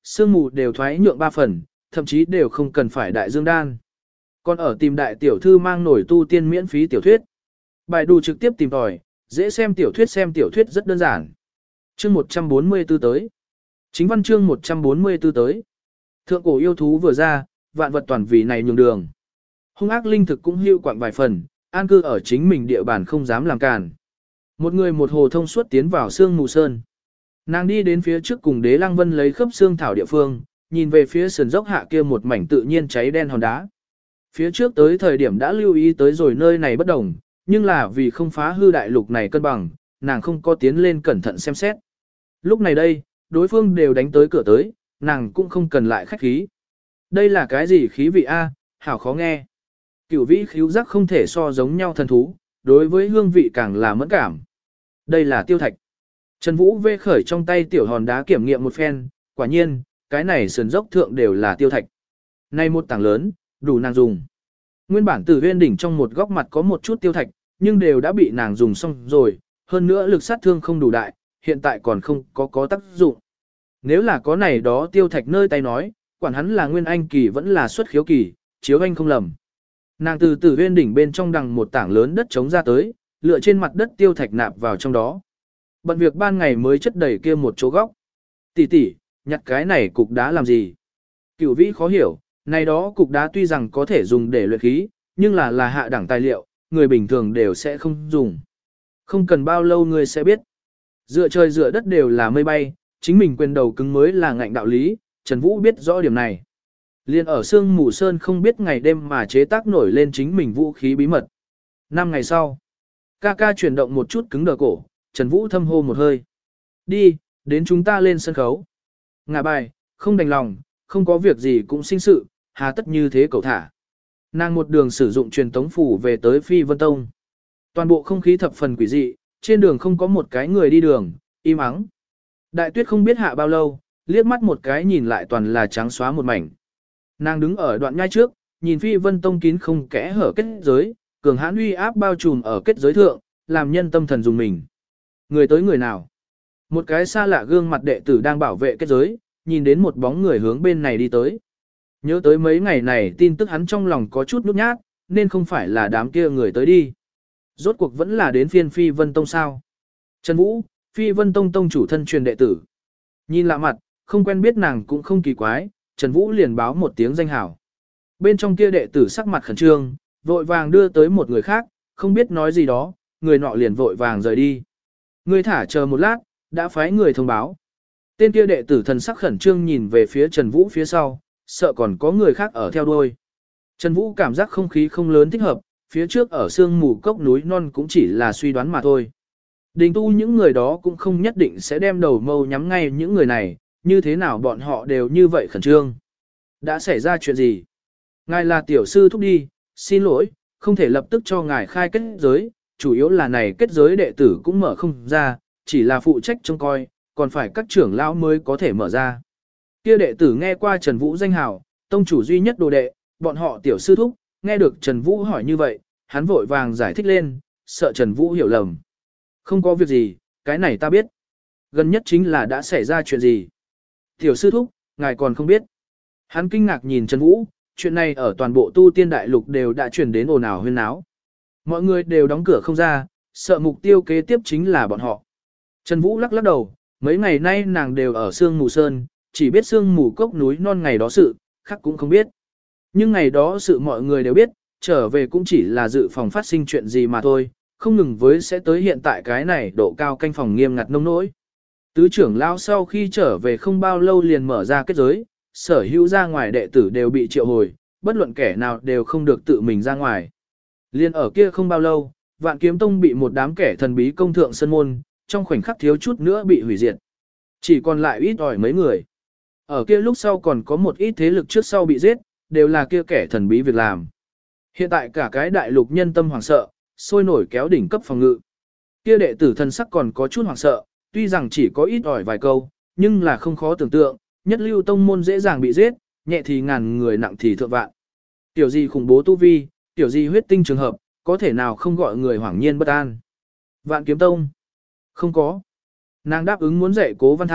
Speaker 1: sương mù đều thoái nhượng ba phần, thậm chí đều không cần phải đại dương đan. Còn ở tìm đại tiểu thư mang nổi tu tiên miễn phí tiểu thuyết. Bài đủ trực tiếp tìm tòi, dễ xem tiểu thuyết xem tiểu thuyết rất đơn giản. Chương một trăm bốn mươi tư tới. Chính văn chương một trăm bốn mươi tư tới. Thượng cổ yêu thú vừa ra, vạn vật toàn vì này nhường đường. Hung ác linh thực cũng hưu quạng vài phần, an cư ở chính mình địa bàn không dám làm càn. Một người một hồ thông suốt tiến vào sương mù sơn. Nàng đi đến phía trước cùng Đế Lăng Vân lấy khớp xương thảo địa phương, nhìn về phía sườn dốc hạ kia một mảnh tự nhiên cháy đen hòn đá. Phía trước tới thời điểm đã lưu ý tới rồi nơi này bất đồng, nhưng là vì không phá hư đại lục này cân bằng, nàng không có tiến lên cẩn thận xem xét. Lúc này đây, đối phương đều đánh tới cửa tới, nàng cũng không cần lại khách khí. Đây là cái gì khí vị A, hảo khó nghe. Cửu vĩ khíu giác không thể so giống nhau thần thú, đối với hương vị càng là mẫn cảm. Đây là tiêu thạch. Trần Vũ vê khởi trong tay tiểu hòn đá kiểm nghiệm một phen, quả nhiên, cái này sườn dốc thượng đều là tiêu thạch. Này một tảng lớn, đủ nàng dùng. Nguyên bản từ huyên đỉnh trong một góc mặt có một chút tiêu thạch, nhưng đều đã bị nàng dùng xong rồi, hơn nữa lực sát thương không đủ đại, hiện tại còn không có có tác dụng. Nếu là có này đó tiêu thạch nơi tay nói, quản hắn là nguyên anh kỳ vẫn là xuất khiếu kỳ, chiếu anh không lầm. Nàng từ từ huyên đỉnh bên trong đằng một tảng lớn đất trống ra tới, lựa trên mặt đất tiêu thạch nạp vào trong đó. Bận việc ban ngày mới chất đầy kia một chỗ góc. Tỷ tỷ, nhặt cái này cục đá làm gì? Cửu vĩ khó hiểu, này đó cục đá tuy rằng có thể dùng để luyện khí, nhưng là là hạ đẳng tài liệu, người bình thường đều sẽ không dùng. Không cần bao lâu người sẽ biết. Dựa trời dựa đất đều là mây bay, chính mình quyền đầu cứng mới là ngạnh đạo lý, Trần Vũ biết rõ điểm này. Liên ở sương mù sơn không biết ngày đêm mà chế tác nổi lên chính mình vũ khí bí mật. Năm ngày sau, ca ca chuyển động một chút cứng đờ cổ, Trần Vũ thâm hô một hơi. Đi, đến chúng ta lên sân khấu. Ngả bài, không đành lòng, không có việc gì cũng sinh sự, hà tất như thế cầu thả. Nàng một đường sử dụng truyền tống phủ về tới Phi Vân Tông. Toàn bộ không khí thập phần quỷ dị, trên đường không có một cái người đi đường, im ắng. Đại tuyết không biết hạ bao lâu, liếc mắt một cái nhìn lại toàn là trắng xóa một mảnh. Nàng đứng ở đoạn nhai trước, nhìn Phi Vân Tông kín không kẽ hở kết giới, cường hãn uy áp bao trùm ở kết giới thượng, làm nhân tâm thần dùng mình. Người tới người nào? Một cái xa lạ gương mặt đệ tử đang bảo vệ kết giới, nhìn đến một bóng người hướng bên này đi tới. Nhớ tới mấy ngày này tin tức hắn trong lòng có chút nhút nhát, nên không phải là đám kia người tới đi. Rốt cuộc vẫn là đến phiên Phi Vân Tông sao. Trần Vũ, Phi Vân Tông tông chủ thân truyền đệ tử. Nhìn lạ mặt, không quen biết nàng cũng không kỳ quái, Trần Vũ liền báo một tiếng danh hảo. Bên trong kia đệ tử sắc mặt khẩn trương, vội vàng đưa tới một người khác, không biết nói gì đó, người nọ liền vội vàng rời đi. Người thả chờ một lát, đã phái người thông báo. Tên kia đệ tử thần sắc khẩn trương nhìn về phía Trần Vũ phía sau, sợ còn có người khác ở theo đuôi. Trần Vũ cảm giác không khí không lớn thích hợp, phía trước ở sương mù cốc núi non cũng chỉ là suy đoán mà thôi. Đình tu những người đó cũng không nhất định sẽ đem đầu mâu nhắm ngay những người này, như thế nào bọn họ đều như vậy khẩn trương. Đã xảy ra chuyện gì? Ngài là tiểu sư thúc đi, xin lỗi, không thể lập tức cho ngài khai kết giới, chủ yếu là này kết giới đệ tử cũng mở không ra, chỉ là phụ trách trông coi, còn phải các trưởng lão mới có thể mở ra. Kia đệ tử nghe qua Trần Vũ danh hào, tông chủ duy nhất đồ đệ, bọn họ tiểu sư thúc, nghe được Trần Vũ hỏi như vậy, hắn vội vàng giải thích lên, sợ Trần Vũ hiểu lầm. Không có việc gì, cái này ta biết. Gần nhất chính là đã xảy ra chuyện gì. Tiểu sư thúc, ngài còn không biết. Hắn kinh ngạc nhìn Trần Vũ, chuyện này ở toàn bộ tu tiên đại lục đều đã truyền đến ồn ào huyên náo. Mọi người đều đóng cửa không ra, sợ mục tiêu kế tiếp chính là bọn họ. Trần Vũ lắc lắc đầu, mấy ngày nay nàng đều ở sương mù sơn, chỉ biết sương mù cốc núi non ngày đó sự, khác cũng không biết. Nhưng ngày đó sự mọi người đều biết, trở về cũng chỉ là dự phòng phát sinh chuyện gì mà thôi, không ngừng với sẽ tới hiện tại cái này độ cao canh phòng nghiêm ngặt nông nỗi. Tứ trưởng lão sau khi trở về không bao lâu liền mở ra kết giới, sở hữu ra ngoài đệ tử đều bị triệu hồi, bất luận kẻ nào đều không được tự mình ra ngoài. Liên ở kia không bao lâu, Vạn Kiếm Tông bị một đám kẻ thần bí công thượng sân môn, trong khoảnh khắc thiếu chút nữa bị hủy diệt. Chỉ còn lại ít ỏi mấy người. Ở kia lúc sau còn có một ít thế lực trước sau bị giết, đều là kia kẻ thần bí việc làm. Hiện tại cả cái đại lục nhân tâm hoảng sợ, sôi nổi kéo đỉnh cấp phòng ngự. Kia đệ tử thần sắc còn có chút hoảng sợ, tuy rằng chỉ có ít ỏi vài câu, nhưng là không khó tưởng tượng, nhất lưu tông môn dễ dàng bị giết, nhẹ thì ngàn người nặng thì thượng vạn. Tiểu gì khủng bố tu vi, tiểu gì huyết tinh trường hợp, có thể nào không gọi người hoảng nhiên bất an. Vạn Kiếm Tông. Không có. Nàng đáp ứng muốn dạy Cố Văn Thao,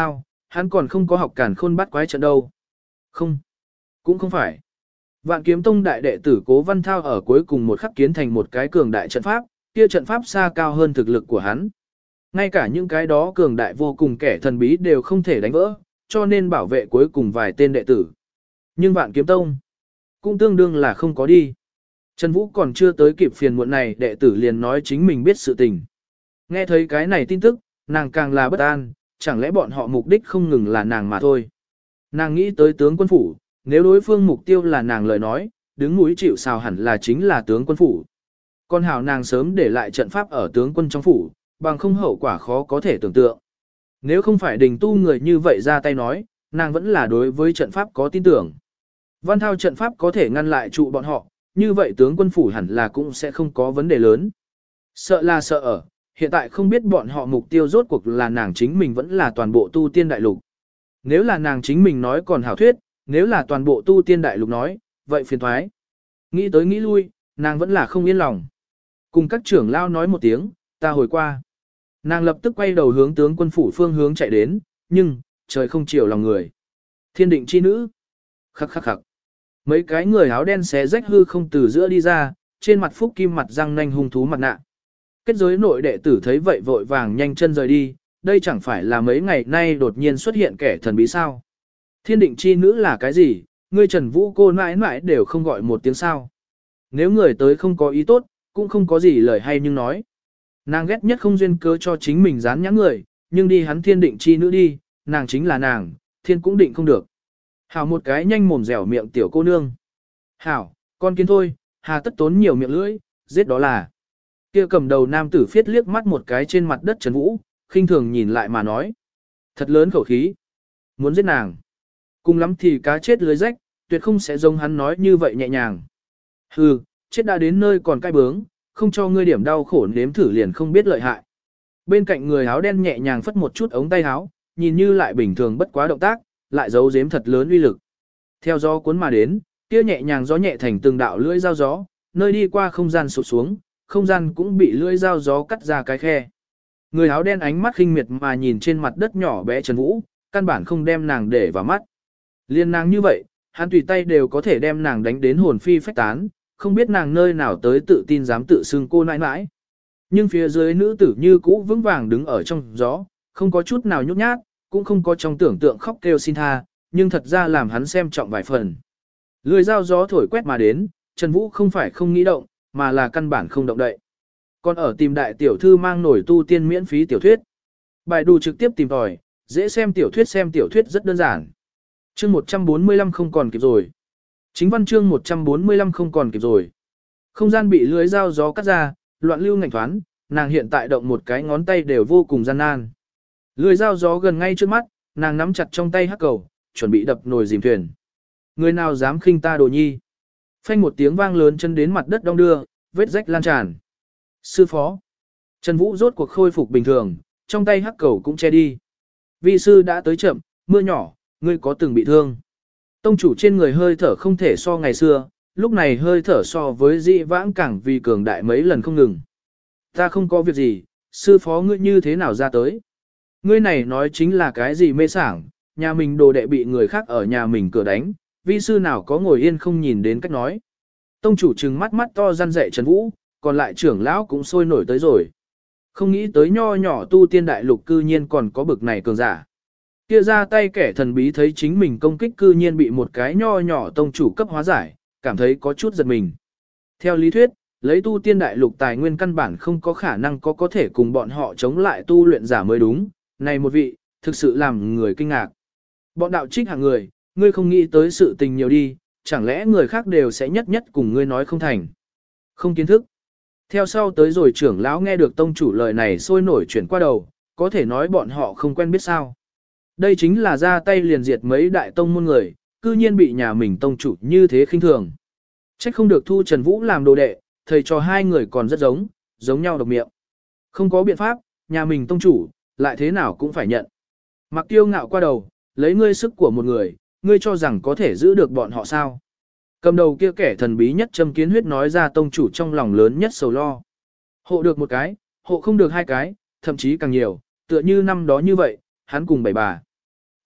Speaker 1: hắn còn không có học càn khôn bắt quái trận đâu. Không, cũng không phải. Vạn kiếm tông đại đệ tử Cố Văn Thao ở cuối cùng một khắc kiến thành một cái cường đại trận pháp, kia trận pháp xa cao hơn thực lực của hắn. Ngay cả những cái đó cường đại vô cùng kẻ thần bí đều không thể đánh vỡ, cho nên bảo vệ cuối cùng vài tên đệ tử. Nhưng Vạn kiếm tông cũng tương đương là không có đi. Trần Vũ còn chưa tới kịp phiền muộn này, đệ tử liền nói chính mình biết sự tình. Nghe thấy cái này tin tức, nàng càng là bất an, chẳng lẽ bọn họ mục đích không ngừng là nàng mà thôi. Nàng nghĩ tới tướng quân phủ, nếu đối phương mục tiêu là nàng lời nói, đứng mũi chịu sào hẳn là chính là tướng quân phủ. Con hào nàng sớm để lại trận pháp ở tướng quân trong phủ, bằng không hậu quả khó có thể tưởng tượng. Nếu không phải đình tu người như vậy ra tay nói, nàng vẫn là đối với trận pháp có tin tưởng. Văn Thao trận pháp có thể ngăn lại trụ bọn họ, như vậy tướng quân phủ hẳn là cũng sẽ không có vấn đề lớn. Sợ là sợ ở, hiện tại không biết bọn họ mục tiêu rốt cuộc là nàng chính mình vẫn là toàn bộ tu tiên đại lục. Nếu là nàng chính mình nói còn hảo thuyết, nếu là toàn bộ tu tiên đại lục nói, vậy phiền thoái. Nghĩ tới nghĩ lui, nàng vẫn là không yên lòng. Cùng các trưởng lao nói một tiếng, ta hồi qua. Nàng lập tức quay đầu hướng tướng quân phủ phương hướng chạy đến, nhưng, trời không chiều lòng người. Thiên định chi nữ. Khắc khắc khắc. Mấy cái người áo đen xé rách hư không từ giữa đi ra, trên mặt phúc kim mặt răng nanh hung thú mặt nạ. Kết giới nội đệ tử thấy vậy vội vàng nhanh chân rời đi, đây chẳng phải là mấy ngày nay đột nhiên xuất hiện kẻ thần bí sao. Thiên định chi nữ là cái gì, ngươi Trần Vũ cô mãi mãi đều không gọi một tiếng sao. Nếu người tới không có ý tốt, cũng không có gì lời hay nhưng nói. Nàng ghét nhất không duyên cớ cho chính mình dán nhãn người, nhưng đi hắn thiên định chi nữ đi, nàng chính là nàng, thiên cũng định không được. Hảo một cái nhanh mồm dẻo miệng tiểu cô nương. Hảo, con kiến thôi, hà tất tốn nhiều miệng lưỡi, giết đó là. Kia cầm đầu nam tử phiết liếc mắt một cái trên mặt đất Trần Vũ, khinh thường nhìn lại mà nói. Thật lớn khẩu khí. Muốn giết nàng. Cùng lắm thì cá chết lưới rách, tuyệt không sẽ giống hắn nói như vậy nhẹ nhàng. Hừ, chết đã đến nơi còn cai bướng, không cho ngươi điểm đau khổ nếm thử liền không biết lợi hại. Bên cạnh người áo đen nhẹ nhàng phất một chút ống tay áo, nhìn như lại bình thường bất quá động tác, lại giấu giếm thật lớn uy lực. Theo gió cuốn mà đến, kia nhẹ nhàng gió nhẹ thành từng đạo lưỡi dao gió, nơi đi qua không gian sụt xuống, không gian cũng bị lưỡi dao gió cắt ra cái khe. Người áo đen ánh mắt khinh miệt mà nhìn trên mặt đất nhỏ bé Trần Vũ, căn bản không đem nàng để vào mắt. Liên nàng như vậy, hắn tùy tay đều có thể đem nàng đánh đến hồn phi phách tán, không biết nàng nơi nào tới tự tin dám tự xưng cô nãi nãi. Nhưng phía dưới nữ tử như cũ vững vàng đứng ở trong gió, không có chút nào nhút nhát, cũng không có trong tưởng tượng khóc kêu xin tha, nhưng thật ra làm hắn xem trọng vài phần. Lưỡi dao gió thổi quét mà đến, Trần Vũ không phải không nghĩ động, mà là căn bản không động đậy. Còn ở tìm đại tiểu thư mang nổi tu tiên miễn phí tiểu thuyết. Bài đù trực tiếp tìm tòi, dễ xem tiểu thuyết xem tiểu thuyết rất đơn giản. Chương một trăm bốn mươi lăm không còn kịp rồi. Chính văn chương một trăm bốn mươi lăm không còn kịp rồi. Không gian bị lưới dao gió cắt ra, loạn lưu ngành thoán, nàng hiện tại động một cái ngón tay đều vô cùng gian nan. Lưới dao gió gần ngay trước mắt, nàng nắm chặt trong tay hắc cầu, chuẩn bị đập nồi dìm thuyền. Người nào dám khinh ta Đồ Nhi? Phanh một tiếng vang lớn chân đến mặt đất đong đưa, vết rách lan tràn. Sư phó. Trần Vũ rốt cuộc khôi phục bình thường, trong tay hắc cầu cũng che đi. Vi sư đã tới chậm, mưa nhỏ, ngươi có từng bị thương? Tông chủ trên người hơi thở không thể so ngày xưa, lúc này hơi thở so với dị vãng càng vì cường đại mấy lần không ngừng. Ta không có việc gì, sư phó ngươi như thế nào ra tới? Ngươi này nói chính là cái gì mê sảng, nhà mình đồ đệ bị người khác ở nhà mình cửa đánh, vi sư nào có ngồi yên không nhìn đến cách nói. Tông chủ trừng mắt mắt to răn dạy Trần Vũ, còn lại trưởng lão cũng sôi nổi tới rồi. Không nghĩ tới nho nhỏ tu tiên đại lục cư nhiên còn có bực này cường giả. Kia ra tay kẻ thần bí thấy chính mình công kích cư nhiên bị một cái nho nhỏ tông chủ cấp hóa giải, cảm thấy có chút giật mình. Theo lý thuyết, lấy tu tiên đại lục tài nguyên căn bản không có khả năng có có thể cùng bọn họ chống lại tu luyện giả mới đúng, này một vị, thực sự làm người kinh ngạc. Bọn đạo trích hạng người, ngươi không nghĩ tới sự tình nhiều đi, chẳng lẽ người khác đều sẽ nhất nhất cùng ngươi nói không thành. Không kiến thức. Theo sau tới rồi trưởng lão nghe được tông chủ lời này sôi nổi chuyển qua đầu, có thể nói bọn họ không quen biết sao. Đây chính là ra tay liền diệt mấy đại tông môn người, cư nhiên bị nhà mình tông chủ như thế khinh thường. Trách không được thu Trần Vũ làm đồ đệ, thầy trò hai người còn rất giống, giống nhau độc miệng. Không có biện pháp, nhà mình tông chủ, lại thế nào cũng phải nhận. Mặc tiêu ngạo qua đầu, lấy ngươi sức của một người, ngươi cho rằng có thể giữ được bọn họ sao. Cầm đầu kia kẻ thần bí nhất châm kiến huyết nói ra tông chủ trong lòng lớn nhất sầu lo. Hộ được một cái, hộ không được hai cái, thậm chí càng nhiều, tựa như năm đó như vậy, hắn cùng bảy bà.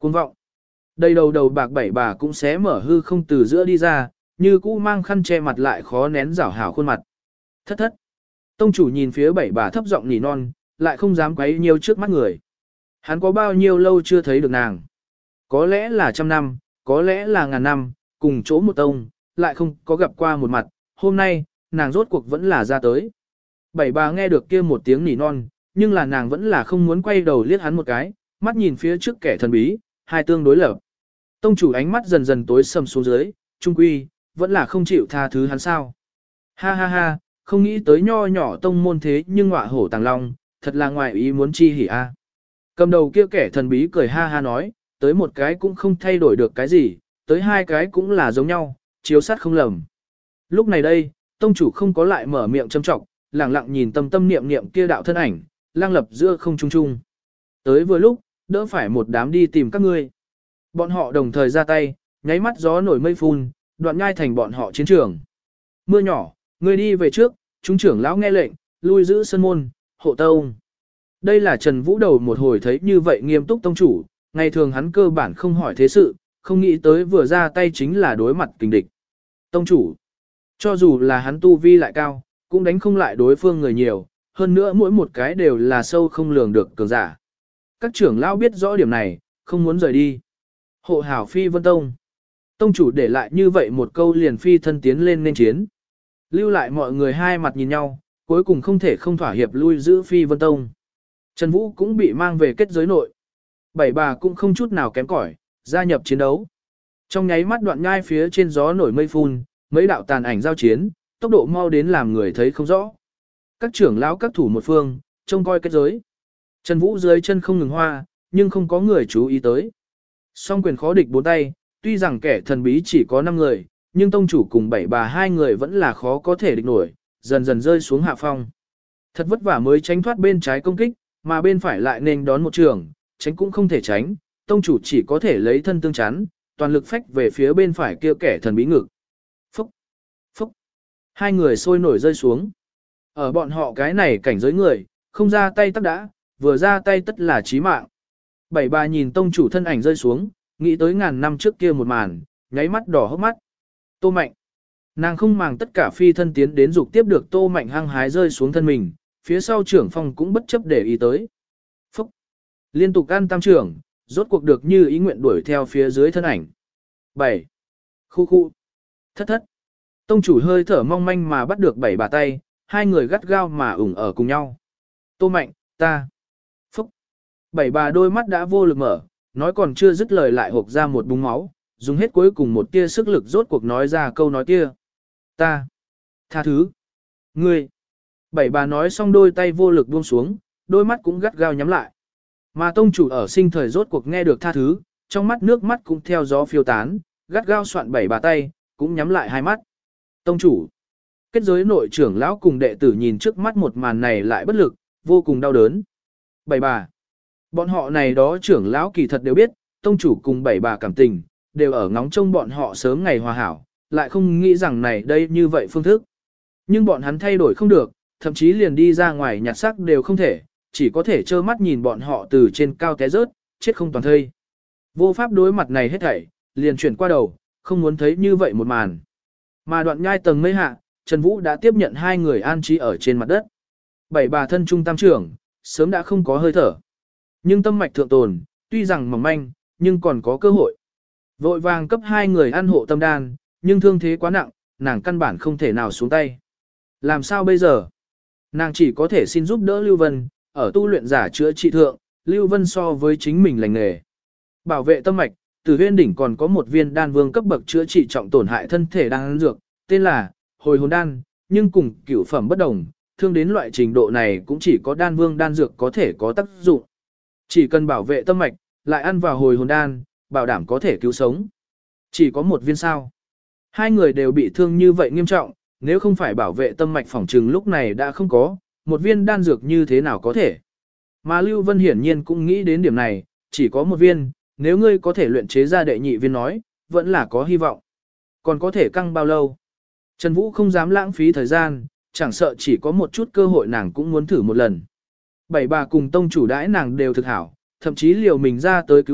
Speaker 1: Cuồng vọng. Đầy đầu đầu bạc bảy bà cũng xé mở hư không từ giữa đi ra, như cũ mang khăn che mặt lại khó nén rảo hảo khuôn mặt. Thất thất. Tông chủ nhìn phía bảy bà thấp giọng nỉ non, lại không dám quấy nhiều trước mắt người. Hắn có bao nhiêu lâu chưa thấy được nàng. Có lẽ là trăm năm, có lẽ là ngàn năm, cùng chỗ một tông, lại không có gặp qua một mặt. Hôm nay, nàng rốt cuộc vẫn là ra tới. Bảy bà nghe được kia một tiếng nỉ non, nhưng là nàng vẫn là không muốn quay đầu liếc hắn một cái, mắt nhìn phía trước kẻ thần bí, hai tương đối lập. Tông chủ ánh mắt dần dần tối sầm xuống dưới, trung quy, vẫn là không chịu tha thứ hắn sao. Ha ha ha, không nghĩ tới nho nhỏ tông môn thế nhưng ngọa hổ tàng long, thật là ngoài ý muốn chi hỉ a. Cầm đầu kia kẻ thần bí cười ha ha nói, tới một cái cũng không thay đổi được cái gì, tới hai cái cũng là giống nhau, chiếu sát không lầm. Lúc này đây, tông chủ không có lại mở miệng châm trọng, lẳng lặng nhìn tâm tâm niệm niệm kia đạo thân ảnh, lang lập giữa không trung trung. Tới vừa lúc, đỡ phải một đám đi tìm các ngươi. Bọn họ đồng thời ra tay, nháy mắt gió nổi mây phun, đoạn nhai thành bọn họ chiến trường. Mưa nhỏ, ngươi đi về trước, chúng trưởng lão nghe lệnh, lui giữ sân môn, hộ tông. Đây là Trần Vũ đầu một hồi thấy như vậy nghiêm túc tông chủ, ngày thường hắn cơ bản không hỏi thế sự, không nghĩ tới vừa ra tay chính là đối mặt kình địch. Tông chủ, cho dù là hắn tu vi lại cao, cũng đánh không lại đối phương người nhiều, hơn nữa mỗi một cái đều là sâu không lường được cường giả. Các trưởng lão biết rõ điểm này, không muốn rời đi. Hộ hảo phi vân tông. Tông chủ để lại như vậy một câu liền phi thân tiến lên nên chiến. Lưu lại mọi người hai mặt nhìn nhau, cuối cùng không thể không thỏa hiệp lui giữ phi vân tông. Trần Vũ cũng bị mang về kết giới nội. Bảy bà cũng không chút nào kém cỏi, gia nhập chiến đấu. Trong nháy mắt đoạn nhai phía trên gió nổi mây phun, mấy đạo tàn ảnh giao chiến, tốc độ mau đến làm người thấy không rõ. Các trưởng lão các thủ một phương, trông coi kết giới. Trần Vũ dưới chân không ngừng hoa, nhưng không có người chú ý tới. Song quyền khó địch bốn tay, tuy rằng kẻ thần bí chỉ có năm người, nhưng tông chủ cùng bảy bà hai người vẫn là khó có thể địch nổi, dần dần rơi xuống hạ phong. Thật vất vả mới tránh thoát bên trái công kích, mà bên phải lại nên đón một trường, tránh cũng không thể tránh, tông chủ chỉ có thể lấy thân tương chắn, toàn lực phách về phía bên phải kia kẻ thần bí ngực. Phúc! Phúc! Hai người sôi nổi rơi xuống. Ở bọn họ cái này cảnh giới người, không ra tay tất đã, vừa ra tay tất là chí mạng. Bảy bà nhìn tông chủ thân ảnh rơi xuống, nghĩ tới ngàn năm trước kia một màn, nháy mắt đỏ hốc mắt. Tô Mạnh. Nàng không màng tất cả phi thân tiến đến dục tiếp được Tô Mạnh hăng hái rơi xuống thân mình, phía sau trưởng phòng cũng bất chấp để ý tới. Phúc. Liên tục ăn tam trưởng, rốt cuộc được như ý nguyện đuổi theo phía dưới thân ảnh. bảy. Khu khu. Thất thất. Tông chủ hơi thở mong manh mà bắt được bảy bà tay, hai người gắt gao mà ủng ở cùng nhau. Tô Mạnh, ta. Phúc. Bảy bà đôi mắt đã vô lực mở, nói còn chưa dứt lời lại hộc ra một búng máu, dùng hết cuối cùng một tia sức lực rốt cuộc nói ra câu nói kia. Ta. Tha thứ. Ngươi. Bảy bà nói xong đôi tay vô lực buông xuống, đôi mắt cũng gắt gao nhắm lại. Mà tông chủ ở sinh thời rốt cuộc nghe được tha thứ, trong mắt nước mắt cũng theo gió phiêu tán, gắt gao soạn bảy bà tay, cũng nhắm lại hai mắt. Tông chủ. Kết giới nội trưởng lão cùng đệ tử nhìn trước mắt một màn này lại bất lực, vô cùng đau đớn. Bảy bà. Bọn họ này đó trưởng lão kỳ thật đều biết, tông chủ cùng bảy bà cảm tình, đều ở ngóng trông bọn họ sớm ngày hòa hảo, lại không nghĩ rằng này đây như vậy phương thức. Nhưng bọn hắn thay đổi không được, thậm chí liền đi ra ngoài nhặt xác đều không thể, chỉ có thể trơ mắt nhìn bọn họ từ trên cao té rớt, chết không toàn thây. Vô pháp đối mặt này hết thảy, liền chuyển qua đầu, không muốn thấy như vậy một màn. Mà đoạn nhai tầng mây hạ, Trần Vũ đã tiếp nhận hai người an trí ở trên mặt đất. Bảy bà thân trung tam trưởng, sớm đã không có hơi thở. Nhưng tâm mạch thượng tồn, tuy rằng mỏng manh, nhưng còn có cơ hội. Vội vàng cấp hai người ăn hộ tâm đan, nhưng thương thế quá nặng, nàng căn bản không thể nào xuống tay. Làm sao bây giờ? Nàng chỉ có thể xin giúp đỡ Lưu Vân, ở tu luyện giả chữa trị thượng, Lưu Vân so với chính mình lành nghề. Bảo vệ tâm mạch, Tử Huyên đỉnh còn có một viên đan vương cấp bậc chữa trị trọng tổn hại thân thể đang dược, tên là Hồi hồn đan, nhưng cùng cửu phẩm bất đồng, thương đến loại trình độ này cũng chỉ có đan vương đan dược có thể có tác dụng. Chỉ cần bảo vệ tâm mạch, lại ăn vào hồi hồn đan, bảo đảm có thể cứu sống. Chỉ có một viên sao. Hai người đều bị thương như vậy nghiêm trọng, nếu không phải bảo vệ tâm mạch phỏng trừng lúc này đã không có, một viên đan dược như thế nào có thể. Mà Lưu Vân hiển nhiên cũng nghĩ đến điểm này, chỉ có một viên, nếu ngươi có thể luyện chế ra đệ nhị viên nói, vẫn là có hy vọng. Còn có thể căng bao lâu? Trần Vũ không dám lãng phí thời gian, chẳng sợ chỉ có một chút cơ hội nàng cũng muốn thử một lần. Bảy bà cùng tông chủ đãi nàng đều thực hảo, thậm chí liều mình ra tới cứu giúp,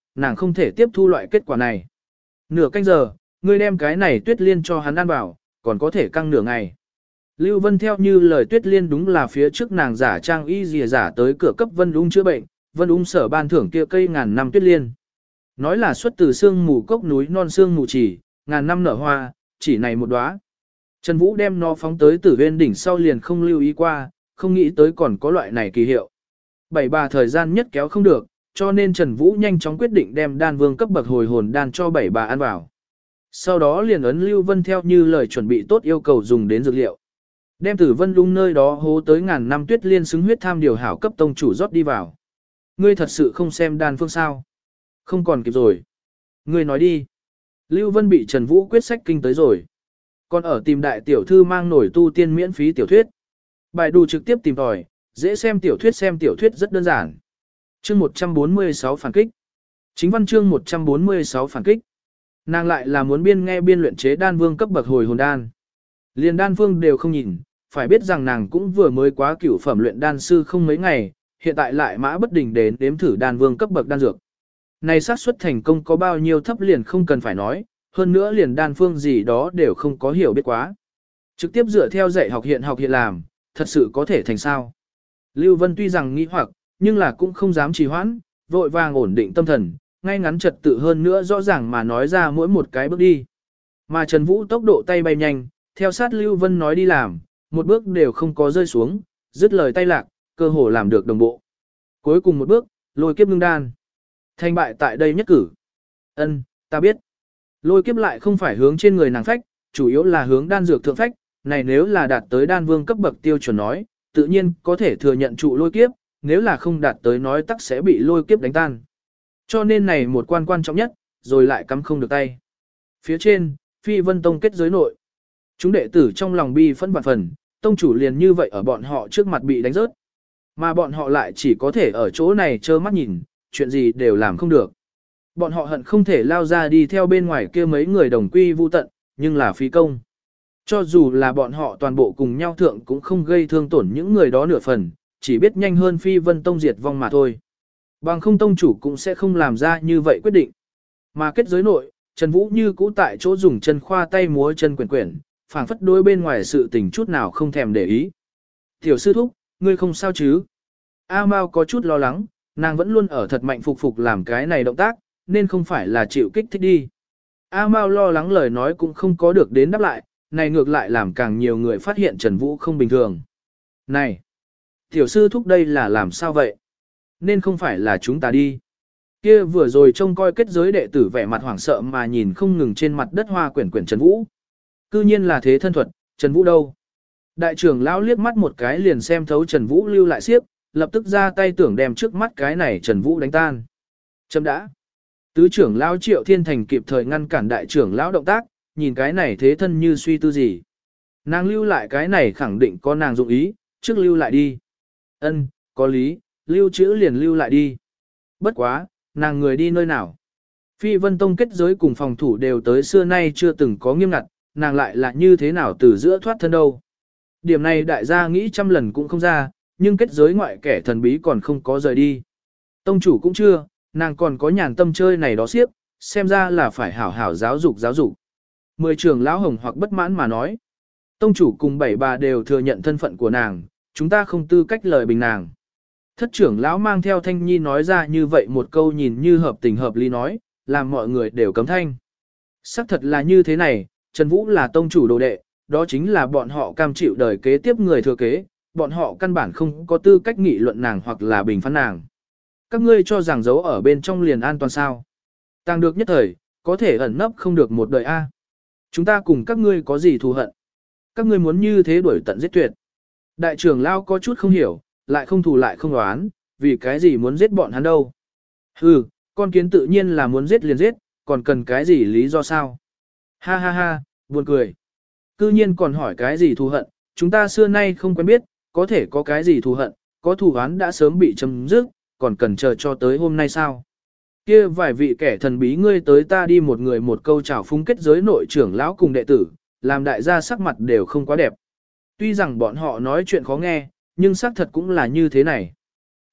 Speaker 1: nàng không thể tiếp thu loại kết quả này. Nửa canh giờ, ngươi đem cái này tuyết liên cho hắn ăn vào, còn có thể căng nửa ngày. Lưu Vân theo như lời tuyết liên đúng là phía trước nàng giả trang y dìa giả tới cửa cấp Vân Ung chữa bệnh, Vân Ung sở ban thưởng kia cây ngàn năm tuyết liên. Nói là xuất từ sương mù cốc núi non sương mù chỉ, ngàn năm nở hoa, chỉ này một đóa. Trần Vũ đem nó phóng tới Tử Huyên đỉnh sau liền không lưu ý qua, không nghĩ tới còn có loại này kỳ hiệu. Bảy bà thời gian nhất kéo không được, cho nên Trần Vũ nhanh chóng quyết định đem đan vương cấp bậc hồi hồn đan cho bảy bà ăn vào. Sau đó liền ấn Lưu Vân theo như lời chuẩn bị tốt yêu cầu dùng đến dược liệu. Đem Tử Vân Lung nơi đó hố tới ngàn năm tuyết liên xứng huyết tham điều hảo cấp tông chủ rót đi vào. Ngươi thật sự không xem đan phương sao? Không còn kịp rồi. Ngươi nói đi. Lưu Vân bị Trần Vũ quyết sách kinh tới rồi. Còn ở tìm đại tiểu thư mang nổi tu tiên miễn phí tiểu thuyết. Bài đủ trực tiếp tìm tòi, dễ xem tiểu thuyết xem tiểu thuyết rất đơn giản. Chương một trăm bốn mươi sáu phản kích. Chính văn chương một trăm bốn mươi sáu phản kích. Nàng lại là muốn biên nghe biên luyện chế đan vương cấp bậc hồi hồn đan. Liền đan phương đều không nhìn, phải biết rằng nàng cũng vừa mới quá cửu phẩm luyện đan sư không mấy ngày, hiện tại lại mã bất đình đến đếm thử đan vương cấp bậc đan dược. Này xác suất thành công có bao nhiêu thấp liền không cần phải nói, hơn nữa liền đan phương gì đó đều không có hiểu biết quá. Trực tiếp dựa theo dạy học hiện học hiện làm, thật sự có thể thành sao. Lưu Vân tuy rằng nghĩ hoặc, nhưng là cũng không dám trì hoãn, vội vàng ổn định tâm thần, ngay ngắn trật tự hơn nữa rõ ràng mà nói ra mỗi một cái bước đi. Mà Trần Vũ tốc độ tay bay nhanh, theo sát Lưu Vân nói đi làm, một bước đều không có rơi xuống, dứt lời tay lạc, cơ hồ làm được đồng bộ. Cuối cùng một bước, lôi kiếp ngưng đan. Thành bại tại đây nhất cử. Ân, ta biết. Lôi kiếp lại không phải hướng trên người nàng phách, chủ yếu là hướng đan dược thượng phách, này nếu là đạt tới đan vương cấp bậc tiêu chuẩn nói, tự nhiên có thể thừa nhận trụ lôi kiếp, nếu là không đạt tới nói tắc sẽ bị lôi kiếp đánh tan. Cho nên này một quan quan trọng nhất, rồi lại cắm không được tay. Phía trên, Phi Vân Tông kết giới nội. Chúng đệ tử trong lòng bi phẫn vạn phần, tông chủ liền như vậy ở bọn họ trước mặt bị đánh rớt. Mà bọn họ lại chỉ có thể ở chỗ này trơ mắt nhìn, chuyện gì đều làm không được. Bọn họ hận không thể lao ra đi theo bên ngoài kia mấy người đồng quy vu tận, nhưng là phí công. Cho dù là bọn họ toàn bộ cùng nhau thượng cũng không gây thương tổn những người đó nửa phần, chỉ biết nhanh hơn Phi Vân Tông diệt vong mà thôi. Bằng không tông chủ cũng sẽ không làm ra như vậy quyết định. Mà kết giới nội, Trần Vũ như cũ tại chỗ dùng chân khoa tay múa chân quyển quyển, phảng phất đối bên ngoài sự tình chút nào không thèm để ý. Tiểu sư thúc, ngươi không sao chứ? A Mao có chút lo lắng, nàng vẫn luôn ở thật mạnh phục phục làm cái này động tác, nên không phải là chịu kích thích đi. A Mao lo lắng lời nói cũng không có được đến đáp lại, này ngược lại làm càng nhiều người phát hiện Trần Vũ không bình thường. Này! Tiểu sư thúc đây là làm sao vậy? Nên không phải là chúng ta đi. Kia vừa rồi trông coi kết giới đệ tử vẻ mặt hoảng sợ mà nhìn không ngừng trên mặt đất hoa quyển quyển Trần Vũ. Cư nhiên là thế thân thuật, Trần Vũ đâu? Đại trưởng lão liếc mắt một cái liền xem thấu Trần Vũ lưu lại xiếp, lập tức ra tay tưởng đem trước mắt cái này Trần Vũ đánh tan. Chấm đã. Tứ trưởng lão Triệu Thiên Thành kịp thời ngăn cản đại trưởng lão động tác, nhìn cái này thế thân như suy tư gì. Nàng lưu lại cái này khẳng định có nàng dụng ý, trước lưu lại đi. Ân, có lý, lưu trữ liền lưu lại đi. Bất quá, nàng người đi nơi nào? Phi Vân Tông kết giới cùng phòng thủ đều tới xưa nay chưa từng có nghiêm ngặt, nàng lại là như thế nào từ giữa thoát thân đâu. Điểm này đại gia nghĩ trăm lần cũng không ra, nhưng kết giới ngoại kẻ thần bí còn không có rời đi. Tông chủ cũng chưa, nàng còn có nhàn tâm chơi này đó siếp, xem ra là phải hảo hảo giáo dục giáo dục. Mười trưởng lão hồng hoặc bất mãn mà nói. Tông chủ cùng bảy bà đều thừa nhận thân phận của nàng, chúng ta không tư cách lời bình nàng. Thất trưởng lão mang theo Thanh Nhi nói ra như vậy một câu nhìn như hợp tình hợp lý nói, làm mọi người đều cấm thanh. Sắc thật là như thế này, Trần Vũ là tông chủ đồ đệ, đó chính là bọn họ cam chịu đời kế tiếp người thừa kế, bọn họ căn bản không có tư cách nghị luận nàng hoặc là bình phán nàng. Các ngươi cho rằng giấu ở bên trong liền an toàn sao? Tăng được nhất thời, có thể ẩn nấp không được một đời A. Chúng ta cùng các ngươi có gì thù hận? Các ngươi muốn như thế đuổi tận giết tuyệt. Đại trưởng lão có chút không hiểu, lại không thù lại không đoán, vì cái gì muốn giết bọn hắn đâu? Hừ, con kiến tự nhiên là muốn giết liền giết, còn cần cái gì lý do sao? Ha ha ha, buồn cười. Cư nhiên còn hỏi cái gì thù hận, chúng ta xưa nay không quen biết, có thể có cái gì thù hận, có thù oán đã sớm bị chấm dứt, còn cần chờ cho tới hôm nay sao? Kia vài vị kẻ thần bí ngươi tới ta đi một người một câu chào phúng kết giới nội trưởng lão cùng đệ tử, làm đại gia sắc mặt đều không quá đẹp. Tuy rằng bọn họ nói chuyện khó nghe, nhưng xác thật cũng là như thế này.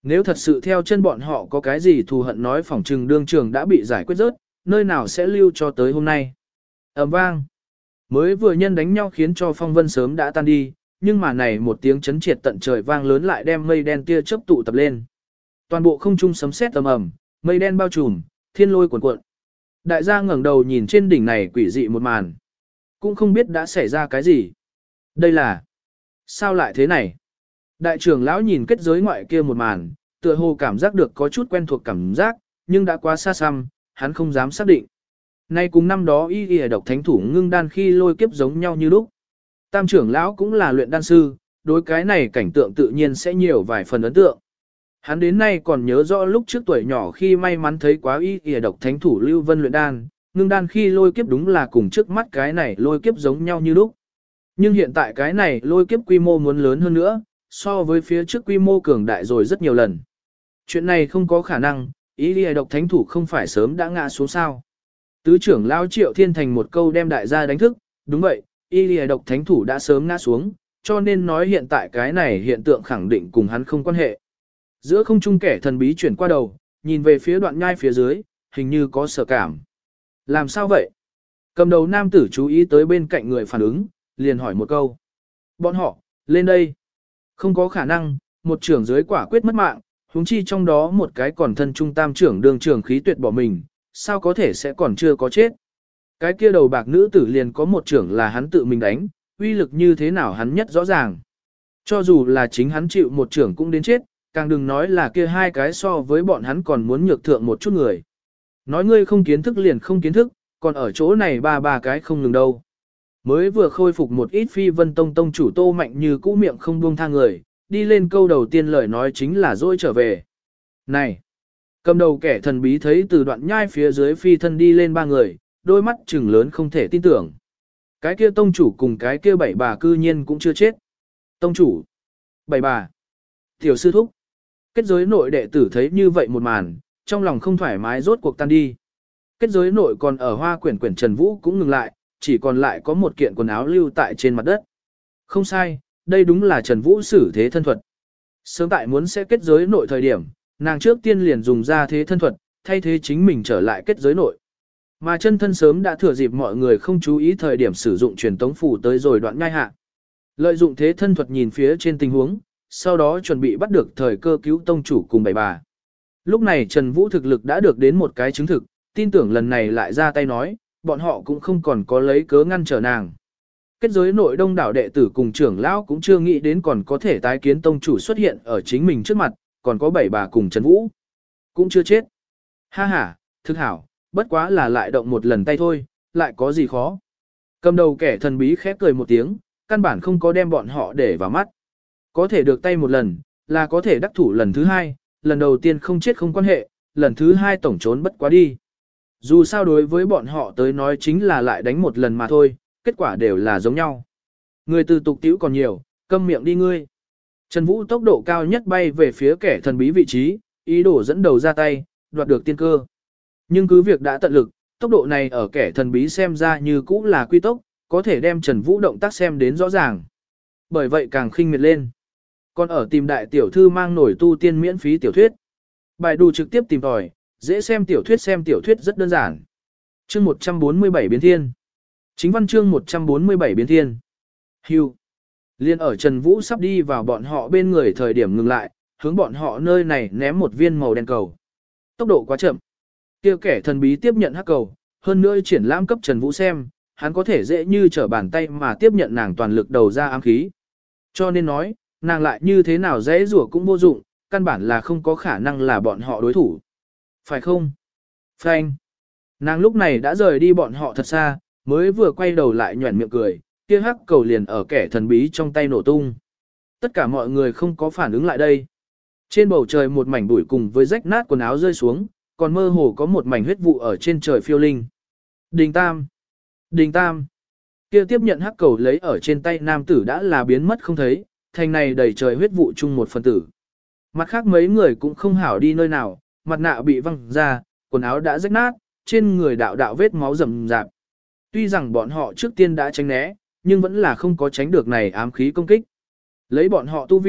Speaker 1: Nếu thật sự theo chân bọn họ có cái gì thù hận nói phỏng trừng đương trường đã bị giải quyết rớt, nơi nào sẽ lưu cho tới hôm nay. Ầm vang. Mới vừa nhân đánh nhau khiến cho phong vân sớm đã tan đi, nhưng mà này một tiếng chấn triệt tận trời vang lớn lại đem mây đen tia chớp tụ tập lên. Toàn bộ không trung sấm sét ầm ầm, mây đen bao trùm, thiên lôi cuồn cuộn. Đại gia ngẩng đầu nhìn trên đỉnh này quỷ dị một màn. Cũng không biết đã xảy ra cái gì. Đây là... Sao lại thế này? Đại trưởng lão nhìn kết giới ngoại kia một màn, tựa hồ cảm giác được có chút quen thuộc cảm giác, nhưng đã quá xa xăm, hắn không dám xác định. Nay cùng năm đó y y độc thánh thủ ngưng đan khi lôi kiếp giống nhau như lúc. Tam trưởng lão cũng là luyện đan sư, đối cái này cảnh tượng tự nhiên sẽ nhiều vài phần ấn tượng. Hắn đến nay còn nhớ rõ lúc trước tuổi nhỏ khi may mắn thấy quá y y độc thánh thủ Lưu Vân luyện đan, ngưng đan khi lôi kiếp đúng là cùng trước mắt cái này lôi kiếp giống nhau như lúc. Nhưng hiện tại cái này lôi kiếp quy mô muốn lớn hơn nữa, so với phía trước quy mô cường đại rồi rất nhiều lần. Chuyện này không có khả năng, y y độc thánh thủ không phải sớm đã ngã xuống sao. Tứ trưởng lão Triệu Thiên Thành một câu đem đại gia đánh thức, đúng vậy, y y độc thánh thủ đã sớm ngã xuống, cho nên nói hiện tại cái này hiện tượng khẳng định cùng hắn không quan hệ. Giữa không trung kẻ thần bí chuyển qua đầu, nhìn về phía đoạn nhai phía dưới, hình như có sở cảm. Làm sao vậy? Cầm đầu nam tử chú ý tới bên cạnh người phản ứng, liền hỏi một câu. Bọn họ, lên đây. Không có khả năng, một trưởng dưới quả quyết mất mạng, huống chi trong đó một cái còn thân trung tam trưởng đường trưởng khí tuyệt bỏ mình, sao có thể sẽ còn chưa có chết. Cái kia đầu bạc nữ tử liền có một trưởng là hắn tự mình đánh, uy lực như thế nào hắn nhất rõ ràng. Cho dù là chính hắn chịu một trưởng cũng đến chết, càng đừng nói là kia hai cái so với bọn hắn còn muốn nhược thượng một chút người. Nói ngươi không kiến thức liền không kiến thức, còn ở chỗ này ba ba cái không ngừng đâu. Mới vừa khôi phục một ít phi vân tông tông chủ Tô Mạnh như cũ miệng không buông tha người, đi lên câu đầu tiên lời nói chính là dỗi trở về. Này! Cầm đầu kẻ thần bí thấy từ đoạn nhai phía dưới phi thân đi lên ba người, đôi mắt trừng lớn không thể tin tưởng. Cái kia tông chủ cùng cái kia bảy bà cư nhiên cũng chưa chết. Tông chủ! Bảy bà! Tiểu sư thúc! Kết giới nội đệ tử thấy như vậy một màn, trong lòng không thoải mái rốt cuộc tan đi. Kết giới nội còn ở hoa quyển quyển Trần Vũ cũng ngừng lại, chỉ còn lại có một kiện quần áo lưu tại trên mặt đất. Không sai, đây đúng là Trần Vũ xử thế thân thuật. Sớm tại muốn sẽ kết giới nội thời điểm, nàng trước tiên liền dùng ra thế thân thuật, thay thế chính mình trở lại kết giới nội. Mà chân thân sớm đã thừa dịp mọi người không chú ý thời điểm sử dụng truyền tống phủ tới rồi đoạn nhai hạ. Lợi dụng thế thân thuật nhìn phía trên tình huống, sau đó chuẩn bị bắt được thời cơ cứu tông chủ cùng bảy bà. Lúc này Trần Vũ thực lực đã được đến một cái chứng thực, tin tưởng lần này lại ra tay nói, bọn họ cũng không còn có lấy cớ ngăn trở nàng. Kết giới nội đông đảo đệ tử cùng trưởng lão cũng chưa nghĩ đến còn có thể tái kiến tông chủ xuất hiện ở chính mình trước mặt, còn có bảy bà cùng Trần Vũ. Cũng chưa chết. Ha ha, thực hảo, bất quá là lại động một lần tay thôi, lại có gì khó. Cầm đầu kẻ thần bí khép cười một tiếng, căn bản không có đem bọn họ để vào mắt. Có thể được tay một lần, là có thể đắc thủ lần thứ hai, lần đầu tiên không chết không quan hệ, lần thứ hai tổng trốn bất quá đi. Dù sao đối với bọn họ tới nói chính là lại đánh một lần mà thôi, kết quả đều là giống nhau. Người từ tục tiểu còn nhiều, câm miệng đi ngươi. Trần Vũ tốc độ cao nhất bay về phía kẻ thần bí vị trí, ý đồ dẫn đầu ra tay, đoạt được tiên cơ. Nhưng cứ việc đã tận lực, tốc độ này ở kẻ thần bí xem ra như cũ là quy tốc, có thể đem Trần Vũ động tác xem đến rõ ràng. Bởi vậy càng khinh miệt lên. Còn ở tìm đại tiểu thư mang nổi tu tiên miễn phí tiểu thuyết. Bài đủ trực tiếp tìm tòi, dễ xem tiểu thuyết xem tiểu thuyết rất đơn giản. Chương một trăm bốn mươi bảy biến thiên. Chính văn chương một trăm bốn mươi bảy biến thiên. Hưu. Liên ở Trần Vũ sắp đi vào bọn họ bên người thời điểm ngừng lại, hướng bọn họ nơi này ném một viên màu đen cầu. Tốc độ quá chậm. Kia kẻ thần bí tiếp nhận hắc cầu, hơn nữa triển lãm cấp Trần Vũ xem, hắn có thể dễ như trở bàn tay mà tiếp nhận nàng toàn lực đầu ra ám khí. Cho nên nói, nàng lại như thế nào dễ rủa cũng vô dụng, căn bản là không có khả năng là bọn họ đối thủ. Phải không? Frank. Nàng lúc này đã rời đi bọn họ thật xa, mới vừa quay đầu lại nhuẩn miệng cười, kia hắc cầu liền ở kẻ thần bí trong tay nổ tung. Tất cả mọi người không có phản ứng lại đây. Trên bầu trời một mảnh bụi cùng với rách nát quần áo rơi xuống, còn mơ hồ có một mảnh huyết vụ ở trên trời phiêu linh. Đình Tam! Đình Tam! Kia tiếp nhận hắc cầu lấy ở trên tay nam tử đã là biến mất không thấy, thành này đầy trời huyết vụ chung một phần tử. Mặt khác mấy người cũng không hảo đi nơi nào, mặt nạ bị văng ra, quần áo đã rách nát, trên người đạo đạo vết máu rầm rạp. Tuy rằng bọn họ trước tiên đã tránh né, nhưng vẫn là không có tránh được này ám khí công kích. Lấy bọn họ tu vi,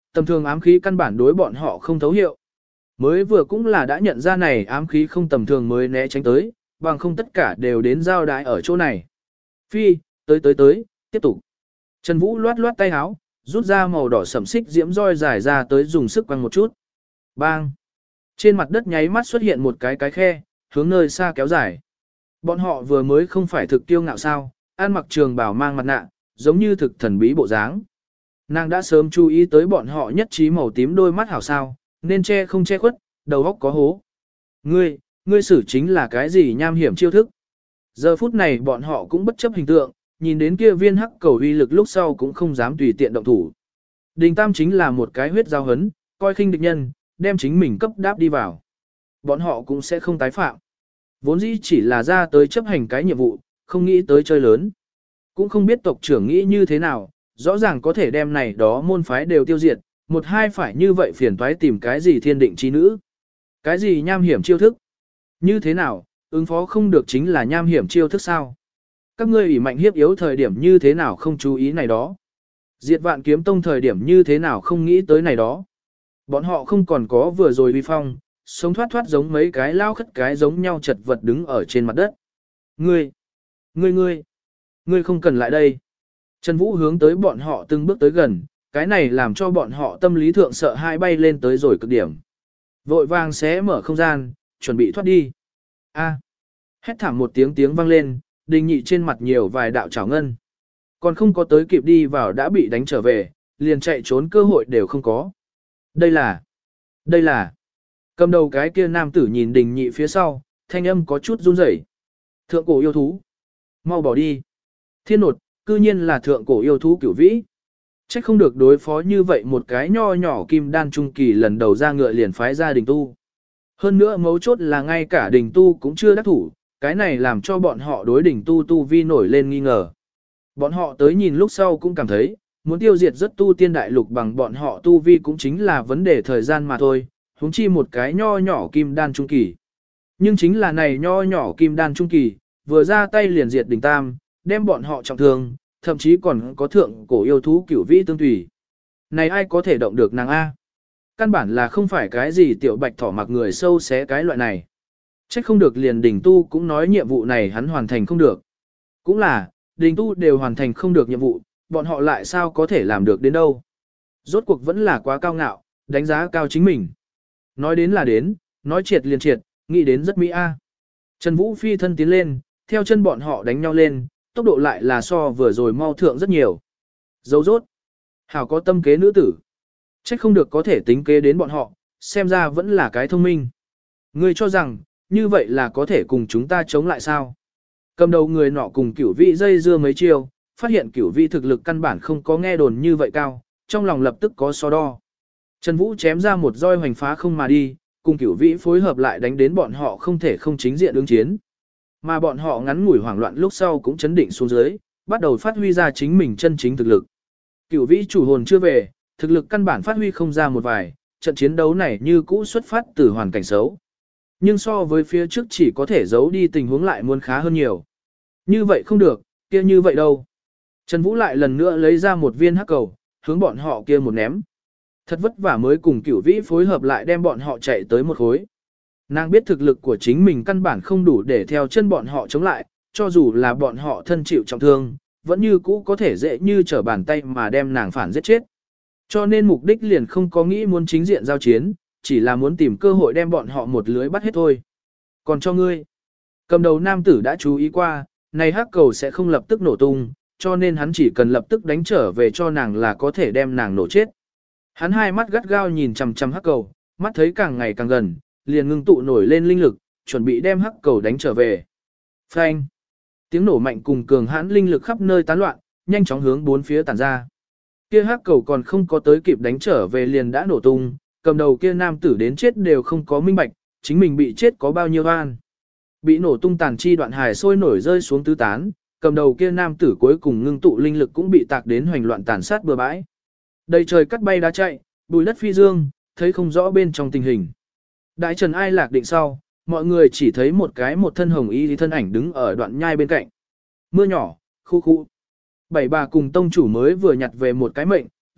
Speaker 1: Tầm thường ám khí căn bản đối bọn họ không thấu hiệu. Mới vừa cũng là đã nhận ra này ám khí không tầm thường mới né tránh tới, bằng không tất cả đều đến giao đái ở chỗ này. Phi, tới tới tới, tiếp tục. Trần Vũ loát loát tay áo, rút ra màu đỏ sẫm xích diễm roi dài ra tới dùng sức quăng một chút. Bang! Trên mặt đất nháy mắt xuất hiện một cái cái khe, hướng nơi xa kéo dài. Bọn họ vừa mới không phải thực tiêu ngạo sao, ăn mặc trường bào mang mặt nạ, giống như thực thần bí bộ dáng. Nàng đã sớm chú ý tới bọn họ nhất trí màu tím đôi mắt hảo sao, nên che không che khuất, đầu óc có hố. Ngươi, ngươi xử chính là cái gì nham hiểm chiêu thức? Giờ phút này bọn họ cũng bất chấp hình tượng, nhìn đến kia viên hắc cầu uy lực lúc sau cũng không dám tùy tiện động thủ. Đình Tam chính là một cái huyết giao hấn, coi khinh địch nhân, đem chính mình cấp đáp đi vào. Bọn họ cũng sẽ không tái phạm. Vốn dĩ chỉ là ra tới chấp hành cái nhiệm vụ, không nghĩ tới chơi lớn. Cũng không biết tộc trưởng nghĩ như thế nào, rõ ràng có thể đem này đó môn phái đều tiêu diệt, một hai phải như vậy phiền toái tìm cái gì thiên định chi nữ. Cái gì nham hiểm chiêu thức? Như thế nào, ứng phó không được chính là nham hiểm chiêu thức sao? Các ngươi ủy mạnh hiếp yếu thời điểm như thế nào không chú ý này đó? Diệt vạn kiếm tông thời điểm như thế nào không nghĩ tới này đó? Bọn họ không còn có vừa rồi vi phong, sống thoát thoát giống mấy cái lao khất cái giống nhau chật vật đứng ở trên mặt đất. Ngươi, ngươi ngươi, ngươi không cần lại đây. Trần Vũ hướng tới bọn họ từng bước tới gần, cái này làm cho bọn họ tâm lý thượng sợ hai bay lên tới rồi cực điểm. Vội vàng xé mở không gian, chuẩn bị thoát đi. A. Hét thảm một tiếng tiếng vang lên, Đình Nhị trên mặt nhiều vài đạo trảo ngân. Còn không có tới kịp đi vào đã bị đánh trở về, liền chạy trốn cơ hội đều không có. Đây là, đây là, cầm đầu cái kia nam tử nhìn Đình Nhị phía sau, thanh âm có chút run rẩy. Thượng cổ yêu thú, mau bỏ đi. Thiên nột, cư nhiên là thượng cổ yêu thú cửu vĩ. Trách không được đối phó như vậy một cái nho nhỏ kim đan trung kỳ lần đầu ra ngựa liền phái ra đình tu. Hơn nữa mấu chốt là ngay cả đình tu cũng chưa đắc thủ, cái này làm cho bọn họ đối đình tu tu vi nổi lên nghi ngờ. Bọn họ tới nhìn lúc sau cũng cảm thấy, muốn tiêu diệt rất tu tiên đại lục bằng bọn họ tu vi cũng chính là vấn đề thời gian mà thôi, huống chi một cái nho nhỏ kim đan trung kỳ. Nhưng chính là này nho nhỏ kim đan trung kỳ, vừa ra tay liền diệt đình tam, đem bọn họ trọng thương, thậm chí còn có thượng cổ yêu thú cửu vĩ tương tùy. Này ai có thể động được nàng A? Căn bản là không phải cái gì tiểu bạch thỏ mặc người sâu xé cái loại này. Trách không được liền đình tu cũng nói nhiệm vụ này hắn hoàn thành không được. Cũng là, đình tu đều hoàn thành không được nhiệm vụ, bọn họ lại sao có thể làm được đến đâu. Rốt cuộc vẫn là quá cao ngạo, đánh giá cao chính mình. Nói đến là đến, nói triệt liền triệt, nghĩ đến rất mỹ A. Trần Vũ phi thân tiến lên, theo chân bọn họ đánh nhau lên, tốc độ lại là so vừa rồi mau thượng rất nhiều. Dấu rốt. Hảo có tâm kế nữ tử. Trách không được có thể tính kế đến bọn họ, xem ra vẫn là cái thông minh. Ngươi cho rằng, như vậy là có thể cùng chúng ta chống lại sao? Cầm đầu người nọ cùng cửu vị dây dưa mấy chiêu, phát hiện cửu vị thực lực căn bản không có nghe đồn như vậy cao, trong lòng lập tức có so đo. Trần Vũ chém ra một roi hoành phá không mà đi, cùng cửu vị phối hợp lại đánh đến bọn họ không thể không chính diện ứng chiến. Mà bọn họ ngắn ngủi hoảng loạn lúc sau cũng chấn định xuống dưới, bắt đầu phát huy ra chính mình chân chính thực lực. Cửu vĩ chủ hồn chưa về, thực lực căn bản phát huy không ra một vài, trận chiến đấu này như cũ xuất phát từ hoàn cảnh xấu. Nhưng so với phía trước chỉ có thể giấu đi tình huống lại muốn khá hơn nhiều. Như vậy không được, kia như vậy đâu. Trần Vũ lại lần nữa lấy ra một viên hắc cầu, hướng bọn họ kia một ném. Thật vất vả mới cùng cửu vĩ phối hợp lại đem bọn họ chạy tới một khối. Nàng biết thực lực của chính mình căn bản không đủ để theo chân bọn họ chống lại, cho dù là bọn họ thân chịu trọng thương, vẫn như cũ có thể dễ như trở bàn tay mà đem nàng phản giết chết. Cho nên mục đích liền không có nghĩ muốn chính diện giao chiến, chỉ là muốn tìm cơ hội đem bọn họ một lưới bắt hết thôi. Còn cho ngươi, cầm đầu nam tử đã chú ý qua, này hắc cầu sẽ không lập tức nổ tung, cho nên hắn chỉ cần lập tức đánh trở về cho nàng là có thể đem nàng nổ chết. Hắn hai mắt gắt gao nhìn chằm chằm hắc cầu, mắt thấy càng ngày càng gần, liền ngưng tụ nổi lên linh lực, chuẩn bị đem hắc cầu đánh trở về. Phanh! Tiếng nổ mạnh cùng cường hãn linh lực khắp nơi tán loạn, nhanh chóng hướng bốn phía tản ra. Kia hắc cầu còn không có tới kịp đánh trở về liền đã nổ tung, cầm đầu kia nam tử đến chết đều không có minh bạch, chính mình bị chết có bao nhiêu oan. Bị nổ tung tàn chi đoạn hài sôi nổi rơi xuống tứ tán, cầm đầu kia nam tử cuối cùng ngưng tụ linh lực cũng bị tạc đến hoành loạn tàn sát bừa bãi. Đầy trời cắt bay đá chạy, bùi đất phi dương, thấy không rõ bên trong tình hình. Đại Trần Ai lạc định sau, mọi người chỉ thấy một cái một thân hồng y thân ảnh đứng ở đoạn nhai bên cạnh. Mưa nhỏ, khu khu. Bảy bà cùng tông chủ mới vừa nhặt về một cái mệnh,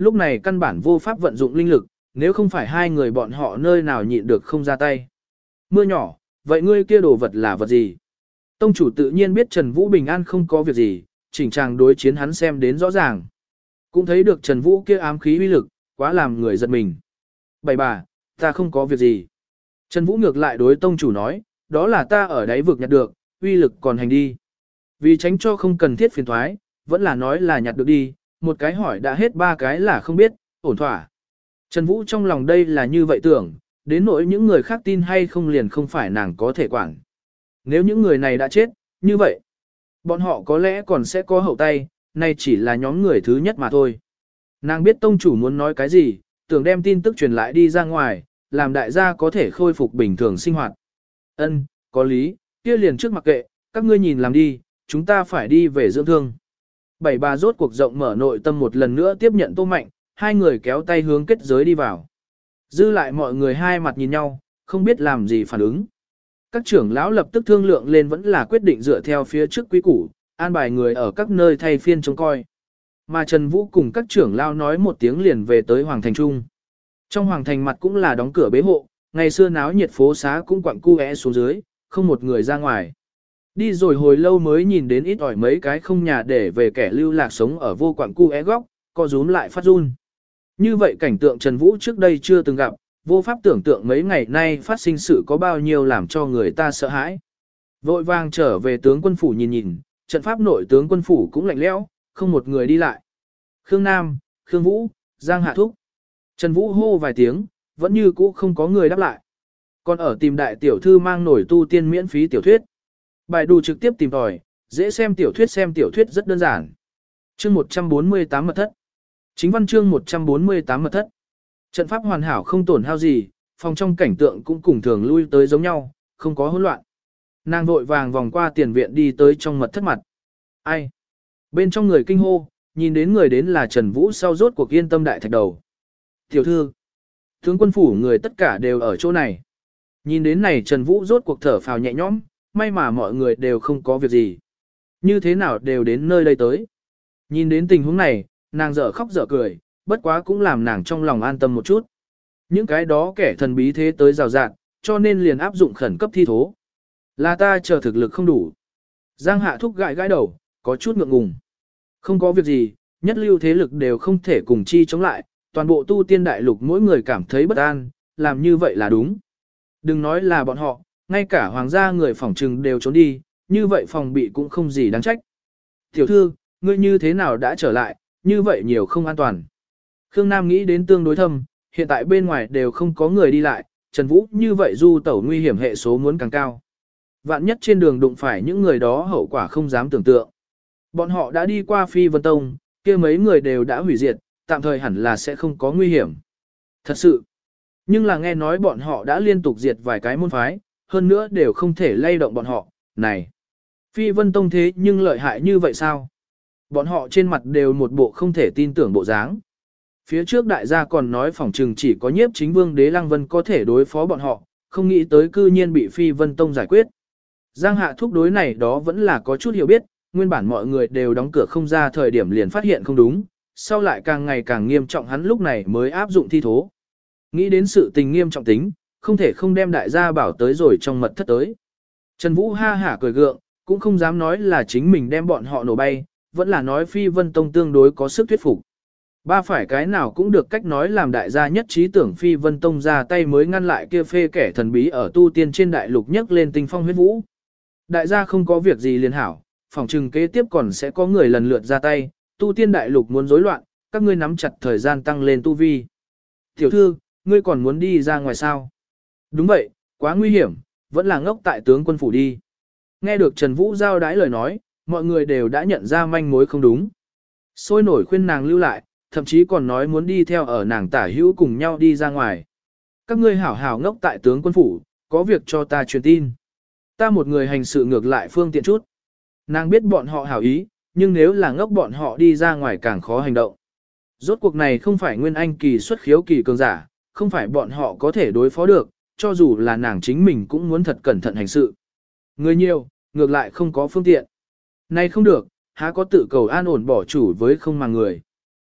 Speaker 1: lúc này căn bản vô pháp vận dụng linh lực, nếu không phải hai người bọn họ nơi nào nhịn được không ra tay. Mưa nhỏ, vậy ngươi kia đồ vật là vật gì? Tông chủ tự nhiên biết Trần Vũ bình an không có việc gì, chỉnh tràng đối chiến hắn xem đến rõ ràng. Cũng thấy được Trần Vũ kia ám khí uy lực, quá làm người giật mình. Bảy bà, ta không có việc gì. Trần Vũ ngược lại đối tông chủ nói, đó là ta ở đáy vực nhặt được, uy lực còn hành đi. Vì tránh cho không cần thiết phiền thoái, vẫn là nói là nhặt được đi, một cái hỏi đã hết ba cái là không biết, ổn thỏa. Trần Vũ trong lòng đây là như vậy tưởng, đến nỗi những người khác tin hay không liền không phải nàng có thể quản. Nếu những người này đã chết, như vậy, bọn họ có lẽ còn sẽ có hậu tay, nay chỉ là nhóm người thứ nhất mà thôi. Nàng biết tông chủ muốn nói cái gì, tưởng đem tin tức truyền lại đi ra ngoài, làm đại gia có thể khôi phục bình thường sinh hoạt. Ân, có lý, kia liền trước mặc kệ, các ngươi nhìn làm đi, chúng ta phải đi về dưỡng thương. Bảy bà rốt cuộc rộng mở nội tâm một lần nữa tiếp nhận Tô Mạnh, hai người kéo tay hướng kết giới đi vào. Dư lại mọi người hai mặt nhìn nhau, không biết làm gì phản ứng. Các trưởng lão lập tức thương lượng lên vẫn là quyết định dựa theo phía trước quý củ, an bài người ở các nơi thay phiên trông coi. Mà Trần Vũ cùng các trưởng lão nói một tiếng liền về tới Hoàng Thành Trung. Trong Hoàng Thành mặt cũng là đóng cửa bế hộ, ngày xưa náo nhiệt phố xá cũng quặng cu é xuống dưới, không một người ra ngoài. Đi rồi hồi lâu mới nhìn đến ít ỏi mấy cái không nhà để về kẻ lưu lạc sống ở vô quặng cu é góc, co rúm lại phát run. Như vậy cảnh tượng Trần Vũ trước đây chưa từng gặp, vô pháp tưởng tượng mấy ngày nay phát sinh sự có bao nhiêu làm cho người ta sợ hãi. Vội vàng trở về tướng quân phủ nhìn nhìn, trận pháp nội tướng quân phủ cũng lạnh lẽo, không một người đi lại. Khương Nam, Khương Vũ, Giang Hạ Thúc. Trần Vũ hô vài tiếng, vẫn như cũ không có người đáp lại. Còn ở tìm đại tiểu thư mang nổi tu tiên miễn phí tiểu thuyết. Bài đù trực tiếp tìm tòi, dễ xem tiểu thuyết xem tiểu thuyết rất đơn giản. Chương một trăm bốn mươi tám mật thất. Chính văn chương một trăm bốn mươi tám mật thất. Trận pháp hoàn hảo không tổn hao gì, phòng trong cảnh tượng cũng cùng thường lui tới giống nhau, không có hỗn loạn. Nàng vội vàng vòng qua tiền viện đi tới trong mật thất mặt. Ai? Bên trong người kinh hô, nhìn đến người đến là Trần Vũ sau rốt cuộc yên tâm đại thạch đầu. Tiểu thư, tướng quân phủ người tất cả đều ở chỗ này. Nhìn đến này Trần Vũ rốt cuộc thở phào nhẹ nhõm, may mà mọi người đều không có việc gì. Như thế nào đều đến nơi đây tới. Nhìn đến tình huống này, nàng dở khóc dở cười, bất quá cũng làm nàng trong lòng an tâm một chút. Những cái đó kẻ thần bí thế tới rào rạt, cho nên liền áp dụng khẩn cấp thi thố. Là ta chờ thực lực không đủ. Giang Hạ Thúc gãi gãi đầu, có chút ngượng ngùng. Không có việc gì, nhất lưu thế lực đều không thể cùng chi chống lại, toàn bộ tu tiên đại lục mỗi người cảm thấy bất an, làm như vậy là đúng. Đừng nói là bọn họ, ngay cả hoàng gia người phỏng trừng đều trốn đi, như vậy phòng bị cũng không gì đáng trách. Tiểu thư, ngươi như thế nào đã trở lại, như vậy nhiều không an toàn. Khương Nam nghĩ đến tương đối thâm, hiện tại bên ngoài đều không có người đi lại, Trần Vũ như vậy du tẩu nguy hiểm hệ số muốn càng cao. Vạn nhất trên đường đụng phải những người đó hậu quả không dám tưởng tượng. Bọn họ đã đi qua Phi Vân Tông, kia mấy người đều đã hủy diệt, tạm thời hẳn là sẽ không có nguy hiểm. Thật sự. Nhưng là nghe nói bọn họ đã liên tục diệt vài cái môn phái, hơn nữa đều không thể lay động bọn họ. Này, Phi Vân Tông thế nhưng lợi hại như vậy sao? Bọn họ trên mặt đều một bộ không thể tin tưởng bộ dáng. Phía trước đại gia còn nói phỏng trừng chỉ có nhiếp chính vương đế Lăng Vân có thể đối phó bọn họ, không nghĩ tới cư nhiên bị Phi Vân Tông giải quyết. Giang Hạ Thúc đối này đó vẫn là có chút hiểu biết, nguyên bản mọi người đều đóng cửa không ra thời điểm liền phát hiện không đúng, sau lại càng ngày càng nghiêm trọng hắn lúc này mới áp dụng thi thố. Nghĩ đến sự tình nghiêm trọng tính, không thể không đem đại gia bảo tới rồi trong mật thất tới. Trần Vũ ha hả cười gượng, cũng không dám nói là chính mình đem bọn họ nổ bay, vẫn là nói Phi Vân Tông tương đối có sức thuyết phục. Ba phải cái nào cũng được cách nói làm đại gia nhất trí tưởng Phi Vân Tông ra tay mới ngăn lại kia phê kẻ thần bí ở tu tiên trên đại lục nhấc lên tinh phong huyết vũ. Đại gia không có việc gì liền hảo, phòng trừng kế tiếp còn sẽ có người lần lượt ra tay, tu tiên đại lục muốn rối loạn, các ngươi nắm chặt thời gian tăng lên tu vi. Tiểu thư, ngươi còn muốn đi ra ngoài sao? Đúng vậy, quá nguy hiểm, vẫn là ngốc tại tướng quân phủ đi. Nghe được Trần Vũ giao đái lời nói, mọi người đều đã nhận ra manh mối không đúng. Sôi nổi khuyên nàng lưu lại, thậm chí còn nói muốn đi theo ở nàng tả hữu cùng nhau đi ra ngoài. Các ngươi hảo hảo ngốc tại tướng quân phủ, có việc cho ta truyền tin. Ta một người hành sự ngược lại phương tiện chút. Nàng biết bọn họ hảo ý, nhưng nếu là ngốc bọn họ đi ra ngoài càng khó hành động. Rốt cuộc này không phải nguyên anh kỳ xuất khiếu kỳ cường giả, không phải bọn họ có thể đối phó được, cho dù là nàng chính mình cũng muốn thật cẩn thận hành sự. Người nhiều, ngược lại không có phương tiện. Này không được, há có tự cầu an ổn bỏ chủ với không mà người.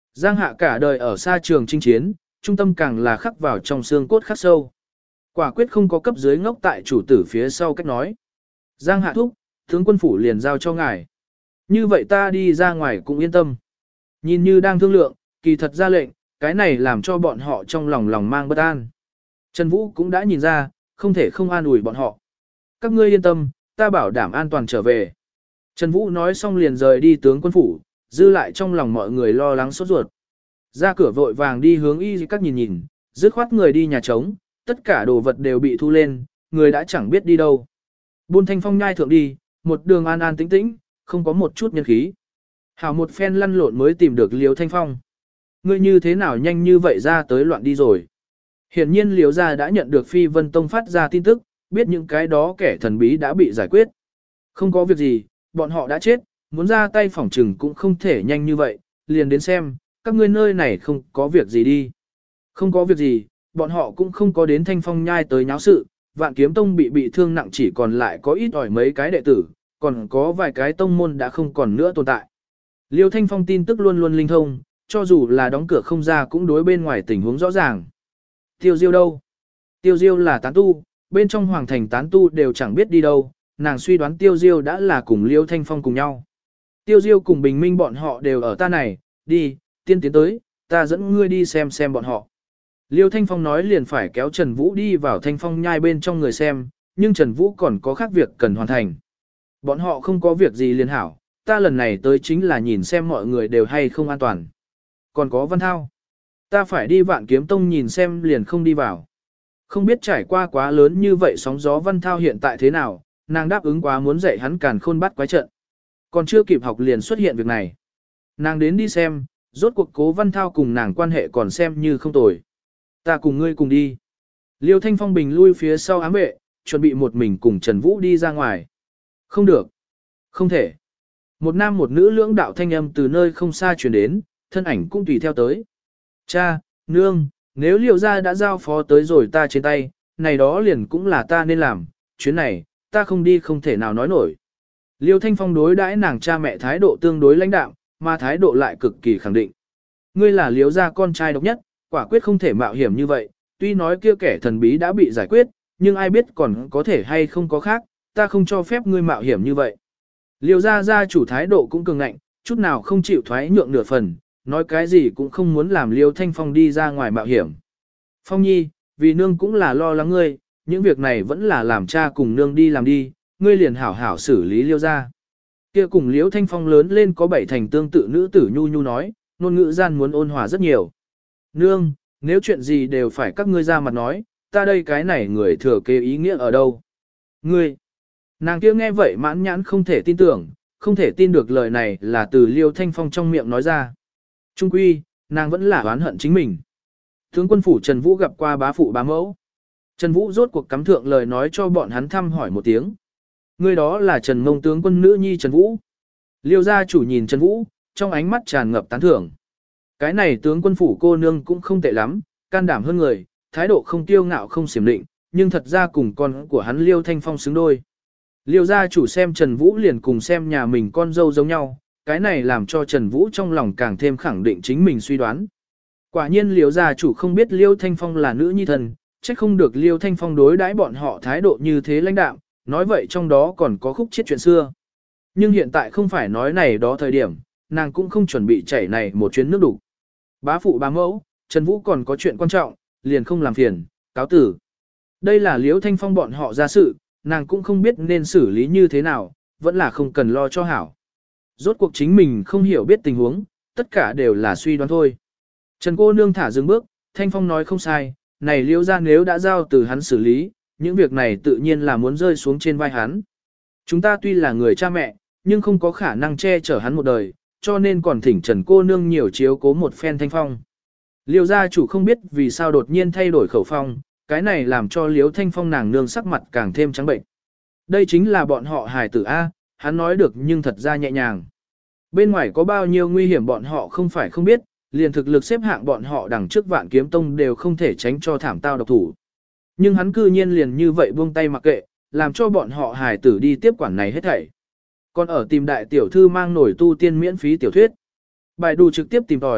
Speaker 1: Giang Hạ cả đời ở xa trường chinh chiến, trung tâm càng là khắc vào trong xương cốt khắc sâu. Quả quyết không có cấp dưới ngốc tại chủ tử phía sau cách nói. Giang Hạ thúc, tướng quân phủ liền giao cho ngài. Như vậy ta đi ra ngoài cũng yên tâm. Nhìn như đang thương lượng, kỳ thật ra lệnh, cái này làm cho bọn họ trong lòng lòng mang bất an. Trần Vũ cũng đã nhìn ra, không thể không an ủi bọn họ. Các ngươi yên tâm, ta bảo đảm an toàn trở về. Trần Vũ nói xong liền rời đi tướng quân phủ, dư lại trong lòng mọi người lo lắng sốt ruột. Ra cửa vội vàng đi hướng y các nhìn nhìn, dứt khoát người đi nhà trống, tất cả đồ vật đều bị thu lên, người đã chẳng biết đi đâu. Buôn Thanh Phong nhai thượng đi, một đường an an tĩnh tĩnh, không có một chút nhân khí. Hảo một phen lăn lộn mới tìm được Liêu Thanh Phong. Ngươi như thế nào nhanh như vậy ra tới loạn đi rồi. Hiển nhiên Liêu gia đã nhận được Phi Vân Tông phát ra tin tức, biết những cái đó kẻ thần bí đã bị giải quyết. Không có việc gì, bọn họ đã chết, muốn ra tay phỏng trừng cũng không thể nhanh như vậy, liền đến xem, các ngươi nơi này không có việc gì đi. Không có việc gì, bọn họ cũng không có đến Thanh Phong nhai tới nháo sự, Vạn Kiếm Tông bị bị thương nặng chỉ còn lại có ít ỏi mấy cái đệ tử, còn có vài cái tông môn đã không còn nữa tồn tại. Liêu Thanh Phong tin tức luôn luôn linh thông, cho dù là đóng cửa không ra cũng đối bên ngoài tình huống rõ ràng. Tiêu Diêu đâu? Tiêu Diêu là tán tu, bên trong hoàng thành tán tu đều chẳng biết đi đâu, nàng suy đoán Tiêu Diêu đã là cùng Liêu Thanh Phong cùng nhau. Tiêu Diêu cùng Bình Minh bọn họ đều ở ta này, đi, tiên tiến tới, ta dẫn ngươi đi xem xem bọn họ. Liêu Thanh Phong nói liền phải kéo Trần Vũ đi vào Thanh Phong nhai bên trong người xem, nhưng Trần Vũ còn có khác việc cần hoàn thành. Bọn họ không có việc gì liền hảo, ta lần này tới chính là nhìn xem mọi người đều hay không an toàn. Còn có Văn Thao. Ta phải đi Vạn Kiếm Tông nhìn xem liền không đi vào. Không biết trải qua quá lớn như vậy sóng gió Văn Thao hiện tại thế nào, nàng đáp ứng quá muốn dạy hắn càn khôn bắt quái trận. Còn chưa kịp học liền xuất hiện việc này. Nàng đến đi xem, rốt cuộc Cố Văn Thao cùng nàng quan hệ còn xem như không tồi. Ta cùng ngươi cùng đi. Liêu Thanh Phong bình lui phía sau ám vệ, chuẩn bị một mình cùng Trần Vũ đi ra ngoài. Không được. Không thể. Một nam một nữ lưỡng đạo thanh âm từ nơi không xa truyền đến, thân ảnh cũng tùy theo tới. Cha, nương, nếu Liêu gia đã giao phó tới rồi ta trên tay, này đó liền cũng là ta nên làm, chuyến này, ta không đi không thể nào nói nổi. Liêu Thanh Phong đối đãi nàng cha mẹ thái độ tương đối lãnh đạm, mà thái độ lại cực kỳ khẳng định. Ngươi là Liêu gia con trai độc nhất, quả quyết không thể mạo hiểm như vậy, tuy nói kia kẻ thần bí đã bị giải quyết, nhưng ai biết còn có thể hay không có khác, ta không cho phép ngươi mạo hiểm như vậy. Liêu gia gia chủ thái độ cũng cường ngạnh, chút nào không chịu thoái nhượng nửa phần, nói cái gì cũng không muốn làm Liêu Thanh Phong đi ra ngoài mạo hiểm. Phong nhi, vì nương cũng là lo lắng ngươi, những việc này vẫn là làm cha cùng nương đi làm đi, ngươi liền hảo hảo xử lý Liêu gia. Kia cùng Liêu Thanh Phong lớn lên có bảy thành tương tự nữ tử nhu nhu nói, ngôn ngữ gian muốn ôn hòa rất nhiều. Nương, nếu chuyện gì đều phải các ngươi ra mặt nói, ta đây cái này người thừa kế ý nghĩa ở đâu? Ngươi, nàng kia nghe vậy mãn nhãn không thể tin tưởng, không thể tin được lời này là từ Liêu Thanh Phong trong miệng nói ra. Trung quy, nàng vẫn là oán hận chính mình. Tướng quân phủ Trần Vũ gặp qua bá phụ bá mẫu. Trần Vũ rốt cuộc cắm thượng lời nói cho bọn hắn thăm hỏi một tiếng. Người đó là Trần Ngông tướng quân nữ nhi Trần Vũ. Liêu gia chủ nhìn Trần Vũ, trong ánh mắt tràn ngập tán thưởng. Cái này tướng quân phủ cô nương cũng không tệ lắm, can đảm hơn người, thái độ không tiêu ngạo không xiểm định, nhưng thật ra cùng con của hắn Liêu Thanh Phong xứng đôi. Liêu gia chủ xem Trần Vũ liền cùng xem nhà mình con dâu giống nhau, cái này làm cho Trần Vũ trong lòng càng thêm khẳng định chính mình suy đoán. Quả nhiên Liêu gia chủ không biết Liêu Thanh Phong là nữ nhi thần, chắc không được Liêu Thanh Phong đối đãi bọn họ thái độ như thế lãnh đạm, nói vậy trong đó còn có khúc chiết chuyện xưa. Nhưng hiện tại không phải nói này đó thời điểm, nàng cũng không chuẩn bị chảy này một chuyến nước đủ. Bá phụ bá mẫu, Trần Vũ còn có chuyện quan trọng, liền không làm phiền, cáo tử. Đây là Liêu Thanh Phong bọn họ ra sự, nàng cũng không biết nên xử lý như thế nào, vẫn là không cần lo cho hảo. Rốt cuộc chính mình không hiểu biết tình huống, tất cả đều là suy đoán thôi. Trần cô nương thả dừng bước, Thanh Phong nói không sai, này Liêu gia nếu đã giao từ hắn xử lý, những việc này tự nhiên là muốn rơi xuống trên vai hắn. Chúng ta tuy là người cha mẹ, nhưng không có khả năng che chở hắn một đời, cho nên còn thỉnh Trần cô nương nhiều chiếu cố một phen Thanh Phong. Liêu gia chủ không biết vì sao đột nhiên thay đổi khẩu phong, cái này làm cho Liêu Thanh Phong nàng nương sắc mặt càng thêm trắng bệnh. Đây chính là bọn họ hài tử A, hắn nói được nhưng thật ra nhẹ nhàng. Bên ngoài có bao nhiêu nguy hiểm bọn họ không phải không biết, liền thực lực xếp hạng bọn họ đằng trước Vạn Kiếm Tông đều không thể tránh cho thảm tao độc thủ. Nhưng hắn cư nhiên liền như vậy buông tay mặc kệ, làm cho bọn họ hài tử đi tiếp quản này hết thảy. Còn ở tìm đại tiểu thư mang nổi tu tiên miễn phí tiểu thuyết. Bài đù trực tiếp tìm tòi,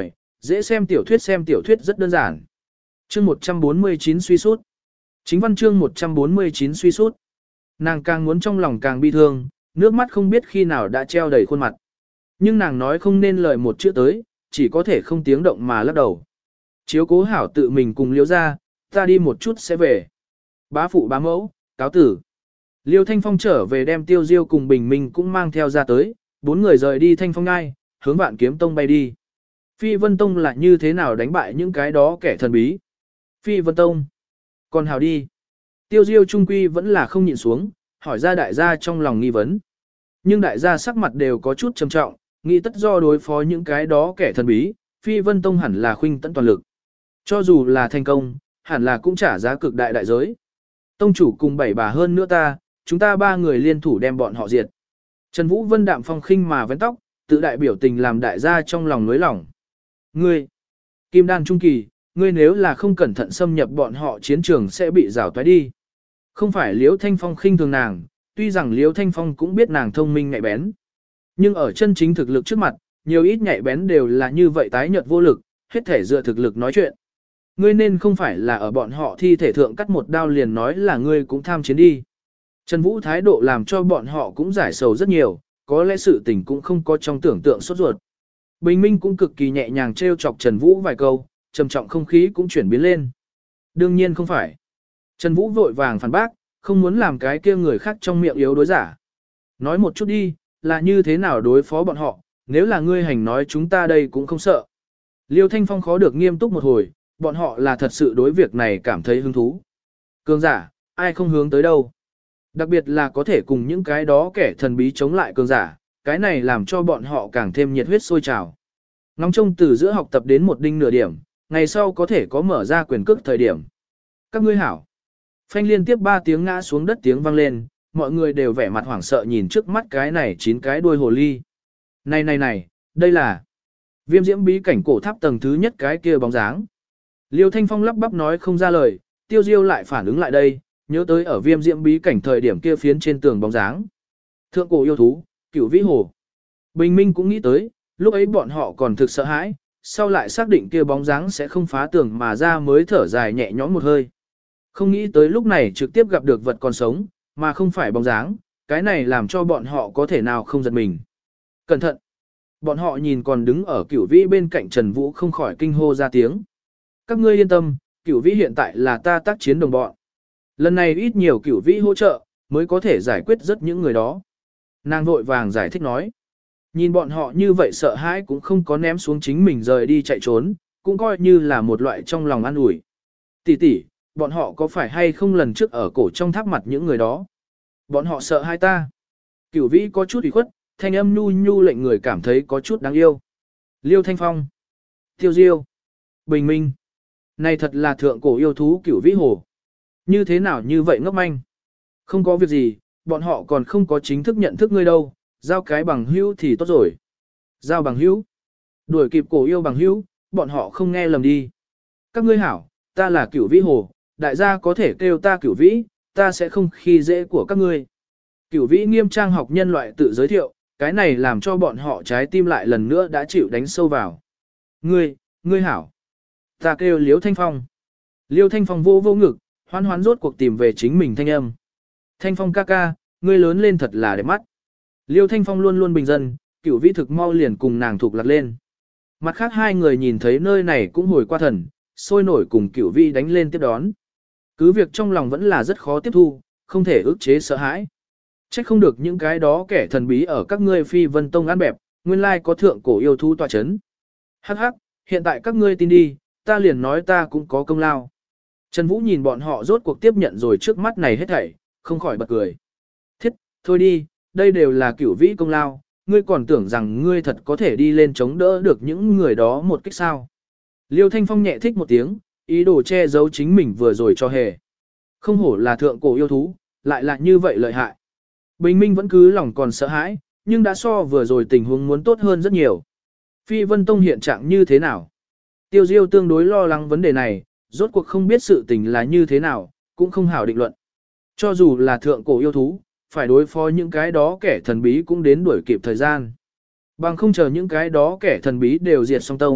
Speaker 1: Dễ xem tiểu thuyết xem tiểu thuyết rất đơn giản. Chương một trăm bốn mươi chín suy sút. Chính văn chương một trăm bốn mươi chín suy sút. Nàng càng muốn trong lòng càng bi thương, nước mắt không biết khi nào đã treo đầy khuôn mặt. Nhưng nàng nói không nên lời một chữ tới, chỉ có thể không tiếng động mà lắc đầu. Chiếu cố hảo tự mình cùng Liễu ra, ta đi một chút sẽ về. Bá phụ bá mẫu, cáo tử. Liêu Thanh Phong trở về đem Tiêu Diêu cùng Bình Minh cũng mang theo ra tới, bốn người rời đi Thanh Phong ngai, hướng Vạn Kiếm Tông bay đi. Phi Vân Tông là như thế nào đánh bại những cái đó kẻ thần bí? Phi Vân Tông. Còn hào đi. Tiêu Diêu trung quy vẫn là không nhịn xuống, hỏi ra đại gia trong lòng nghi vấn. Nhưng đại gia sắc mặt đều có chút trầm trọng, nghĩ tất do đối phó những cái đó kẻ thần bí, Phi Vân Tông hẳn là khuynh tận toàn lực. Cho dù là thành công, hẳn là cũng trả giá cực đại đại giới. Tông chủ cùng bảy bà hơn nữa ta, chúng ta ba người liên thủ đem bọn họ diệt. Trần Vũ Vân đạm phong khinh mà vén tóc, tự đại biểu tình làm đại gia trong lòng nối lòng. Ngươi, Kim Đan Trung Kỳ, ngươi nếu là không cẩn thận xâm nhập bọn họ chiến trường sẽ bị rào toái đi. Không phải Liễu Thanh Phong khinh thường nàng, tuy rằng Liễu Thanh Phong cũng biết nàng thông minh nhạy bén. Nhưng ở chân chính thực lực trước mặt, nhiều ít nhạy bén đều là như vậy tái nhợt vô lực, hết thể dựa thực lực nói chuyện. Ngươi nên không phải là ở bọn họ thi thể thượng cắt một đao liền nói là ngươi cũng tham chiến đi. Trần Vũ thái độ làm cho bọn họ cũng giải sầu rất nhiều, có lẽ sự tình cũng không có trong tưởng tượng sốt ruột. Bình Minh cũng cực kỳ nhẹ nhàng trêu chọc Trần Vũ vài câu, trầm trọng không khí cũng chuyển biến lên. Đương nhiên không phải. Trần Vũ vội vàng phản bác, không muốn làm cái kia người khác trong miệng yếu đối giả. Nói một chút đi, là như thế nào đối phó bọn họ, nếu là ngươi hành nói chúng ta đây cũng không sợ. Liêu Thanh Phong khó được nghiêm túc một hồi, bọn họ là thật sự đối việc này cảm thấy hứng thú. Cường giả, ai không hướng tới đâu. Đặc biệt là có thể cùng những cái đó kẻ thần bí chống lại cường giả, cái này làm cho bọn họ càng thêm nhiệt huyết sôi trào. Ngóng trông từ giữa học tập đến một đinh nửa điểm, ngày sau có thể có mở ra quyền cước thời điểm. Các ngươi hảo. Phanh liên tiếp ba tiếng ngã xuống đất tiếng vang lên, mọi người đều vẻ mặt hoảng sợ nhìn trước mắt cái này chín cái đuôi hồ ly. Này này này, đây là Viêm Diễm bí cảnh cổ tháp tầng thứ nhất cái kia bóng dáng. Liêu Thanh Phong lắp bắp nói không ra lời, Tiêu Diêu lại phản ứng lại đây, nhớ tới ở Viêm Diễm bí cảnh thời điểm kia phiến trên tường bóng dáng. Thượng cổ yêu thú, Cửu Vĩ Hồ. Bình Minh cũng nghĩ tới, lúc ấy bọn họ còn thực sợ hãi, sau lại xác định kia bóng dáng sẽ không phá tường mà ra mới thở dài nhẹ nhõm một hơi. Không nghĩ tới lúc này trực tiếp gặp được vật còn sống, mà không phải bóng dáng, cái này làm cho bọn họ có thể nào không giật mình. Cẩn thận! Bọn họ nhìn còn đứng ở Cửu Vĩ bên cạnh Trần Vũ không khỏi kinh hô ra tiếng. Các ngươi yên tâm, Cửu Vĩ hiện tại là ta tác chiến đồng bọn. Lần này ít nhiều Cửu Vĩ hỗ trợ, mới có thể giải quyết rất những người đó. Nàng vội vàng giải thích nói. Nhìn bọn họ như vậy sợ hãi cũng không có ném xuống chính mình rời đi chạy trốn, cũng coi như là một loại trong lòng an ủi. Tỷ tỷ, bọn họ có phải hay không lần trước ở cổ trong tháp mặt những người đó? Bọn họ sợ hai ta. Cửu Vĩ có chút ủy khuất, thanh âm nhu nhu lệnh người cảm thấy có chút đáng yêu. Liêu Thanh Phong, Tiêu Diêu, Bình Minh. Này thật là thượng cổ yêu thú Cửu Vĩ Hồ. Như thế nào như vậy ngốc manh? Không có việc gì, bọn họ còn không có chính thức nhận thức ngươi đâu, giao cái bằng hữu thì tốt rồi. Giao bằng hữu? Đuổi kịp cổ yêu bằng hữu, bọn họ không nghe lầm đi. Các ngươi hảo, ta là Cửu Vĩ Hồ, đại gia có thể kêu ta Cửu Vĩ, ta sẽ không khi dễ của các ngươi. Cửu Vĩ nghiêm trang học nhân loại tự giới thiệu, cái này làm cho bọn họ trái tim lại lần nữa đã chịu đánh sâu vào. Ngươi, ngươi hảo. Ta kêu Liêu Thanh Phong. Liêu Thanh Phong vô vô ngực, hoan hoán rốt cuộc tìm về chính mình thanh âm. Thanh Phong ca ca, ngươi lớn lên thật là đẹp mắt. Liêu Thanh Phong luôn luôn bình dân, Cửu Vĩ thực mau liền cùng nàng thuộc lạc lên. Mặt khác hai người nhìn thấy nơi này cũng hồi qua thần, sôi nổi cùng Cửu Vĩ đánh lên tiếp đón. Cứ việc trong lòng vẫn là rất khó tiếp thu, không thể ức chế sợ hãi. Trách không được những cái đó kẻ thần bí ở các ngươi Phi Vân Tông ăn bẹp, nguyên lai có thượng cổ yêu thú tọa chấn. Hắc hắc, hiện tại các ngươi tin đi, ta liền nói ta cũng có công lao. Trần Vũ nhìn bọn họ rốt cuộc tiếp nhận rồi trước mắt này hết thảy, không khỏi bật cười. Thiết, thôi đi, đây đều là Cửu Vĩ công lao, ngươi còn tưởng rằng ngươi thật có thể đi lên chống đỡ được những người đó một cách sao. Liêu Thanh Phong nhẹ thích một tiếng, ý đồ che giấu chính mình vừa rồi cho hề. Không hổ là thượng cổ yêu thú, lại là như vậy lợi hại. Bình Minh vẫn cứ lòng còn sợ hãi, nhưng đã so vừa rồi tình huống muốn tốt hơn rất nhiều. Phi Vân Tông hiện trạng như thế nào? Tiêu Diêu tương đối lo lắng vấn đề này, rốt cuộc không biết sự tình là như thế nào, cũng không hảo định luận. Cho dù là thượng cổ yêu thú, phải đối phó những cái đó kẻ thần bí cũng đến đuổi kịp thời gian. Bằng không chờ những cái đó kẻ thần bí đều diệt song tông,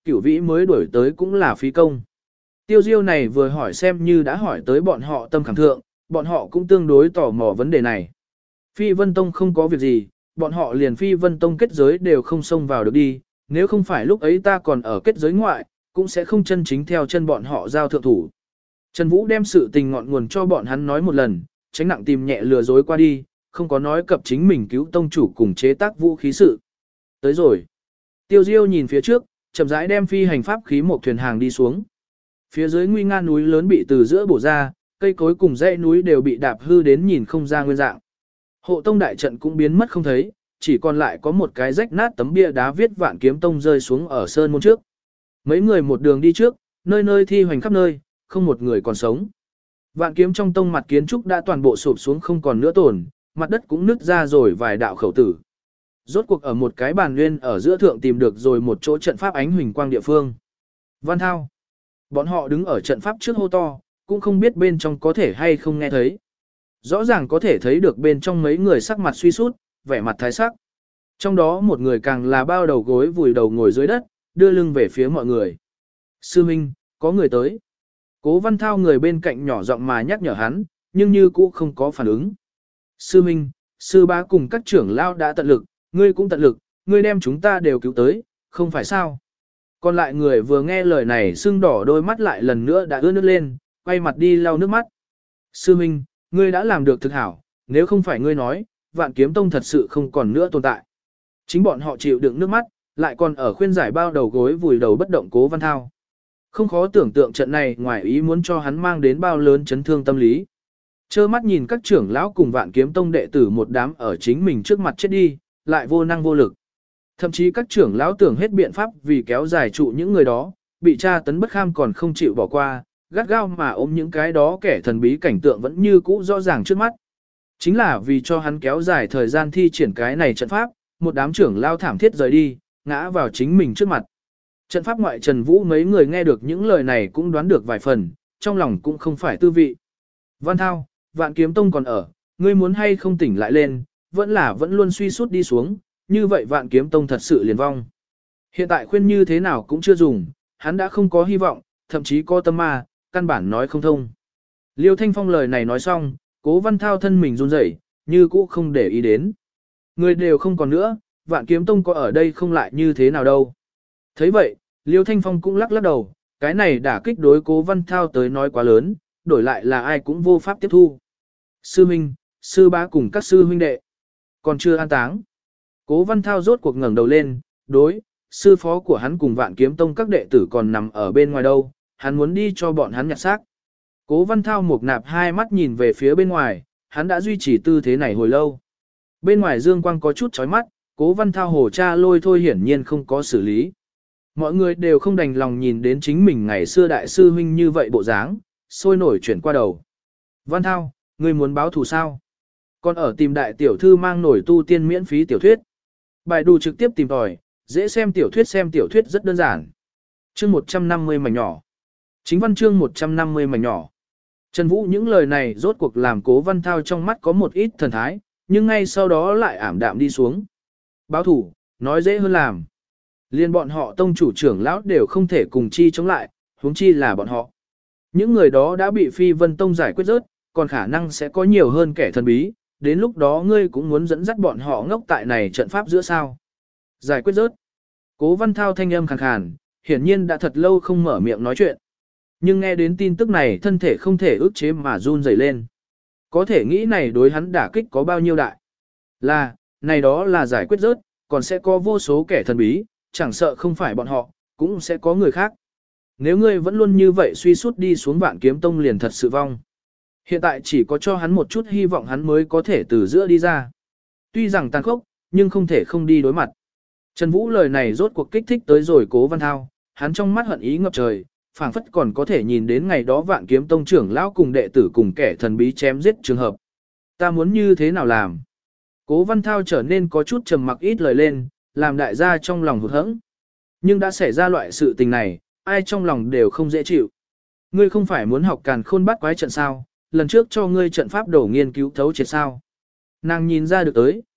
Speaker 1: cửu vĩ mới đuổi tới cũng là phí công. Tiêu Diêu này vừa hỏi xem như đã hỏi tới bọn họ tâm khảm thượng, bọn họ cũng tương đối tò mò vấn đề này. Phi Vân Tông không có việc gì, bọn họ liền Phi Vân Tông kết giới đều không xông vào được đi, nếu không phải lúc ấy ta còn ở kết giới ngoại, cũng sẽ không chân chính theo chân bọn họ giao thượng thủ. Trần Vũ đem sự tình ngọn nguồn cho bọn hắn nói một lần, tránh nặng tìm nhẹ lừa dối qua đi, không có nói cập chính mình cứu tông chủ cùng chế tác vũ khí sự. Tới rồi. Tiêu Diêu nhìn phía trước, chậm rãi đem phi hành pháp khí một thuyền hàng đi xuống. Phía dưới nguy nga núi lớn bị từ giữa bổ ra, cây cối cùng dãy núi đều bị đạp hư đến nhìn không ra nguyên dạng. Hộ tông đại trận cũng biến mất không thấy, chỉ còn lại có một cái rách nát tấm bia đá viết Vạn Kiếm Tông rơi xuống ở sơn môn trước. Mấy người một đường đi trước, nơi nơi thi hoành khắp nơi, không một người còn sống. Vạn Kiếm trong tông mặt kiến trúc đã toàn bộ sụp xuống không còn nữa tồn, mặt đất cũng nứt ra rồi vài đạo khẩu tử. Rốt cuộc ở một cái bàn nguyên ở giữa thượng tìm được rồi một chỗ trận pháp ánh huỳnh quang địa phương. Văn Thao. Bọn họ đứng ở trận pháp trước hô to, cũng không biết bên trong có thể hay không nghe thấy. Rõ ràng có thể thấy được bên trong mấy người sắc mặt suy sút, vẻ mặt thái sắc. Trong đó một người càng là bao đầu gối vùi đầu ngồi dưới đất, đưa lưng về phía mọi người. Sư Minh, có người tới. Cố Văn Thao người bên cạnh nhỏ giọng mà nhắc nhở hắn, nhưng như cũ không có phản ứng. Sư Minh, sư bá cùng các trưởng lao đã tận lực, ngươi cũng tận lực, ngươi đem chúng ta đều cứu tới, không phải sao. Còn lại người vừa nghe lời này sưng đỏ đôi mắt lại lần nữa đã ướt nước lên, quay mặt đi lau nước mắt. Sư Minh, ngươi đã làm được thực hảo, nếu không phải ngươi nói, Vạn Kiếm Tông thật sự không còn nữa tồn tại. Chính bọn họ chịu đựng nước mắt, lại còn ở khuyên giải bao đầu gối vùi đầu bất động Cố Văn Thao. Không khó tưởng tượng trận này ngoài ý muốn cho hắn mang đến bao lớn chấn thương tâm lý. Chơ mắt nhìn các trưởng lão cùng Vạn Kiếm Tông đệ tử một đám ở chính mình trước mặt chết đi, lại vô năng vô lực. Thậm chí các trưởng lão tưởng hết biện pháp vì kéo dài trụ những người đó, bị tra tấn bất kham còn không chịu bỏ qua, gắt gao mà ôm những cái đó kẻ thần bí cảnh tượng vẫn như cũ rõ ràng trước mắt. Chính là vì cho hắn kéo dài thời gian thi triển cái này trận pháp, một đám trưởng lao thảm thiết rời đi, ngã vào chính mình trước mặt. Trận pháp ngoại Trần Vũ mấy người nghe được những lời này cũng đoán được vài phần, trong lòng cũng không phải tư vị. Văn Thao, Vạn Kiếm Tông còn ở, ngươi muốn hay không tỉnh lại lên, vẫn là vẫn luôn suy sút đi xuống, như vậy Vạn Kiếm Tông thật sự liền vong. Hiện tại khuyên như thế nào cũng chưa dùng, hắn đã không có hy vọng, thậm chí có tâm ma, căn bản nói không thông. Liêu Thanh Phong lời này nói xong, Cố Văn Thao thân mình run rẩy, như cũ không để ý đến. Người đều không còn nữa, Vạn Kiếm Tông có ở đây không lại như thế nào đâu. Thấy vậy, Liêu Thanh Phong cũng lắc lắc đầu, cái này đả kích đối Cố Văn Thao tới nói quá lớn, đổi lại là ai cũng vô pháp tiếp thu. Sư huynh, sư bá cùng các sư huynh đệ, còn chưa an táng. Cố Văn Thao rốt cuộc ngẩng đầu lên, đối, sư phó của hắn cùng Vạn Kiếm Tông các đệ tử còn nằm ở bên ngoài đâu, hắn muốn đi cho bọn hắn nhặt xác. Cố Văn Thao mục nạp hai mắt nhìn về phía bên ngoài, hắn đã duy trì tư thế này hồi lâu. Bên ngoài dương quang có chút chói mắt, Cố Văn Thao hồ cha lôi thôi hiển nhiên không có xử lý. Mọi người đều không đành lòng nhìn đến chính mình ngày xưa đại sư huynh như vậy bộ dáng, sôi nổi chuyển qua đầu. Văn Thao, ngươi muốn báo thù sao? Còn ở tìm đại tiểu thư mang nổi tu tiên miễn phí tiểu thuyết. Bài đù trực tiếp tìm tòi, dễ xem tiểu thuyết xem tiểu thuyết rất đơn giản. Chương một trăm năm mươi mảnh nhỏ. Chính văn chương một trăm năm mươi mảnh nhỏ. Trần Vũ những lời này rốt cuộc làm Cố Văn Thao trong mắt có một ít thần thái, nhưng ngay sau đó lại ảm đạm đi xuống. Báo thủ, nói dễ hơn làm. Liên bọn họ tông chủ trưởng lão đều không thể cùng chi chống lại, huống chi là bọn họ. Những người đó đã bị Phi Vân Tông giải quyết rớt, còn khả năng sẽ có nhiều hơn kẻ thần bí, đến lúc đó ngươi cũng muốn dẫn dắt bọn họ ngốc tại này trận pháp giữa sao. Giải quyết rớt. Cố Văn Thao thanh âm khàn khàn, hiển nhiên đã thật lâu không mở miệng nói chuyện. Nhưng nghe đến tin tức này thân thể không thể ức chế mà run rẩy lên. Có thể nghĩ này đối hắn đả kích có bao nhiêu đại. Là, này đó là giải quyết rớt, còn sẽ có vô số kẻ thần bí, chẳng sợ không phải bọn họ, cũng sẽ có người khác. Nếu ngươi vẫn luôn như vậy suy sút đi xuống Vạn Kiếm Tông liền thật sự vong. Hiện tại chỉ có cho hắn một chút hy vọng hắn mới có thể từ giữa đi ra. Tuy rằng tàn khốc, nhưng không thể không đi đối mặt. Trần Vũ lời này rốt cuộc kích thích tới rồi Cố Văn Thao, hắn trong mắt hận ý ngập trời, phảng phất còn có thể nhìn đến ngày đó Vạn Kiếm Tông trưởng lão cùng đệ tử cùng kẻ thần bí chém giết trường hợp. Ta muốn như thế nào làm? Cố Văn Thao trở nên có chút trầm mặc ít lời lên, làm đại gia trong lòng hụt hẫng. Nhưng đã xảy ra loại sự tình này, ai trong lòng đều không dễ chịu. Ngươi không phải muốn học Càn Khôn Bát Quái trận sao? Lần trước cho ngươi trận pháp đổ nghiên cứu thấu triệt sao? Nàng nhìn ra được tới,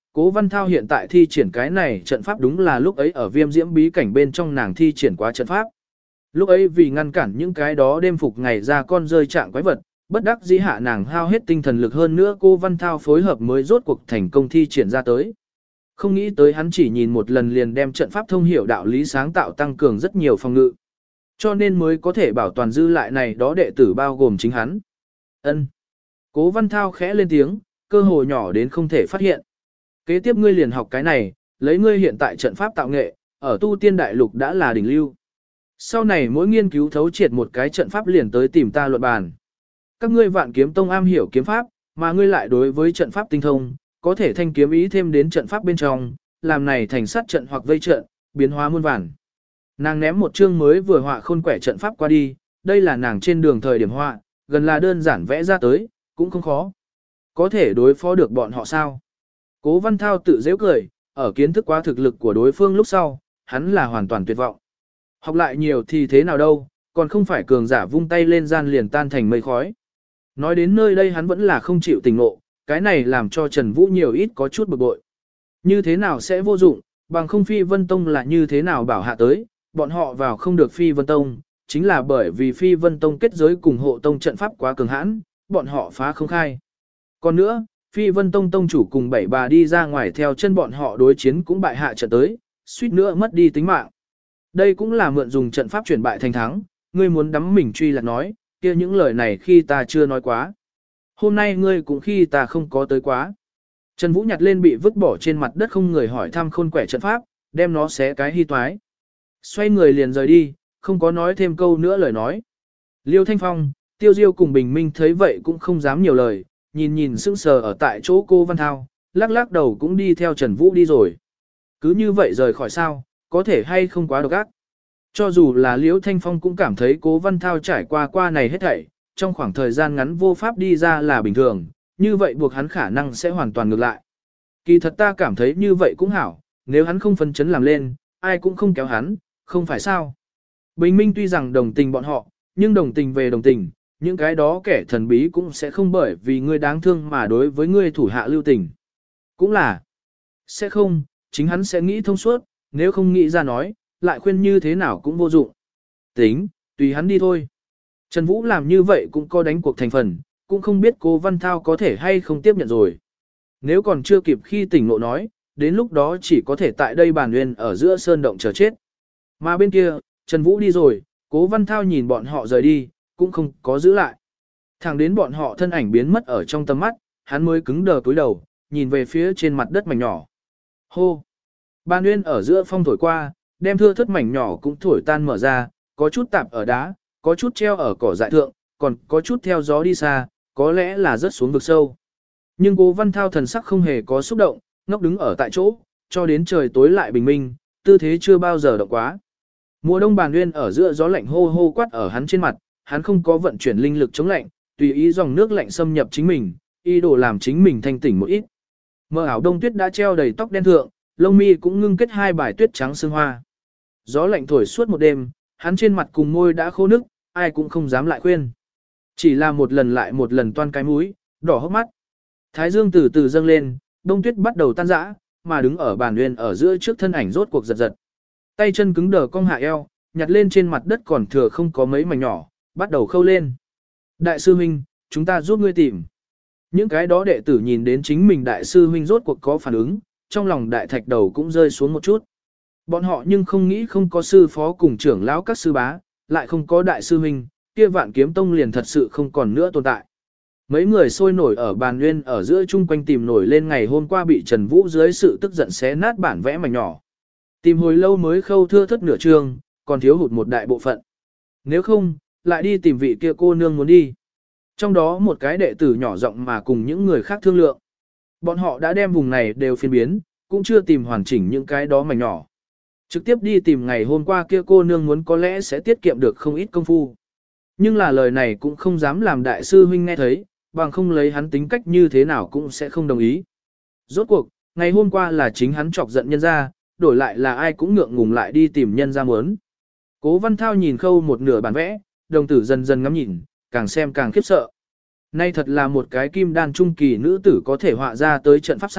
Speaker 1: Cố Văn Thao hiện tại thi triển cái này trận pháp đúng là lúc ấy ở viêm diễm bí cảnh bên trong nàng thi triển quá trận pháp. Lúc ấy vì ngăn cản những cái đó đêm phục ngày ra con rơi trạng quái vật, bất đắc dĩ hạ nàng hao hết tinh thần lực hơn nữa cô Văn Thao phối hợp mới rốt cuộc thành công thi triển ra tới. Không nghĩ tới hắn chỉ nhìn một lần liền đem trận pháp thông hiểu đạo lý sáng tạo tăng cường rất nhiều phòng ngự. Cho nên mới có thể bảo toàn dư lại này đó đệ tử bao gồm chính hắn. Ân. Cố Văn Thao khẽ lên tiếng, cơ hồ nhỏ đến không thể phát hiện. Kế tiếp ngươi liền học cái này, lấy ngươi hiện tại trận pháp tạo nghệ, ở tu tiên đại lục đã là đỉnh lưu. Sau này mỗi nghiên cứu thấu triệt một cái trận pháp liền tới tìm ta luận bàn. Các ngươi vạn kiếm tông am hiểu kiếm pháp, mà ngươi lại đối với trận pháp tinh thông, có thể thanh kiếm ý thêm đến trận pháp bên trong, làm này thành sát trận hoặc vây trận, biến hóa muôn vàn. Nàng ném một chương mới vừa họa khôn quẻ trận pháp qua đi, đây là nàng trên đường thời điểm họa, gần là đơn giản vẽ ra tới, cũng không khó. Có thể đối phó được bọn họ sao? Cố Văn Thao tự dễ cười, ở kiến thức quá thực lực của đối phương lúc sau, hắn là hoàn toàn tuyệt vọng. Học lại nhiều thì thế nào đâu, còn không phải cường giả vung tay lên gian liền tan thành mây khói. Nói đến nơi đây hắn vẫn là không chịu tình ngộ, cái này làm cho Trần Vũ nhiều ít có chút bực bội. Như thế nào sẽ vô dụng, bằng không Phi Vân Tông là như thế nào bảo hạ tới, bọn họ vào không được Phi Vân Tông, chính là bởi vì Phi Vân Tông kết giới cùng hộ tông trận pháp quá cường hãn, bọn họ phá không khai. Còn nữa, Phi Vân Tông tông chủ cùng bảy bà đi ra ngoài theo chân bọn họ đối chiến cũng bại hạ trận tới, suýt nữa mất đi tính mạng. Đây cũng là mượn dùng trận pháp chuyển bại thành thắng, ngươi muốn đắm mình truy lạc nói, kia những lời này khi ta chưa nói quá. Hôm nay ngươi cũng khi ta không có tới quá. Trần Vũ nhặt lên bị vứt bỏ trên mặt đất không người hỏi thăm khôn quẻ trận pháp, đem nó xé cái hy toái. Xoay người liền rời đi, không có nói thêm câu nữa lời nói. Liêu Thanh Phong, Tiêu Diêu cùng Bình Minh thấy vậy cũng không dám nhiều lời, nhìn nhìn sững sờ ở tại chỗ cô Văn Thao, lắc lắc đầu cũng đi theo Trần Vũ đi rồi. Cứ như vậy rời khỏi sao, có thể hay không quá độc ác. Cho dù là Liêu Thanh Phong cũng cảm thấy Cố Văn Thao trải qua qua này hết thảy, trong khoảng thời gian ngắn vô pháp đi ra là bình thường, như vậy buộc hắn khả năng sẽ hoàn toàn ngược lại. Kỳ thật ta cảm thấy như vậy cũng hảo, nếu hắn không phấn chấn làm lên, ai cũng không kéo hắn, không phải sao. Bình Minh tuy rằng đồng tình bọn họ, nhưng đồng tình về đồng tình, những cái đó kẻ thần bí cũng sẽ không bởi vì ngươi đáng thương mà đối với ngươi thủ hạ lưu tình. Cũng là, sẽ không, chính hắn sẽ nghĩ thông suốt, nếu không nghĩ ra nói, lại khuyên như thế nào cũng vô dụng. Tính, tùy hắn đi thôi. Trần Vũ làm như vậy cũng có đánh cuộc thành phần, cũng không biết cô Văn Thao có thể hay không tiếp nhận rồi. Nếu còn chưa kịp khi tỉnh ngộ nói, đến lúc đó chỉ có thể tại đây bàn nguyên ở giữa sơn động chờ chết. Mà bên kia, Trần Vũ đi rồi, Cố Văn Thao nhìn bọn họ rời đi, cũng không có giữ lại. Thẳng đến bọn họ thân ảnh biến mất ở trong tầm mắt, hắn mới cứng đờ cúi đầu, nhìn về phía trên mặt đất mảnh nhỏ. Hô! Bàn nguyên ở giữa phong thổi qua, đem thưa thất mảnh nhỏ cũng thổi tan mở ra, có chút tạp ở đá, có chút treo ở cỏ dại thượng, còn có chút theo gió đi xa, có lẽ là rớt xuống vực sâu. Nhưng Cố Văn Thao thần sắc không hề có xúc động, ngốc đứng ở tại chỗ, cho đến trời tối lại bình minh, tư thế chưa bao giờ động quá. Mùa đông bàn nguyên ở giữa gió lạnh hô hô quát ở hắn trên mặt, hắn không có vận chuyển linh lực chống lạnh, tùy ý dòng nước lạnh xâm nhập chính mình, ý đồ làm chính mình thanh tỉnh một ít. Mờ ảo đông tuyết đã treo đầy tóc đen thượng, lông mi cũng ngưng kết hai bài tuyết trắng sương hoa. Gió lạnh thổi suốt một đêm, hắn trên mặt cùng môi đã khô nức, ai cũng không dám lại khuyên. Chỉ là một lần lại một lần toan cái mũi, đỏ hốc mắt. Thái dương từ từ dâng lên, đông tuyết bắt đầu tan rã, mà đứng ở bàn nguyên ở giữa trước thân ảnh rốt cuộc giật giật. Tay chân cứng đờ cong hạ eo, nhặt lên trên mặt đất còn thừa không có mấy mảnh nhỏ, bắt đầu khâu lên. Đại sư huynh, chúng ta giúp ngươi tìm. Những cái đó đệ tử nhìn đến chính mình đại sư huynh rốt cuộc có phản ứng, trong lòng đại thạch đầu cũng rơi xuống một chút. Bọn họ nhưng không nghĩ không có sư phó cùng trưởng lão các sư bá, lại không có đại sư huynh, kia vạn kiếm tông liền thật sự không còn nữa tồn tại. Mấy người sôi nổi ở bàn nguyên ở giữa chung quanh tìm nổi lên ngày hôm qua bị Trần Vũ dưới sự tức giận xé nát bản vẽ mảnh nhỏ. Tìm hồi lâu mới khâu thưa thất nửa chương, còn thiếu hụt một đại bộ phận. Nếu không, lại đi tìm vị kia cô nương muốn đi. Trong đó một cái đệ tử nhỏ giọng mà cùng những người khác thương lượng. Bọn họ đã đem vùng này đều phiên biến, cũng chưa tìm hoàn chỉnh những cái đó mảnh nhỏ. Trực tiếp đi tìm ngày hôm qua kia cô nương muốn có lẽ sẽ tiết kiệm được không ít công phu. Nhưng là lời này cũng không dám làm đại sư huynh nghe thấy, bằng không lấy hắn tính cách như thế nào cũng sẽ không đồng ý. Rốt cuộc, ngày hôm qua là chính hắn chọc giận nhân ra, đổi lại là ai cũng ngượng ngùng lại đi tìm nhân ra muốn. Cố Văn Thao nhìn khâu một nửa bản vẽ, đồng tử dần dần ngắm nhìn, càng xem càng khiếp sợ. Nay thật là một cái kim đan trung kỳ nữ tử có thể họa ra tới trận pháp sao,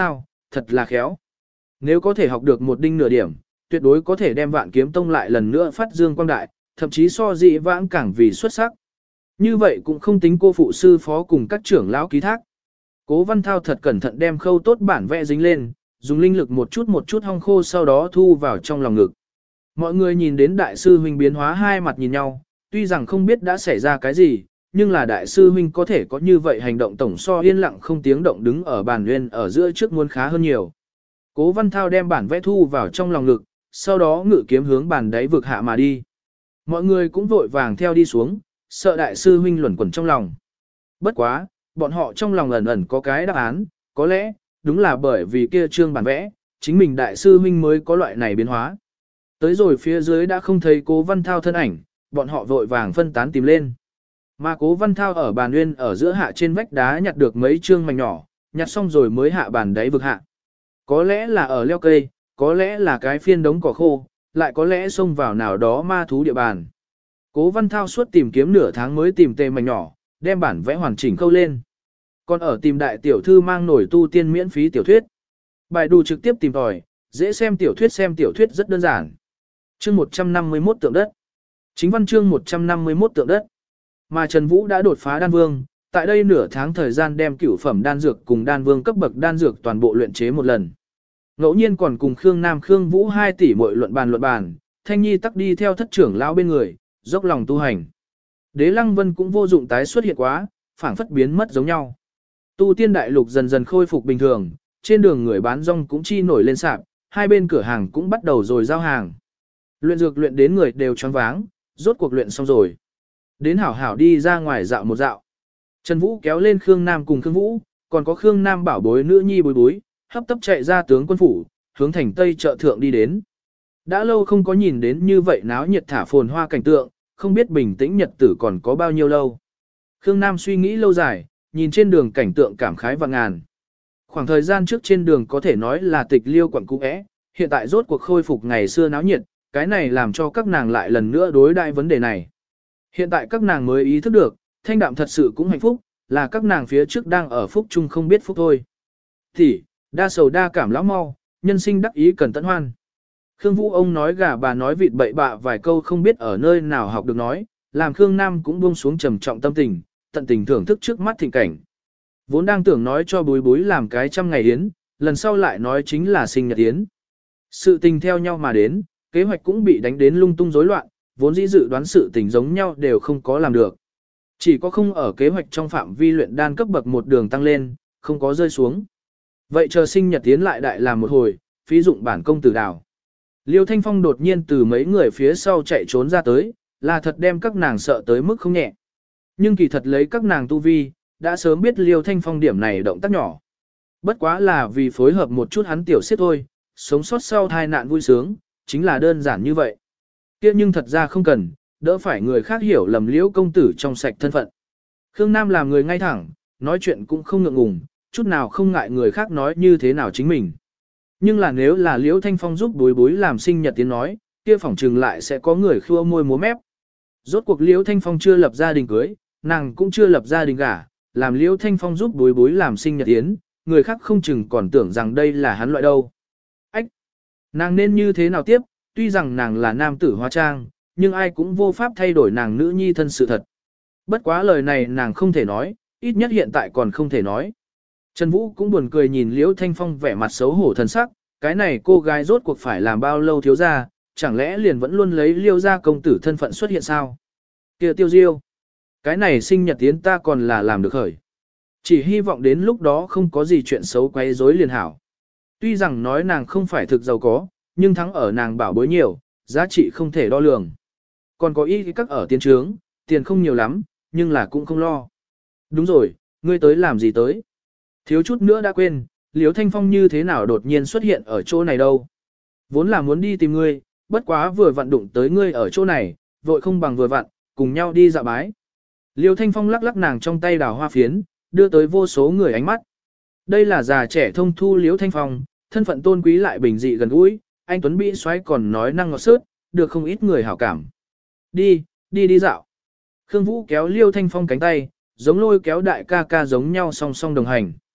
Speaker 1: thật là khéo. Nếu có thể học được một đinh nửa điểm, tuyệt đối có thể đem Vạn Kiếm Tông lại lần nữa phát dương quang đại, thậm chí so dị vãng càng vì xuất sắc. Như vậy cũng không tính cô phụ sư phó cùng các trưởng lão ký thác. Cố Văn Thao thật cẩn thận đem khâu tốt bản vẽ dính lên, dùng linh lực một chút một chút hong khô sau đó thu vào trong lòng ngực. Mọi người nhìn đến đại sư huynh biến hóa hai mặt nhìn nhau, tuy rằng không biết đã xảy ra cái gì, nhưng là đại sư huynh có thể có như vậy hành động tổng so yên lặng không tiếng động đứng ở bàn nguyên ở giữa trước muốn khá hơn nhiều. Cố Văn Thao đem bản vẽ thu vào trong lòng ngực, sau đó ngự kiếm hướng bàn đáy vực hạ mà đi. Mọi người cũng vội vàng theo đi xuống, sợ đại sư huynh luẩn quẩn trong lòng. Bất quá, bọn họ trong lòng ẩn ẩn có cái đáp án, có lẽ, đúng là bởi vì kia trương bản vẽ, chính mình đại sư huynh mới có loại này biến hóa. Tới rồi phía dưới đã không thấy Cố Văn Thao thân ảnh, bọn họ vội vàng phân tán tìm lên. Mà Cố Văn Thao ở bàn nguyên ở giữa hạ trên vách đá nhặt được mấy trương mảnh nhỏ, nhặt xong rồi mới hạ bàn đáy vực hạ. Có lẽ là ở leo cây, có lẽ là cái phiên đống cỏ khô, lại có lẽ xông vào nào đó ma thú địa bàn. Cố Văn Thao suốt tìm kiếm nửa tháng mới tìm tề mảnh nhỏ, đem bản vẽ hoàn chỉnh câu lên. Còn ở tìm đại tiểu thư mang nổi tu tiên miễn phí tiểu thuyết. Bài đù trực tiếp tìm tòi, dễ xem tiểu thuyết xem tiểu thuyết rất đơn giản. Chương một trăm năm mươi mốt tượng đất. Chính văn chương một trăm năm mươi mốt tượng đất. Mà Trần Vũ đã đột phá đan vương, tại đây nửa tháng thời gian đem cửu phẩm đan dược cùng đan vương cấp bậc đan dược toàn bộ luyện chế một lần. Ngẫu nhiên còn cùng Khương Nam Khương Vũ hai tỷ muội luận bàn luận bàn, Thanh Nhi tắc đi theo thất trưởng lão bên người, dốc lòng tu hành. Đế Lăng Vân cũng vô dụng tái xuất hiện quá, phảng phất biến mất giống nhau. Tu tiên đại lục dần dần khôi phục bình thường, trên đường người bán rong cũng chi nổi lên sạp, hai bên cửa hàng cũng bắt đầu rồi giao hàng. Luyện dược luyện đến người đều choáng váng, rốt cuộc luyện xong rồi. Đến hảo hảo đi ra ngoài dạo một dạo. Trần Vũ kéo lên Khương Nam cùng Khương Vũ, còn có Khương Nam bảo bối nữ nhi bối bối, hấp tấp chạy ra tướng quân phủ, hướng thành Tây chợ thượng đi đến. Đã lâu không có nhìn đến như vậy náo nhiệt thả phồn hoa cảnh tượng, không biết bình tĩnh nhật tử còn có bao nhiêu lâu. Khương Nam suy nghĩ lâu dài, nhìn trên đường cảnh tượng cảm khái và ngàn. Khoảng thời gian trước trên đường có thể nói là tịch liêu quẩn cũ é, hiện tại rốt cuộc khôi phục ngày xưa náo nhiệt, cái này làm cho các nàng lại lần nữa đối đại vấn đề này. Hiện tại các nàng mới ý thức được, thanh đạm thật sự cũng hạnh phúc, là các nàng phía trước đang ở phúc chung không biết phúc thôi. Thì, đa sầu đa cảm lão mau, nhân sinh đắc ý cần tận hoan. Khương Vũ ông nói gà bà nói vịt bậy bạ vài câu không biết ở nơi nào học được nói, làm Khương Nam cũng buông xuống trầm trọng tâm tình, tận tình thưởng thức trước mắt thịnh cảnh. Vốn đang tưởng nói cho bối bối làm cái trăm ngày yến, lần sau lại nói chính là sinh nhật yến. Sự tình theo nhau mà đến, kế hoạch cũng bị đánh đến lung tung rối loạn, vốn dĩ dự đoán sự tình giống nhau đều không có làm được. Chỉ có không ở kế hoạch trong phạm vi luyện đan cấp bậc một đường tăng lên, không có rơi xuống. Vậy chờ sinh nhật tiến lại đại làm một hồi, phí dụng bản công tử đào. Liêu Thanh Phong đột nhiên từ mấy người phía sau chạy trốn ra tới, là thật đem các nàng sợ tới mức không nhẹ. Nhưng kỳ thật lấy các nàng tu vi, đã sớm biết Liêu Thanh Phong điểm này động tác nhỏ. Bất quá là vì phối hợp một chút hắn tiểu xiết thôi, sống sót sau tai nạn vui sướng, chính là đơn giản như vậy. Kia nhưng thật ra không cần, đỡ phải người khác hiểu lầm Liễu công tử trong sạch thân phận. Khương Nam làm người ngay thẳng, nói chuyện cũng không ngượng ngùng, chút nào không ngại người khác nói như thế nào chính mình. Nhưng là nếu là Liễu Thanh Phong giúp bối bối làm sinh nhật tiến nói, kia phỏng trừng lại sẽ có người khua môi múa mép. Rốt cuộc Liễu Thanh Phong chưa lập gia đình cưới, nàng cũng chưa lập gia đình gả, làm Liễu Thanh Phong giúp bối bối làm sinh nhật tiến, người khác không chừng còn tưởng rằng đây là hắn loại đâu. Ách! Nàng nên như thế nào tiếp, tuy rằng nàng là nam tử hóa trang, nhưng ai cũng vô pháp thay đổi nàng nữ nhi thân sự thật. Bất quá lời này nàng không thể nói, ít nhất hiện tại còn không thể nói. Trần Vũ cũng buồn cười nhìn Liễu Thanh Phong vẻ mặt xấu hổ thần sắc, cái này cô gái rốt cuộc phải làm bao lâu thiếu gia, chẳng lẽ liền vẫn luôn lấy Liêu gia công tử thân phận xuất hiện sao? Kia Tiêu Diêu, cái này sinh nhật tiến ta còn là làm được khởi. Chỉ hy vọng đến lúc đó không có gì chuyện xấu quấy rối liền hảo. Tuy rằng nói nàng không phải thực giàu có, nhưng thắng ở nàng bảo bối nhiều, giá trị không thể đo lường. Còn có ý các ở tiền trướng, tiền không nhiều lắm, nhưng là cũng không lo. Đúng rồi, ngươi tới làm gì tới? Thiếu chút nữa đã quên, Liễu Thanh Phong như thế nào đột nhiên xuất hiện ở chỗ này đâu. Vốn là muốn đi tìm ngươi, bất quá vừa vặn đụng tới ngươi ở chỗ này, vội không bằng vừa vặn, cùng nhau đi dạo bái. Liễu Thanh Phong lắc lắc nàng trong tay đào hoa phiến, đưa tới vô số người ánh mắt. Đây là già trẻ thông thu Liễu Thanh Phong, thân phận tôn quý lại bình dị gần gũi, anh Tuấn Mỹ xoáy còn nói năng ngọt sớt, được không ít người hảo cảm. Đi, đi đi dạo. Khương Vũ kéo Liêu Thanh Phong cánh tay, giống lôi kéo đại ca ca giống nhau song song đồng hành.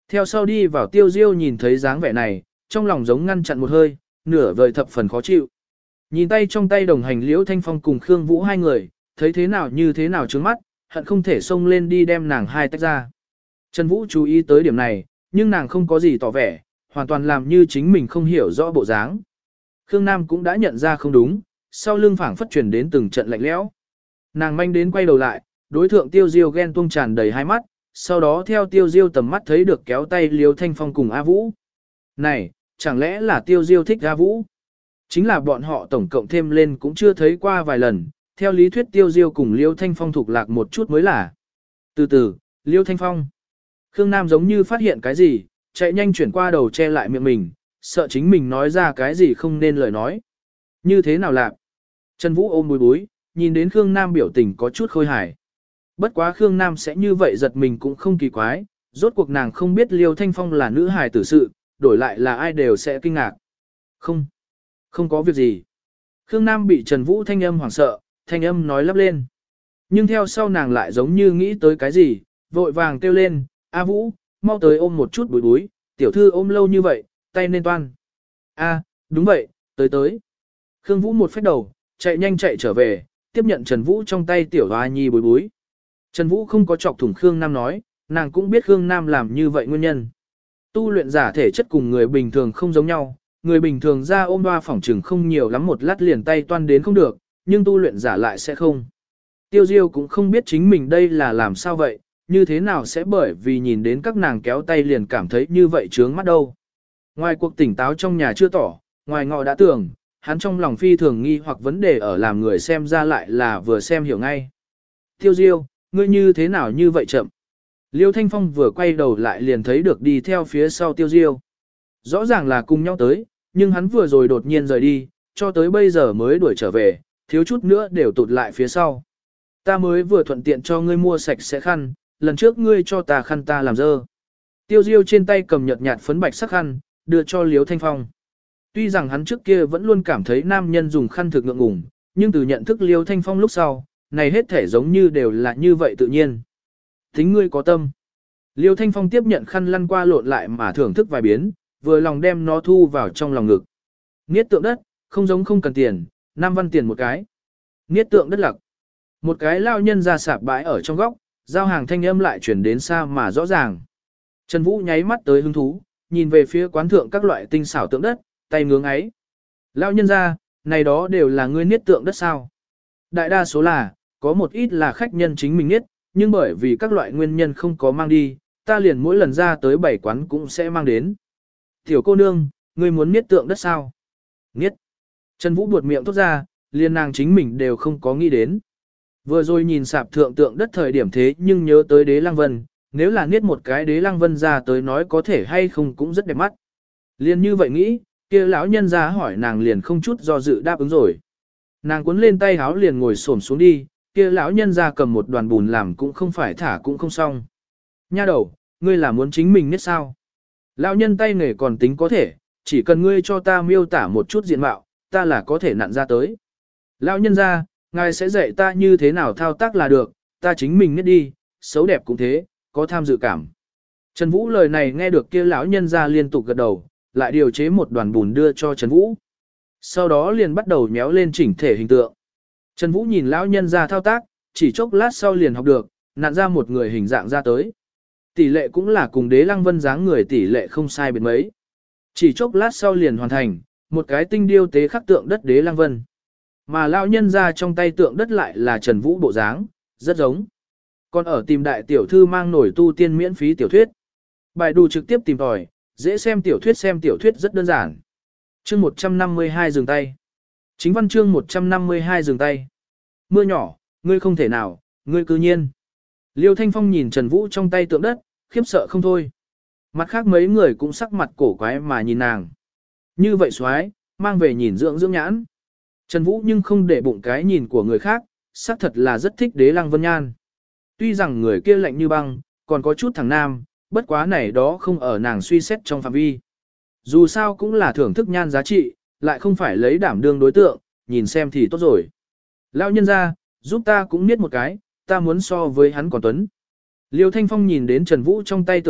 Speaker 1: Theo sau đi vào Tiêu Diêu nhìn thấy dáng vẻ này, trong lòng giống ngăn chặn một hơi, nửa vời thập phần khó chịu. Nhìn tay trong tay đồng hành Liễu Thanh Phong cùng Khương Vũ hai người, thấy thế nào như thế nào trướng mắt, hận không thể xông lên đi đem nàng hai tách ra. Trần Vũ chú ý tới điểm này, nhưng nàng không có gì tỏ vẻ, hoàn toàn làm như chính mình không hiểu rõ bộ dáng. Khương Nam cũng đã nhận ra không đúng, sau lưng phảng phất truyền đến từng trận lạnh lẽo. Nàng manh đến quay đầu lại, đối thượng Tiêu Diêu ghen tuông tràn đầy hai mắt, sau đó theo Tiêu Diêu tầm mắt thấy được kéo tay Liễu Thanh Phong cùng A Vũ. Này, chẳng lẽ là Tiêu Diêu thích A Vũ? Chính là bọn họ tổng cộng thêm lên cũng chưa thấy qua vài lần, theo lý thuyết Tiêu Diêu cùng Liễu Thanh Phong thuộc lạc một chút mới là. Từ từ, Liễu Thanh Phong. Khương Nam giống như phát hiện cái gì, chạy nhanh chuyển qua đầu che lại miệng mình, sợ chính mình nói ra cái gì không nên lời nói. Như thế nào lạc? Trần Vũ ôm bối bối, nhìn đến Khương Nam biểu tình có chút khôi hài. Bất quá Khương Nam sẽ như vậy giật mình cũng không kỳ quái, rốt cuộc nàng không biết Liêu Thanh Phong là nữ hài tử sự, đổi lại là ai đều sẽ kinh ngạc. Không, không có việc gì. Khương Nam bị Trần Vũ thanh âm hoảng sợ, thanh âm nói lắp lên. Nhưng theo sau nàng lại giống như nghĩ tới cái gì, vội vàng kêu lên, A Vũ, mau tới ôm một chút bối bối, tiểu thư ôm lâu như vậy, tay nên toan. A, đúng vậy, tới tới. Khương Vũ một phép đầu, chạy nhanh chạy trở về, tiếp nhận Trần Vũ trong tay tiểu hoa nhi bối bối. Trần Vũ không có chọc thủng Khương Nam nói, nàng cũng biết Khương Nam làm như vậy nguyên nhân. Tu luyện giả thể chất cùng người bình thường không giống nhau, người bình thường ra ôm hoa phỏng trừng không nhiều lắm một lát liền tay toan đến không được, nhưng tu luyện giả lại sẽ không. Tiêu Diêu cũng không biết chính mình đây là làm sao vậy, như thế nào sẽ bởi vì nhìn đến các nàng kéo tay liền cảm thấy như vậy trướng mắt đâu. Ngoài cuộc tỉnh táo trong nhà chưa tỏ, ngoài ngọ đã tưởng, hắn trong lòng phi thường nghi hoặc vấn đề ở làm người xem ra lại là vừa xem hiểu ngay. Tiêu Diêu, ngươi như thế nào như vậy chậm? Liêu Thanh Phong vừa quay đầu lại liền thấy được đi theo phía sau Tiêu Diêu. Rõ ràng là cùng nhau tới, nhưng hắn vừa rồi đột nhiên rời đi, cho tới bây giờ mới đuổi trở về, thiếu chút nữa đều tụt lại phía sau. Ta mới vừa thuận tiện cho ngươi mua sạch sẽ khăn, lần trước ngươi cho ta khăn ta làm dơ. Tiêu Diêu trên tay cầm nhợt nhạt phấn bạch sắc khăn, đưa cho Liêu Thanh Phong. Tuy rằng hắn trước kia vẫn luôn cảm thấy nam nhân dùng khăn thực ngượng ngùng, nhưng từ nhận thức Liêu Thanh Phong lúc sau, này hết thể giống như đều là như vậy tự nhiên. Tính ngươi có tâm. Liêu Thanh Phong tiếp nhận khăn lăn qua lộn lại mà thưởng thức vài biến, vừa lòng đem nó thu vào trong lòng ngực. Niết tượng đất, không giống không cần tiền, năm văn tiền một cái. Niết tượng đất lặc. Một cái lao nhân ra sạp bãi ở trong góc, giao hàng thanh âm lại chuyển đến xa mà rõ ràng. Trần Vũ nháy mắt tới hứng thú, nhìn về phía quán thượng các loại tinh xảo tượng đất, tay ngưỡng ấy. Lao nhân ra, này đó đều là ngươi niết tượng đất sao? Đại đa số là, có một ít là khách nhân chính mình niết, nhưng bởi vì các loại nguyên nhân không có mang đi, ta liền mỗi lần ra tới bảy quán cũng sẽ mang đến. Tiểu cô nương, ngươi muốn niết tượng đất sao? Niết. Trần Vũ buột miệng thốt ra, liền nàng chính mình đều không có nghĩ đến. Vừa rồi nhìn sạp thượng tượng đất thời điểm thế nhưng nhớ tới đế lăng vân, nếu là niết một cái đế lăng vân ra tới nói có thể hay không cũng rất đẹp mắt. Liền như vậy nghĩ, kia lão nhân ra hỏi nàng liền không chút do dự đáp ứng rồi. Nàng cuốn lên tay háo liền ngồi xổm xuống đi, kia lão nhân ra cầm một đoàn bùn làm cũng không phải thả cũng không xong. Nha đầu, ngươi là muốn chính mình niết sao? Lão nhân tay nghề còn tính có thể, chỉ cần ngươi cho ta miêu tả một chút diện mạo, ta là có thể nặn ra tới. Lão nhân ra, ngài sẽ dạy ta như thế nào thao tác là được, ta chính mình niết đi, xấu đẹp cũng thế, có tham dự cảm. Trần Vũ lời này nghe được kia lão nhân ra liên tục gật đầu, lại điều chế một đoàn bùn đưa cho Trần Vũ. Sau đó liền bắt đầu nhéo lên chỉnh thể hình tượng. Trần Vũ nhìn lão nhân ra thao tác, chỉ chốc lát sau liền học được, nặn ra một người hình dạng ra tới. Tỷ lệ cũng là cùng đế lăng vân dáng người tỷ lệ không sai biệt mấy. Chỉ chốc lát sau liền hoàn thành, một cái tinh điêu tế khắc tượng đất đế lăng vân. Mà lão nhân ra trong tay tượng đất lại là Trần Vũ bộ dáng, rất giống. Còn ở tìm đại tiểu thư mang nổi tu tiên miễn phí tiểu thuyết. Bài đù trực tiếp tìm tòi, dễ xem tiểu thuyết xem tiểu thuyết rất đơn giản. Chương một trăm năm mươi hai dừng tay. Chính văn chương một trăm năm mươi hai dừng tay. Mưa nhỏ, ngươi không thể nào, ngươi cư nhiên. Liêu Thanh Phong nhìn Trần Vũ trong tay tượng đất, khiếp sợ không thôi. Mặt khác mấy người cũng sắc mặt cổ quái mà nhìn nàng. Như vậy xoái, mang về nhìn dưỡng dưỡng nhãn. Trần Vũ nhưng không để bụng cái nhìn của người khác, xác thật là rất thích đế lăng vân nhan. Tuy rằng người kia lạnh như băng, còn có chút thằng nam, bất quá này đó không ở nàng suy xét trong phạm vi. Dù sao cũng là thưởng thức nhan giá trị, lại không phải lấy đảm đương đối tượng, nhìn xem thì tốt rồi. Lão nhân ra, giúp ta cũng niết một cái, ta muốn so với hắn còn tuấn. Liêu Thanh Phong nhìn đến Trần Vũ trong tay tượng đất,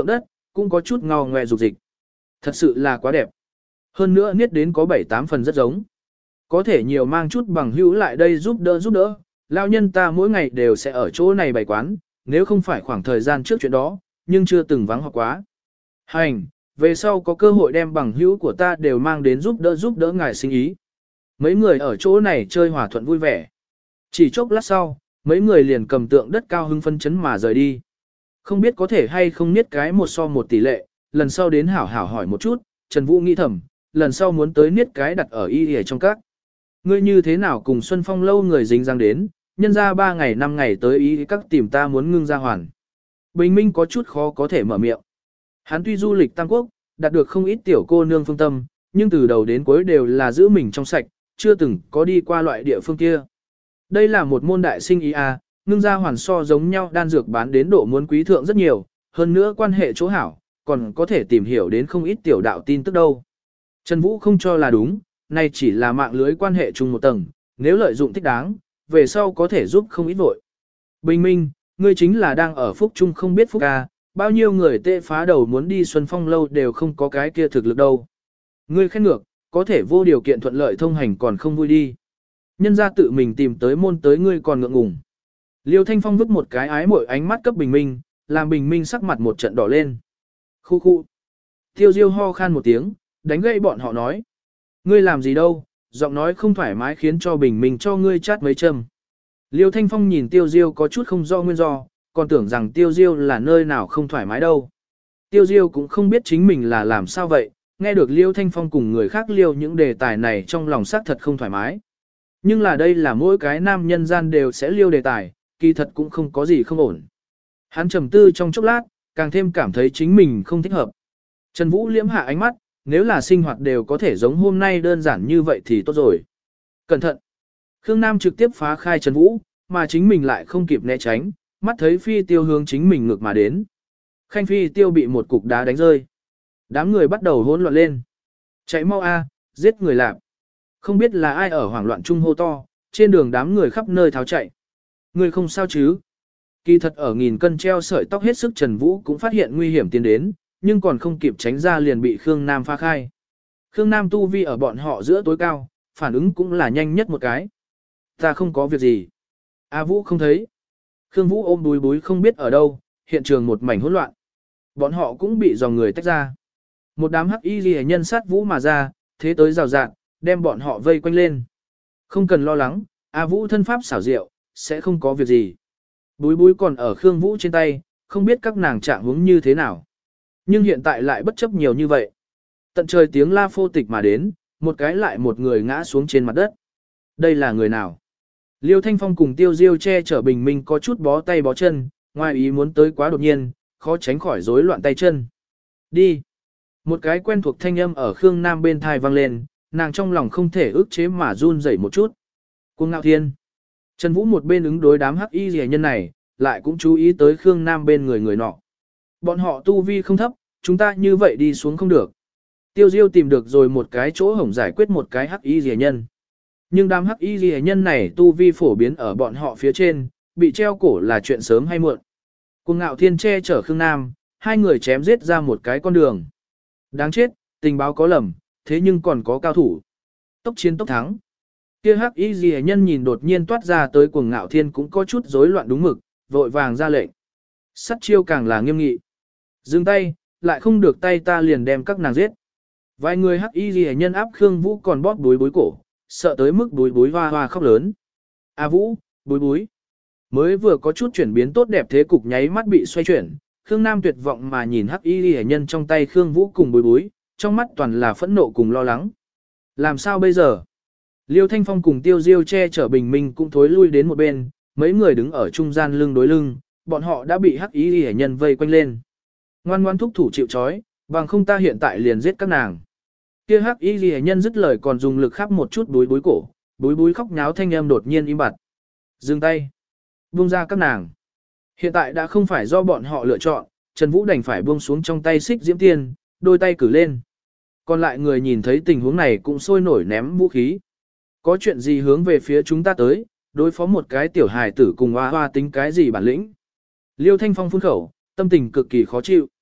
Speaker 1: cũng có chút ngao ngoe dục dịch. Thật sự là quá đẹp. Hơn nữa niết đến có bảy tám phần rất giống. Có thể nhiều mang chút bằng hữu lại đây giúp đỡ giúp đỡ. Lao nhân ta mỗi ngày đều sẽ ở chỗ này bày quán, nếu không phải khoảng thời gian trước chuyện đó, nhưng chưa từng vắng học quá. Hành, về sau có cơ hội đem bằng hữu của ta đều mang đến giúp đỡ giúp đỡ ngài sinh ý. Mấy người ở chỗ này chơi hòa thuận vui vẻ. Chỉ chốc lát sau, mấy người liền cầm tượng đất cao hưng phân chấn mà rời đi. Không biết có thể hay không niết cái một so một tỷ lệ, lần sau đến hảo hảo hỏi một chút, Trần Vũ nghĩ thầm, lần sau muốn tới niết cái đặt ở y y trong các. Ngươi như thế nào cùng Xuân Phong lâu người dính dáng đến, nhân ra ba ngày năm ngày tới y các tìm ta muốn ngưng ra hoàn. Bình Minh có chút khó có thể mở miệng. Hắn tuy du lịch Tam Quốc, đạt được không ít tiểu cô nương phương tâm, nhưng từ đầu đến cuối đều là giữ mình trong sạch, chưa từng có đi qua loại địa phương kia. Đây là một môn đại sinh ý a, ngưng ra hoàn so giống nhau đan dược bán đến độ muốn quý thượng rất nhiều, hơn nữa quan hệ chỗ hảo, còn có thể tìm hiểu đến không ít tiểu đạo tin tức đâu. Trần Vũ không cho là đúng, này chỉ là mạng lưới quan hệ chung một tầng, nếu lợi dụng thích đáng, về sau có thể giúp không ít vội. Bình Minh, ngươi chính là đang ở phúc chung không biết phúc ca, bao nhiêu người tệ phá đầu muốn đi Xuân Phong lâu đều không có cái kia thực lực đâu. Ngươi khen ngược, có thể vô điều kiện thuận lợi thông hành còn không vui đi. Nhân ra tự mình tìm tới môn tới ngươi còn ngượng ngùng. Liêu Thanh Phong vứt một cái ái mội ánh mắt cấp Bình Minh, làm Bình Minh sắc mặt một trận đỏ lên. Khu khu. Tiêu Diêu ho khan một tiếng, đánh gây bọn họ nói. Ngươi làm gì đâu, giọng nói không thoải mái khiến cho Bình Minh cho ngươi chát mấy châm. Liêu Thanh Phong nhìn Tiêu Diêu có chút không do nguyên do, còn tưởng rằng Tiêu Diêu là nơi nào không thoải mái đâu. Tiêu Diêu cũng không biết chính mình là làm sao vậy, nghe được Liêu Thanh Phong cùng người khác liêu những đề tài này trong lòng xác thật không thoải mái. Nhưng là đây là mỗi cái nam nhân gian đều sẽ liêu đề tài, kỳ thật cũng không có gì không ổn. Hắn trầm tư trong chốc lát, càng thêm cảm thấy chính mình không thích hợp. Trần Vũ liễm hạ ánh mắt, nếu là sinh hoạt đều có thể giống hôm nay đơn giản như vậy thì tốt rồi. Cẩn thận! Khương Nam trực tiếp phá khai Trần Vũ, mà chính mình lại không kịp né tránh, mắt thấy phi tiêu hướng chính mình ngược mà đến. Khanh phi tiêu bị một cục đá đánh rơi. Đám người bắt đầu hỗn loạn lên. Chạy mau a, giết người lạp. Không biết là ai ở hoảng loạn trung hô to, trên đường đám người khắp nơi tháo chạy. Người không sao chứ? Kỳ thật ở nghìn cân treo sợi tóc hết sức Trần Vũ cũng phát hiện nguy hiểm tiến đến, nhưng còn không kịp tránh ra liền bị Khương Nam phá khai. Khương Nam tu vi ở bọn họ giữa tối cao, phản ứng cũng là nhanh nhất một cái. Ta không có việc gì. A Vũ không thấy. Khương Vũ ôm búi búi không biết ở đâu, hiện trường một mảnh hỗn loạn. Bọn họ cũng bị dòng người tách ra. Một đám hắc y liễu nhân sát Vũ mà ra, thế tới rào rạt, đem bọn họ vây quanh lên. Không cần lo lắng, A Vũ thân pháp xảo diệu, sẽ không có việc gì. Búi búi còn ở Khương Vũ trên tay, không biết các nàng trạng huống như thế nào. Nhưng hiện tại lại bất chấp nhiều như vậy. Tận trời tiếng la phô tịch mà đến, một cái lại một người ngã xuống trên mặt đất. Đây là người nào? Liêu Thanh Phong cùng Tiêu Diêu che chở Bình Minh có chút bó tay bó chân, ngoài ý muốn tới quá đột nhiên, khó tránh khỏi rối loạn tay chân. Đi! Một cái quen thuộc thanh âm ở Khương Nam bên thai vang lên, nàng trong lòng không thể ức chế mà run rẩy một chút. Cuồng Ngạo Thiên! Trần Vũ một bên ứng đối đám hắc y rẻ nhân này, lại cũng chú ý tới Khương Nam bên người người nọ. Bọn họ tu vi không thấp, chúng ta như vậy đi xuống không được. Tiêu Diêu tìm được rồi một cái chỗ hổng giải quyết một cái hắc y rẻ nhân. Nhưng đám hắc y rẻ nhân này tu vi phổ biến ở bọn họ phía trên, bị treo cổ là chuyện sớm hay muộn. Cuồng Ngạo Thiên che chở Khương Nam, hai người chém giết ra một cái con đường. Đáng chết, tình báo có lầm, thế nhưng còn có cao thủ. Tốc chiến tốc thắng. Kia hắc y rẻ nhân nhìn đột nhiên toát ra tới Cuồng Ngạo Thiên cũng có chút rối loạn đúng mực, vội vàng ra lệnh. Sắt chiêu càng là nghiêm nghị. Dừng tay, lại không được tay ta liền đem các nàng giết. Vài người hắc y rẻ nhân áp Khương Vũ còn bóp đuối bối cổ, sợ tới mức bối bối hoa hoa khóc lớn. A Vũ, bối bối. Mới vừa có chút chuyển biến tốt đẹp thế cục nháy mắt bị xoay chuyển, Khương Nam tuyệt vọng mà nhìn hắc y rẻ nhân trong tay Khương Vũ cùng bối bối, trong mắt toàn là phẫn nộ cùng lo lắng. Làm sao bây giờ? Liêu Thanh Phong cùng Tiêu Diêu che chở Bình Minh cũng thối lui đến một bên, mấy người đứng ở trung gian lưng đối lưng, bọn họ đã bị hắc y rẻ nhân vây quanh lên. Ngoan ngoan thúc thủ chịu trói, bằng không ta hiện tại liền giết các nàng. Kia hắc y rẻ nhân dứt lời còn dùng lực khắp một chút bối bối cổ, bối bối khóc nháo thanh âm đột nhiên im bặt. Dừng tay. Buông ra các nàng. Hiện tại đã không phải do bọn họ lựa chọn, Trần Vũ đành phải buông xuống trong tay xích diễm tiên, đôi tay cử lên. Còn lại người nhìn thấy tình huống này cũng sôi nổi ném vũ khí. Có chuyện gì hướng về phía chúng ta tới, đối phó một cái tiểu hài tử cùng hoa hoa tính cái gì bản lĩnh. Liêu Thanh Phong phun khẩu, tâm tình cực kỳ khó chịu.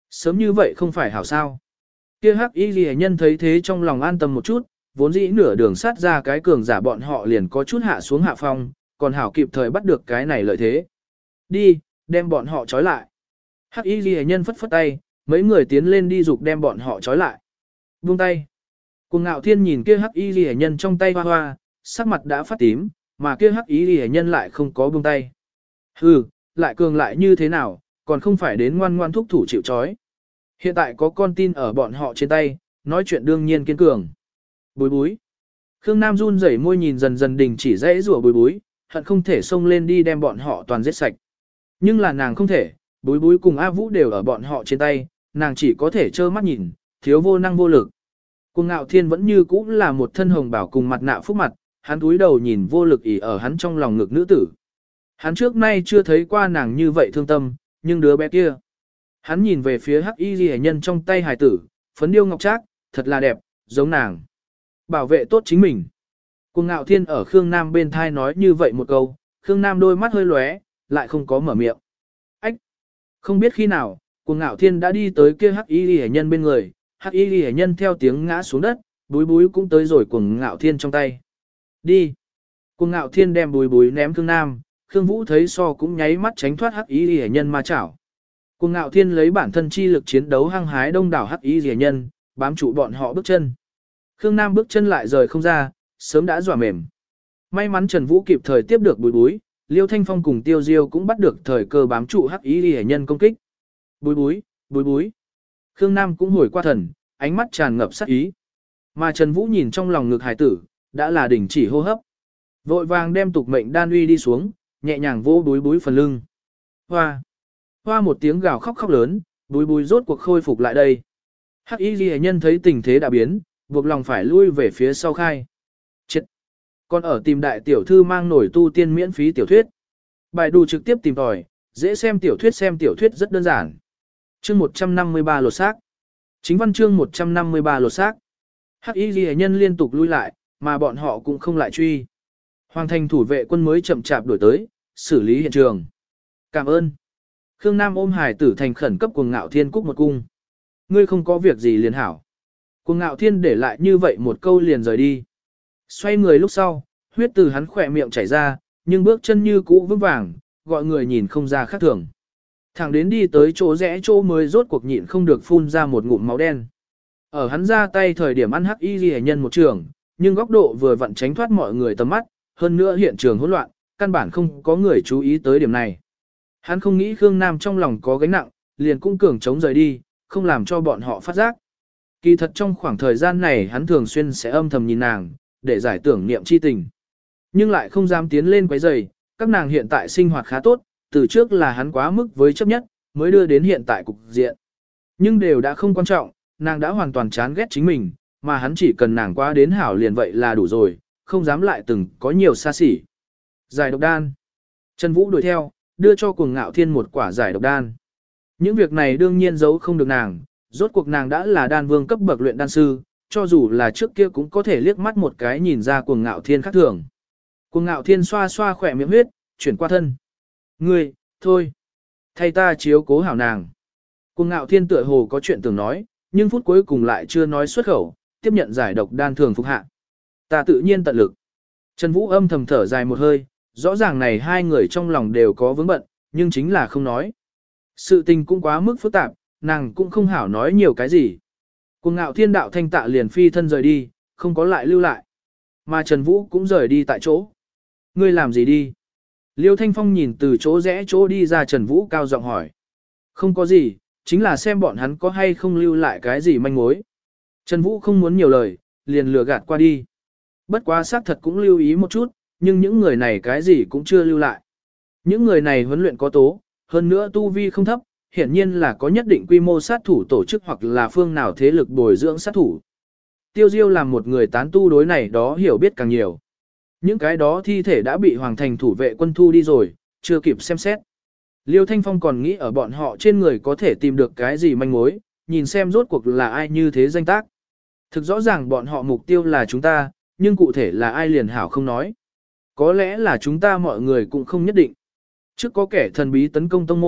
Speaker 1: Sớm như vậy không phải hảo sao. Kia hắc y ghi nhân thấy thế trong lòng an tâm một chút, vốn dĩ nửa đường sát ra cái cường giả bọn họ liền có chút hạ xuống hạ phong, còn hảo kịp thời bắt được cái này lợi thế. Đi, đem bọn họ trói lại. Hắc y ghi nhân phất phất tay, mấy người tiến lên đi dục đem bọn họ trói lại. Buông tay. Cuồng Ngạo Thiên nhìn kia hắc y ghi nhân trong tay hoa hoa, sắc mặt đã phát tím, mà kia hắc y ghi nhân lại không có buông tay. Hừ, lại cường lại như thế nào, còn không phải đến ngoan ngoan thúc thủ chịu trói. Hiện tại có con tin ở bọn họ trên tay, nói chuyện đương nhiên kiên cường. Bối bối. Khương Nam run rẩy môi nhìn dần dần đình chỉ dãy rủa bối bối, hận không thể xông lên đi đem bọn họ toàn giết sạch. Nhưng là nàng không thể, bối bối cùng A Vũ đều ở bọn họ trên tay, nàng chỉ có thể trơ mắt nhìn, thiếu vô năng vô lực. Cuồng Ngạo Thiên vẫn như cũ là một thân hồng bảo cùng mặt nạ phúc mặt, hắn cúi đầu nhìn vô lực ỉ ở hắn trong lòng ngực nữ tử. Hắn trước nay chưa thấy qua nàng như vậy thương tâm, nhưng đứa bé kia. Hắn nhìn về phía hắc y ghi nhân trong tay hài tử, phấn điêu ngọc trác, thật là đẹp, giống nàng. Bảo vệ tốt chính mình. Cuồng Ngạo Thiên ở Khương Nam bên thai nói như vậy một câu, Khương Nam đôi mắt hơi lóe, lại không có mở miệng. Ách! Không biết khi nào, Cuồng Ngạo Thiên đã đi tới kia hắc y ghi nhân bên người, hắc y ghi nhân theo tiếng ngã xuống đất, búi búi cũng tới rồi Cuồng Ngạo Thiên trong tay. Đi! Cuồng Ngạo Thiên đem búi búi ném Khương Nam, Khương Vũ thấy so cũng nháy mắt tránh thoát hắc y ghi nhân ma chảo. Cuồng Ngạo Thiên lấy bản thân chi lực chiến đấu hăng hái đông đảo hắc y ghi nhân, bám trụ bọn họ bước chân. Khương Nam bước chân lại rời không ra, sớm đã dọa mềm. May mắn Trần Vũ kịp thời tiếp được búi búi, Liêu Thanh Phong cùng Tiêu Diêu cũng bắt được thời cơ bám trụ hắc y ghi nhân công kích. Búi búi, búi búi. Khương Nam cũng hồi qua thần, ánh mắt tràn ngập sát ý. Mà Trần Vũ nhìn trong lòng ngực hải tử, đã là đình chỉ hô hấp. Vội vàng đem tục mệnh đan uy đi xuống, nhẹ nhàng vô búi búi phần lưng. Hoa! Hoa một tiếng gào khóc khóc lớn, búi búi rốt cuộc khôi phục lại đây. Hắc y ghi nhân thấy tình thế đã biến, buộc lòng phải lui về phía sau khai. Chết! Còn ở tìm đại tiểu thư mang nổi tu tiên miễn phí tiểu thuyết. Bài đù trực tiếp tìm tòi, dễ xem tiểu thuyết xem tiểu thuyết rất đơn giản. Chương một trăm năm mươi ba lột xác. Chính văn chương một trăm năm mươi ba lột xác. Hắc y ghi nhân liên tục lui lại, mà bọn họ cũng không lại truy. Hoàng thành thủ vệ quân mới chậm chạp đuổi tới, xử lý hiện trường. Cảm ơn. Khương Nam ôm Hải tử thành khẩn cấp Cuồng Ngạo Thiên cúc một cung. Ngươi không có việc gì liền hảo. Cuồng Ngạo Thiên để lại như vậy một câu liền rời đi. Xoay người lúc sau, huyết từ hắn khỏe miệng chảy ra, nhưng bước chân như cũ vững vàng, gọi người nhìn không ra khác thường. Thẳng đến đi tới chỗ rẽ chỗ mới rốt cuộc nhịn không được phun ra một ngụm máu đen. Ở hắn ra tay thời điểm ăn hắc y ghi nhân một trường, nhưng góc độ vừa vặn tránh thoát mọi người tầm mắt, hơn nữa hiện trường hỗn loạn, căn bản không có người chú ý tới điểm này. Hắn không nghĩ Khương Nam trong lòng có gánh nặng, liền cũng cường chống rời đi, không làm cho bọn họ phát giác. Kỳ thật trong khoảng thời gian này hắn thường xuyên sẽ âm thầm nhìn nàng, để giải tưởng niệm chi tình. Nhưng lại không dám tiến lên quấy rầy, các nàng hiện tại sinh hoạt khá tốt, từ trước là hắn quá mức với chấp nhất, mới đưa đến hiện tại cục diện. Nhưng đều đã không quan trọng, nàng đã hoàn toàn chán ghét chính mình, mà hắn chỉ cần nàng qua đến hảo liền vậy là đủ rồi, không dám lại từng có nhiều xa xỉ. Giải độc đan. Trần Vũ đuổi theo, đưa cho Cuồng Ngạo Thiên một quả giải độc đan. Những việc này đương nhiên giấu không được nàng, rốt cuộc nàng đã là đan vương cấp bậc luyện đan sư, cho dù là trước kia cũng có thể liếc mắt một cái nhìn ra Cuồng Ngạo Thiên khác thường. Cuồng Ngạo Thiên xoa xoa khỏe miệng huyết, chuyển qua thân. Ngươi, thôi. Thay ta chiếu cố hảo nàng. Cuồng Ngạo Thiên tựa hồ có chuyện tưởng nói, nhưng phút cuối cùng lại chưa nói xuất khẩu, tiếp nhận giải độc đan thường phục hạ. Ta tự nhiên tận lực. Trần Vũ âm thầm thở dài một hơi, rõ ràng này hai người trong lòng đều có vướng bận, nhưng chính là không nói. Sự tình cũng quá mức phức tạp, nàng cũng không hảo nói nhiều cái gì. Cuồng Ngạo Thiên đạo thanh tạ liền phi thân rời đi, không có lại lưu lại. Mà Trần Vũ cũng rời đi tại chỗ. Ngươi làm gì đi? Liêu Thanh Phong nhìn từ chỗ rẽ chỗ đi ra Trần Vũ cao giọng hỏi. Không có gì, chính là xem bọn hắn có hay không lưu lại cái gì manh mối. Trần Vũ không muốn nhiều lời, liền lừa gạt qua đi. Bất quá xác thật cũng lưu ý một chút, nhưng những người này cái gì cũng chưa lưu lại. Những người này huấn luyện có tố, hơn nữa tu vi không thấp, hiển nhiên là có nhất định quy mô sát thủ tổ chức hoặc là phương nào thế lực bồi dưỡng sát thủ. Tiêu Diêu làm một người tán tu đối này đó hiểu biết càng nhiều. Những cái đó thi thể đã bị Hoàng thành thủ vệ quân thu đi rồi, chưa kịp xem xét. Liêu Thanh Phong còn nghĩ ở bọn họ trên người có thể tìm được cái gì manh mối, nhìn xem rốt cuộc là ai như thế danh tác. Thực rõ ràng bọn họ mục tiêu là chúng ta, nhưng cụ thể là ai liền hảo không nói. Có lẽ là chúng ta mọi người cũng không nhất định. Trước có kẻ thần bí tấn công tông môn,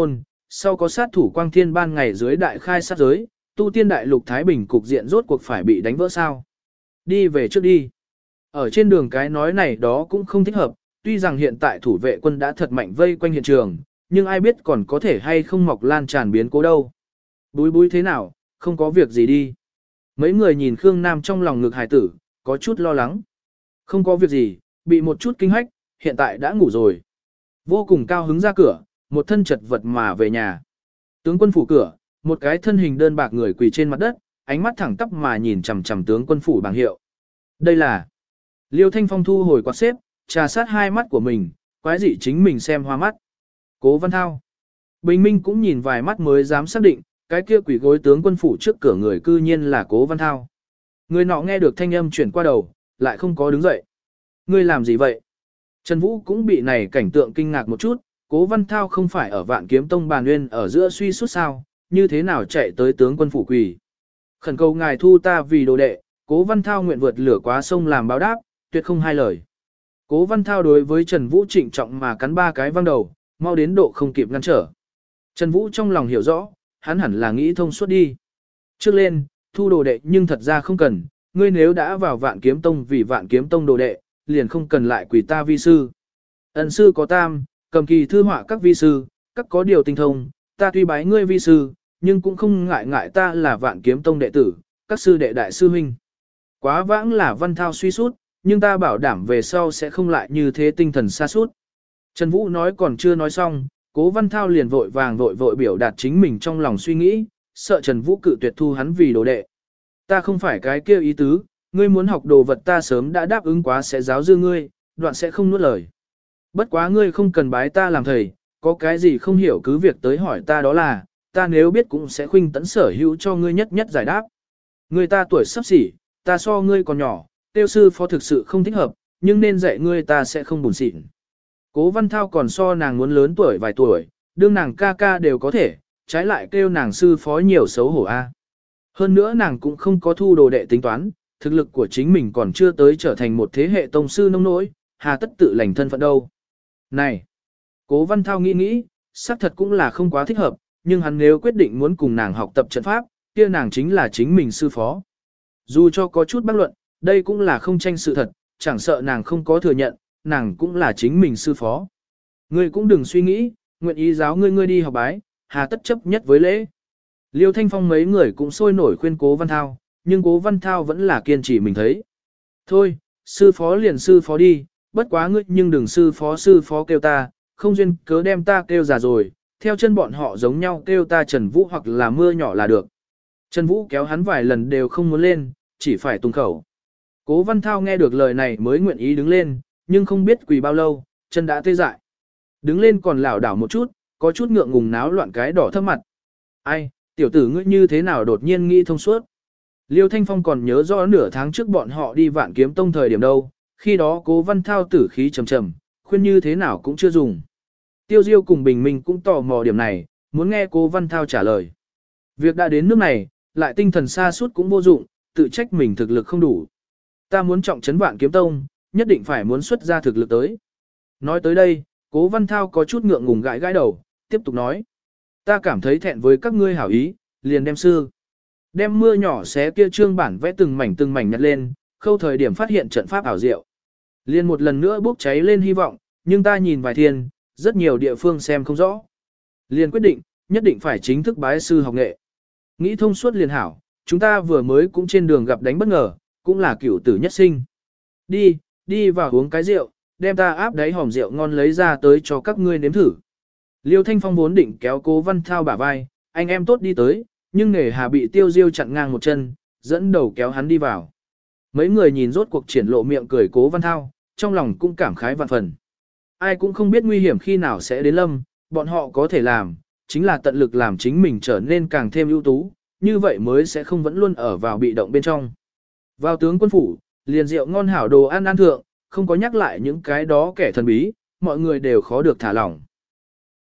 Speaker 1: sau có sát thủ quang thiên ban ngày dưới đại khai sát giới, tu tiên đại lục Thái Bình cục diện rốt cuộc phải bị đánh vỡ sao. Đi về trước đi. Ở trên đường cái nói này đó cũng không thích hợp, tuy rằng hiện tại thủ vệ quân đã thật mạnh vây quanh hiện trường, nhưng ai biết còn có thể hay không mọc lan tràn biến cố đâu. Búi búi thế nào, không có việc gì đi. Mấy người nhìn Khương Nam trong lòng ngực hài tử, có chút lo lắng. Không có việc gì, bị một chút kinh hách, hiện tại đã ngủ rồi. Vô cùng cao hứng ra cửa, một thân chật vật mà về nhà. Tướng quân phủ cửa, một cái thân hình đơn bạc người quỳ trên mặt đất, ánh mắt thẳng tắp mà nhìn chằm chằm tướng quân phủ bảng hiệu. Đây là Liêu Thanh Phong thu hồi quạt xếp, trà sát hai mắt của mình, quái dị chính mình xem hoa mắt. Cố Văn Thao. Bình Minh cũng nhìn vài mắt mới dám xác định, cái kia quỷ gối tướng quân phủ trước cửa người cư nhiên là Cố Văn Thao. Người nọ nghe được thanh âm chuyển qua đầu, lại không có đứng dậy. Ngươi làm gì vậy? Trần Vũ cũng bị này cảnh tượng kinh ngạc một chút, Cố Văn Thao không phải ở Vạn Kiếm Tông Bàn Nguyên ở giữa suy suốt sao, như thế nào chạy tới tướng quân phủ quỷ. Khẩn cầu ngài thu ta vì đồ đệ, Cố Văn Thao nguyện vượt lửa quá sông làm báo đáp, tuyệt không hai lời. Cố Văn Thao đối với Trần Vũ trịnh trọng mà cắn ba cái văng đầu, mau đến độ không kịp ngăn trở. Trần Vũ trong lòng hiểu rõ, hắn hẳn là nghĩ thông suốt đi. Trước lên, thu đồ đệ nhưng thật ra không cần, ngươi nếu đã vào Vạn Kiếm Tông vì Vạn Kiếm Tông đồ đệ, liền không cần lại quỳ ta vi sư. Ân sư có tam, cầm kỳ thư họa các vi sư, các có điều tinh thông, ta tuy bái ngươi vi sư, nhưng cũng không ngại ngại ta là Vạn Kiếm Tông đệ tử, các sư đệ đại sư huynh. Quá vãng là Văn Thao suy sút, nhưng ta bảo đảm về sau sẽ không lại như thế tinh thần xa sút. Trần Vũ nói còn chưa nói xong, Cố Văn Thao liền vội vàng vội vội biểu đạt chính mình trong lòng suy nghĩ, sợ Trần Vũ cự tuyệt thu hắn vì đồ đệ. Ta không phải cái kia ý tứ, ngươi muốn học đồ vật ta sớm đã đáp ứng quá sẽ giáo dư ngươi, đoạn sẽ không nuốt lời. Bất quá ngươi không cần bái ta làm thầy, có cái gì không hiểu cứ việc tới hỏi ta đó là, ta nếu biết cũng sẽ khuynh tấn sở hữu cho ngươi nhất nhất giải đáp. Ngươi ta tuổi sắp xỉ, ta so ngươi còn nhỏ, tiêu sư phó thực sự không thích hợp, nhưng nên dạy ngươi ta sẽ không buồn xịn. Cố Văn Thao còn so nàng muốn lớn tuổi vài tuổi, đương nàng ca ca đều có thể, trái lại kêu nàng sư phó nhiều xấu hổ a. Hơn nữa nàng cũng không có thu đồ đệ tính toán, thực lực của chính mình còn chưa tới trở thành một thế hệ tông sư nông nỗi, hà tất tự lành thân phận đâu. Này! Cố Văn Thao nghĩ nghĩ, xác thật cũng là không quá thích hợp, nhưng hắn nếu quyết định muốn cùng nàng học tập trận pháp, kia nàng chính là chính mình sư phó. Dù cho có chút bác luận, đây cũng là không tranh sự thật, chẳng sợ nàng không có thừa nhận, nàng cũng là chính mình sư phó. Ngươi cũng đừng suy nghĩ, nguyện ý giáo ngươi ngươi đi học bái, hà tất chấp nhất với lễ. Liêu Thanh Phong mấy người cũng sôi nổi khuyên Cố Văn Thao, nhưng Cố Văn Thao vẫn là kiên trì mình thấy. Thôi, sư phó liền sư phó đi, bất quá ngươi nhưng đừng sư phó sư phó kêu ta, không duyên cớ đem ta kêu già rồi, theo chân bọn họ giống nhau kêu ta Trần Vũ hoặc là mưa nhỏ là được. Trần Vũ kéo hắn vài lần đều không muốn lên, chỉ phải tung khẩu. Cố Văn Thao nghe được lời này mới nguyện ý đứng lên, nhưng không biết quỳ bao lâu, chân đã tê dại. Đứng lên còn lảo đảo một chút, có chút ngượng ngùng náo loạn cái đỏ thấp mặt. Ai, tiểu tử ngươi như thế nào đột nhiên nghĩ thông suốt. Liêu Thanh Phong còn nhớ rõ nửa tháng trước bọn họ đi Vạn Kiếm Tông thời điểm đâu, khi đó Cố Văn Thao tử khí trầm trầm, khuyên như thế nào cũng chưa dùng. Tiêu Diêu cùng Bình Minh cũng tò mò điểm này, muốn nghe Cố Văn Thao trả lời. Việc đã đến nước này, lại tinh thần xa suốt cũng vô dụng, tự trách mình thực lực không đủ. Ta muốn trọng trấn Vạn Kiếm Tông, nhất định phải muốn xuất ra thực lực tới. Nói tới đây, Cố Văn Thao có chút ngượng ngùng gãi gãi đầu, tiếp tục nói. Ta cảm thấy thẹn với các ngươi hảo ý, liền đem sư. Đem mưa nhỏ xé kia trương bản vẽ từng mảnh từng mảnh nhặt lên, khâu thời điểm phát hiện trận pháp ảo diệu. Liền một lần nữa bốc cháy lên hy vọng, nhưng ta nhìn vài thiên, rất nhiều địa phương xem không rõ. Liền quyết định, nhất định phải chính thức bái sư học nghệ. Nghĩ thông suốt liền hảo, chúng ta vừa mới cũng trên đường gặp đánh bất ngờ, cũng là cửu tử nhất sinh. Đi, đi vào uống cái rượu, đem ta áp đáy hòm rượu ngon lấy ra tới cho các ngươi nếm thử. Liêu Thanh Phong vốn định kéo Cố Văn Thao bả vai, anh em tốt đi tới, nhưng nể hà bị Tiêu Diêu chặn ngang một chân, dẫn đầu kéo hắn đi vào. Mấy người nhìn rốt cuộc triển lộ miệng cười Cố Văn Thao, trong lòng cũng cảm khái vạn phần. Ai cũng không biết nguy hiểm khi nào sẽ đến lâm, bọn họ có thể làm, chính là tận lực làm chính mình trở nên càng thêm ưu tú, như vậy mới sẽ không vẫn luôn ở vào bị động bên trong. Vào tướng quân phủ, liền rượu ngon hảo đồ ăn ăn thượng, không có nhắc lại những cái đó kẻ thần bí, mọi người đều khó được thả lỏng.